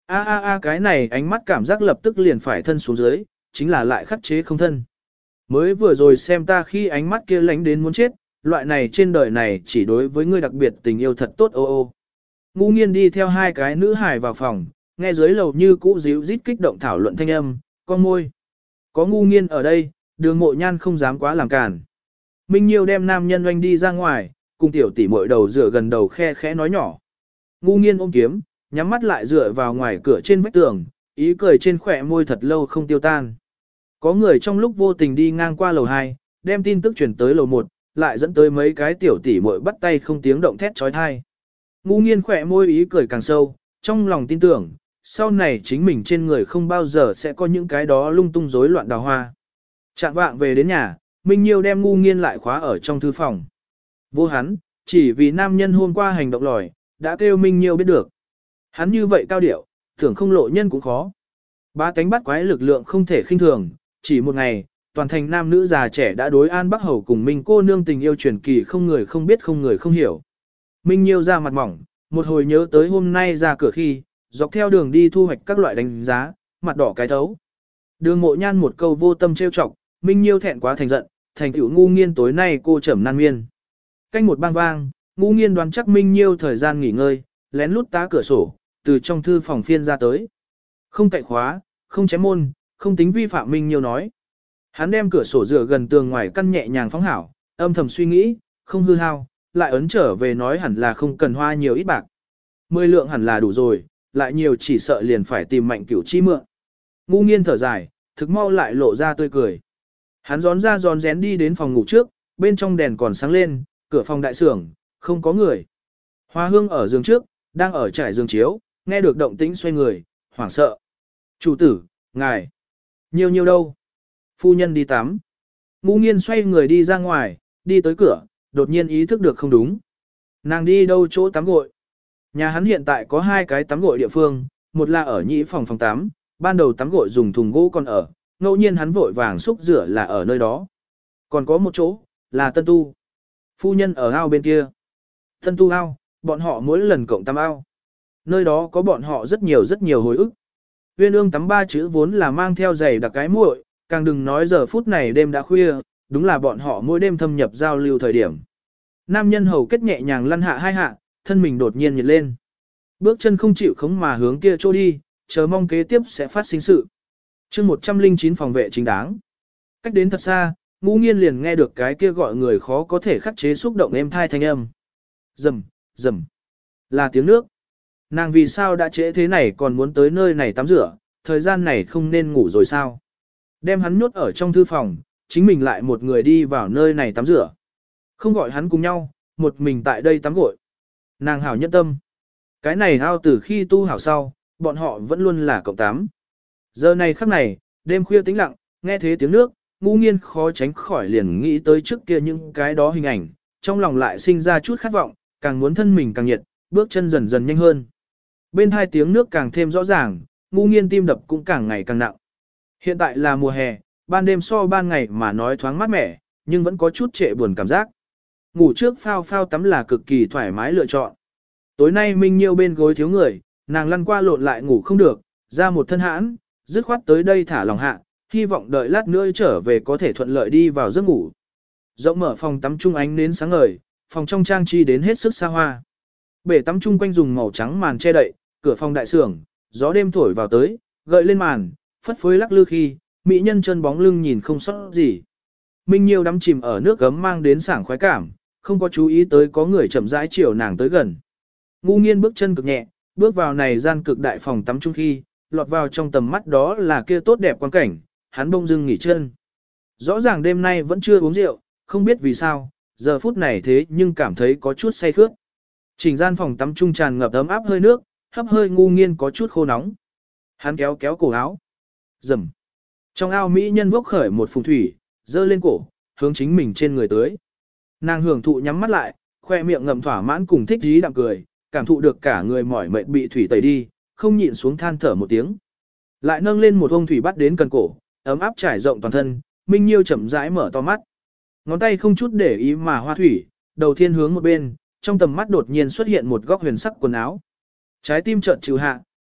A a a cái này ánh mắt cảm giác lập tức liền phải thân xuống dưới, chính là lại khắc chế không thân. Mới vừa rồi xem ta khi ánh mắt kia lánh đến muốn chết, loại này trên đời này chỉ đối với ngươi đặc biệt tình yêu thật tốt ô ô. Ngu nghiên đi theo hai cái nữ hài vào phòng, nghe dưới lầu như cũ díu rít kích động thảo luận thanh âm, con môi. Có ngu nghiên ở đây, đường mộ nhan không dám quá làm cản. Minh Nhiêu đem nam nhân oanh đi ra ngoài, cùng tiểu tỷ muội đầu dựa gần đầu khe khẽ nói nhỏ. Ngu nghiên ôm kiếm, nhắm mắt lại dựa vào ngoài cửa trên vách tường, ý cười trên khỏe môi thật lâu không tiêu tan. Có người trong lúc vô tình đi ngang qua lầu hai, đem tin tức chuyển tới lầu một, lại dẫn tới mấy cái tiểu tỷ muội bắt tay không tiếng động thét trói thai. Ngu nghiên khỏe môi ý cười càng sâu, trong lòng tin tưởng, sau này chính mình trên người không bao giờ sẽ có những cái đó lung tung rối loạn đào hoa. Trạng vạng về đến nhà, Minh Nhiêu đem ngu nghiên lại khóa ở trong thư phòng. Vô hắn, chỉ vì nam nhân hôm qua hành động lòi, đã kêu Minh Nhiêu biết được. Hắn như vậy cao điệu, tưởng không lộ nhân cũng khó. Ba tánh bắt quái lực lượng không thể khinh thường, chỉ một ngày, toàn thành nam nữ già trẻ đã đối An Bắc Hầu cùng Minh cô nương tình yêu truyền kỳ không người không biết không người không hiểu. Minh Nhiêu ra mặt mỏng, một hồi nhớ tới hôm nay ra cửa khi, dọc theo đường đi thu hoạch các loại đánh giá, mặt đỏ cái thấu. Đường mộ nhan một câu vô tâm trêu chọc, Minh Nhiêu thẹn quá thành giận, thành tựu ngu nghiên tối nay cô trầm nan miên. Canh một bang vang, ngu nghiên đoán chắc Minh Nhiêu thời gian nghỉ ngơi, lén lút tá cửa sổ, từ trong thư phòng phiên ra tới. Không cậy khóa, không chém môn, không tính vi phạm Minh Nhiêu nói. Hắn đem cửa sổ dựa gần tường ngoài căn nhẹ nhàng phóng hảo, âm thầm suy nghĩ, không hư hao, lại ấn trở về nói hẳn là không cần hoa nhiều ít bạc. Mười lượng hẳn là đủ rồi, lại nhiều chỉ sợ liền phải tìm mạnh cửu chi mượn. Ngu nghiên thở dài, thực mau lại lộ ra tươi cười. Hắn gión ra gión rén đi đến phòng ngủ trước, bên trong đèn còn sáng lên, cửa phòng đại sưởng, không có người. Hoa hương ở giường trước, đang ở trải giường chiếu, nghe được động tĩnh xoay người, hoảng sợ. Chủ tử, ngài, nhiều nhiều đâu? Phu nhân đi tắm. Ngu nghiên xoay người đi ra ngoài, đi tới cửa, đột nhiên ý thức được không đúng. Nàng đi đâu chỗ tắm gội? Nhà hắn hiện tại có hai cái tắm gội địa phương, một là ở nhĩ phòng phòng tắm, ban đầu tắm gội dùng thùng gỗ còn ở, ngẫu nhiên hắn vội vàng xúc rửa là ở nơi đó. Còn có một chỗ, là tân tu. Phu nhân ở ao bên kia. Tân tu ao, bọn họ mỗi lần cộng tắm ao. Nơi đó có bọn họ rất nhiều rất nhiều hồi ức. Uyên ương tắm ba chữ vốn là mang theo giày đặc cái muội, càng đừng nói giờ phút này đêm đã khuya, đúng là bọn họ mỗi đêm thâm nhập giao lưu thời điểm. Nam nhân hầu kết nhẹ nhàng lăn hạ hai hạ, thân mình đột nhiên nhiệt lên. Bước chân không chịu khống mà hướng kia trôi đi, chờ mong kế tiếp sẽ phát sinh sự. chương một trăm lẻ chín phòng vệ chính đáng. Cách đến thật xa, Ngũ Nghiên liền nghe được cái kia gọi người khó có thể khắc chế xúc động êm thai thanh âm. Rầm, rầm, là tiếng nước. Nàng vì sao đã trễ thế này còn muốn tới nơi này tắm rửa, thời gian này không nên ngủ rồi sao? Đem hắn nhốt ở trong thư phòng, chính mình lại một người đi vào nơi này tắm rửa. Không gọi hắn cùng nhau, một mình tại đây tắm gội. Nàng hảo nhân tâm. Cái này ao từ khi tu hảo sau, bọn họ vẫn luôn là cộng tám. Giờ này khắc này, đêm khuya tĩnh lặng, nghe thế tiếng nước, Ngũ Nghiên khó tránh khỏi liền nghĩ tới trước kia những cái đó hình ảnh, trong lòng lại sinh ra chút khát vọng, càng muốn thân mình càng nhiệt, bước chân dần dần nhanh hơn. Bên hai tiếng nước càng thêm rõ ràng, Ngũ Nghiên tim đập cũng càng ngày càng nặng. Hiện tại là mùa hè, ban đêm so ban ngày mà nói thoáng mát mẻ, nhưng vẫn có chút trệ buồn cảm giác. Ngủ trước phao phao tắm là cực kỳ thoải mái lựa chọn. Tối nay Minh Nhiêu bên gối thiếu người, nàng lăn qua lộn lại ngủ không được, ra một thân hãn, dứt khoát tới đây thả lòng hạ, hy vọng đợi lát nữa trở về có thể thuận lợi đi vào giấc ngủ. Rộng mở phòng tắm trung ánh nến sáng ngời, phòng trong trang trí đến hết sức xa hoa. Bể tắm chung quanh dùng màu trắng màn che đậy, cửa phòng đại sưởng, gió đêm thổi vào tới, gợi lên màn, phất phới lắc lư khi, mỹ nhân chân bóng lưng nhìn không sót gì. Minh Nhiêu đắm chìm ở nước gấm mang đến sảng khoái cảm, không có chú ý tới có người chậm rãi chiều nàng tới gần. Ngũ Nghiên bước chân cực nhẹ, bước vào này gian cực đại phòng tắm chung khi, lọt vào trong tầm mắt đó là kia tốt đẹp quan cảnh, hắn bông dưng nghỉ chân. Rõ ràng đêm nay vẫn chưa uống rượu, không biết vì sao, giờ phút này thế nhưng cảm thấy có chút say khướt. Chỉnh gian phòng tắm chung tràn ngập ấm áp hơi nước, hấp hơi Ngũ Nghiên có chút khô nóng. Hắn kéo kéo cổ áo. Rầm. Trong ao mỹ nhân vốc khởi một phùng thủy, dơ lên cổ, hướng chính mình trên người tới. Nàng hưởng thụ nhắm mắt lại, khoe miệng ngậm thỏa mãn cùng thích dí đạm cười, cảm thụ được cả người mỏi mệt bị thủy tẩy đi, không nhịn xuống than thở một tiếng. Lại nâng lên một ông thủy bắt đến cần cổ, ấm áp trải rộng toàn thân, Minh Nhiêu chậm rãi mở to mắt. Ngón tay không chút để ý mà hoa thủy, đầu tiên hướng một bên, trong tầm mắt đột nhiên xuất hiện một góc huyền sắc quần áo. Trái tim chợt chịu hạ,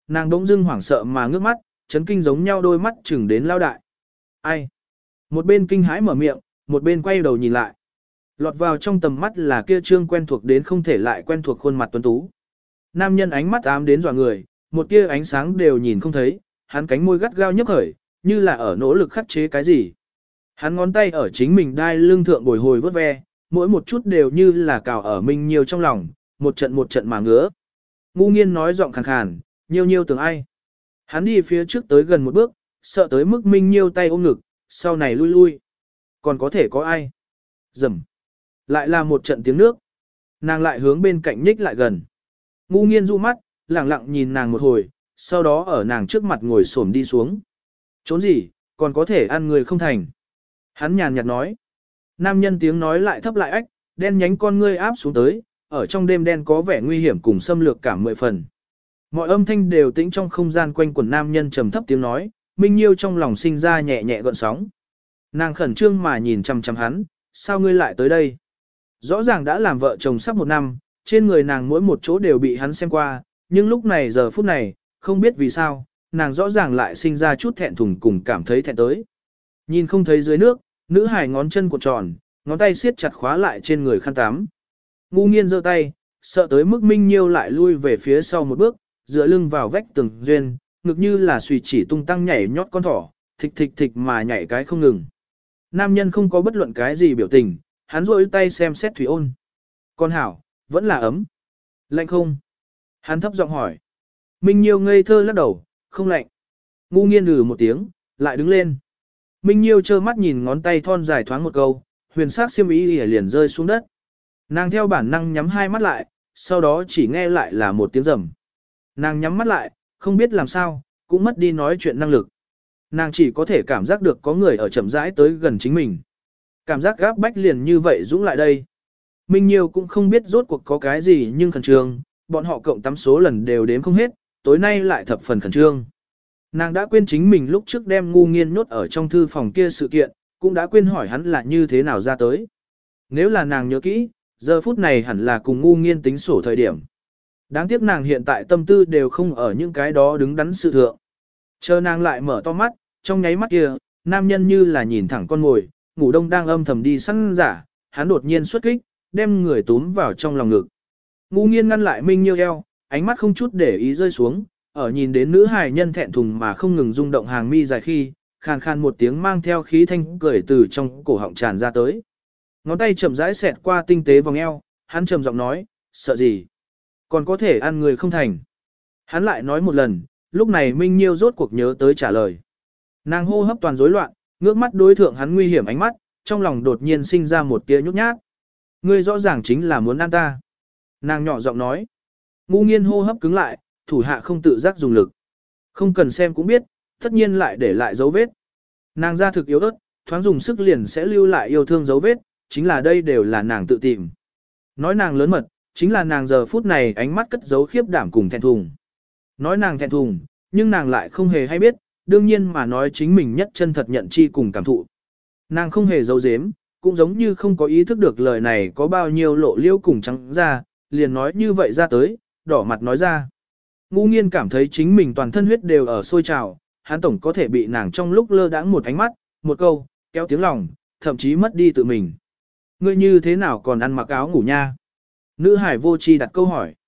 nàng đống dưng hoảng sợ mà ngước mắt, chấn kinh giống nhau đôi mắt chừng đến lao đại. Ai? Một bên kinh hãi mở miệng, một bên quay đầu nhìn lại. Lọt vào trong tầm mắt là kia trương quen thuộc đến không thể lại quen thuộc khuôn mặt tuấn tú. Nam nhân ánh mắt ám đến dọa người, một tia ánh sáng đều nhìn không thấy, hắn cánh môi gắt gao nhấp khởi, như là ở nỗ lực khắc chế cái gì. Hắn ngón tay ở chính mình đai lưng thượng bồi hồi vớt ve, mỗi một chút đều như là cào ở Minh Nhiêu trong lòng, một trận một trận mà ngứa. Ngu Nghiên nói giọng khàn khàn, Nhiêu Nhiêu tưởng ai. Hắn đi phía trước tới gần một bước, sợ tới mức Minh Nhiêu tay ôm ngực, sau này lui lui. Còn có thể có ai? Rầm. Lại là một trận tiếng nước. Nàng lại hướng bên cạnh nhích lại gần. Ngu Nghiên du mắt, lẳng lặng nhìn nàng một hồi, sau đó ở nàng trước mặt ngồi xổm đi xuống. Trốn gì, còn có thể ăn người không thành. Hắn nhàn nhạt nói. Nam nhân tiếng nói lại thấp lại ách, đen nhánh con ngươi áp xuống tới, ở trong đêm đen có vẻ nguy hiểm cùng xâm lược cả mười phần. Mọi âm thanh đều tĩnh trong không gian quanh quần nam nhân trầm thấp tiếng nói, Minh Nhiêu trong lòng sinh ra nhẹ nhẹ gợn sóng. Nàng khẩn trương mà nhìn chằm chằm hắn, sao ngươi lại tới đây? Rõ ràng đã làm vợ chồng sắp một năm, trên người nàng mỗi một chỗ đều bị hắn xem qua, nhưng lúc này giờ phút này, không biết vì sao, nàng rõ ràng lại sinh ra chút thẹn thùng cùng cảm thấy thẹn tới. Nhìn không thấy dưới nước, nữ hài ngón chân cuộn tròn, ngón tay siết chặt khóa lại trên người khăn tắm. Ngu Nghiên giơ tay, sợ tới mức Minh Nhiêu lại lui về phía sau một bước, dựa lưng vào vách tường duyên, ngực như là suy chỉ tung tăng nhảy nhót con thỏ, thịch thịch thịch mà nhảy cái không ngừng. Nam nhân không có bất luận cái gì biểu tình, hắn rôi tay xem xét thủy ôn. Con hảo, vẫn là ấm. Lạnh không? Hắn thấp giọng hỏi. Minh Nhiêu ngây thơ lắc đầu, không lạnh. Ngu Nghiên ừ một tiếng, lại đứng lên. Minh Nhiêu trơ mắt nhìn ngón tay thon dài thoáng một câu, huyền sắc xiêm y liền rơi xuống đất. Nàng theo bản năng nhắm hai mắt lại, sau đó chỉ nghe lại là một tiếng rầm. Nàng nhắm mắt lại, không biết làm sao, cũng mất đi nói chuyện năng lực. Nàng chỉ có thể cảm giác được có người ở chậm rãi tới gần chính mình. Cảm giác gáp bách liền như vậy dũng lại đây. Minh Nhiêu cũng không biết rốt cuộc có cái gì nhưng khẩn trương, bọn họ cộng tắm số lần đều đếm không hết, tối nay lại thập phần khẩn trương. Nàng đã quên chính mình lúc trước đem Ngu Nghiên nhốt ở trong thư phòng kia sự kiện, cũng đã quên hỏi hắn là như thế nào ra tới. Nếu là nàng nhớ kỹ, giờ phút này hẳn là cùng Ngu Nghiên tính sổ thời điểm. Đáng tiếc nàng hiện tại tâm tư đều không ở những cái đó đứng đắn sự thượng. Chờ nàng lại mở to mắt, trong nháy mắt kia, nam nhân như là nhìn thẳng con ngồi, ngủ đông đang âm thầm đi săn giả, hắn đột nhiên xuất kích, đem người túm vào trong lòng ngực. Ngu Nghiên ngăn lại Minh Nhiêu eo, ánh mắt không chút để ý rơi xuống, ở nhìn đến nữ hài nhân thẹn thùng mà không ngừng rung động hàng mi dài khi, khàn khàn một tiếng mang theo khí thanh cười từ trong cổ họng tràn ra tới. Ngón tay chậm rãi xẹt qua tinh tế vòng eo, hắn trầm giọng nói, sợ gì? Còn có thể ăn người không thành. Hắn lại nói một lần, lúc này Minh Nhiêu rốt cuộc nhớ tới trả lời. Nàng hô hấp toàn rối loạn, ngước mắt đối thượng hắn nguy hiểm ánh mắt, trong lòng đột nhiên sinh ra một tia nhút nhát. Ngươi rõ ràng chính là muốn ăn ta. Nàng nhỏ giọng nói. Ngu Nghiên hô hấp cứng lại, thủ hạ không tự giác dùng lực. Không cần xem cũng biết, tất nhiên lại để lại dấu vết. Nàng ra thực yếu ớt, thoáng dùng sức liền sẽ lưu lại yêu thương dấu vết, chính là đây đều là nàng tự tìm. Nói nàng lớn mật, chính là nàng giờ phút này ánh mắt cất giấu khiếp đảm cùng thẹn thùng. Nói nàng thẹn thùng, nhưng nàng lại không hề hay biết, đương nhiên mà nói chính mình nhất chân thật nhận chi cùng cảm thụ. Nàng không hề giấu giếm, cũng giống như không có ý thức được lời này có bao nhiêu lộ liêu cùng trắng ra, liền nói như vậy ra tới, đỏ mặt nói ra. Ngu Nghiên cảm thấy chính mình toàn thân huyết đều ở sôi trào, hắn tổng có thể bị nàng trong lúc lơ đãng một ánh mắt, một câu, kéo tiếng lòng, thậm chí mất đi tự mình. Ngươi như thế nào còn ăn mặc áo ngủ nha? Nữ hải vô tri đặt câu hỏi.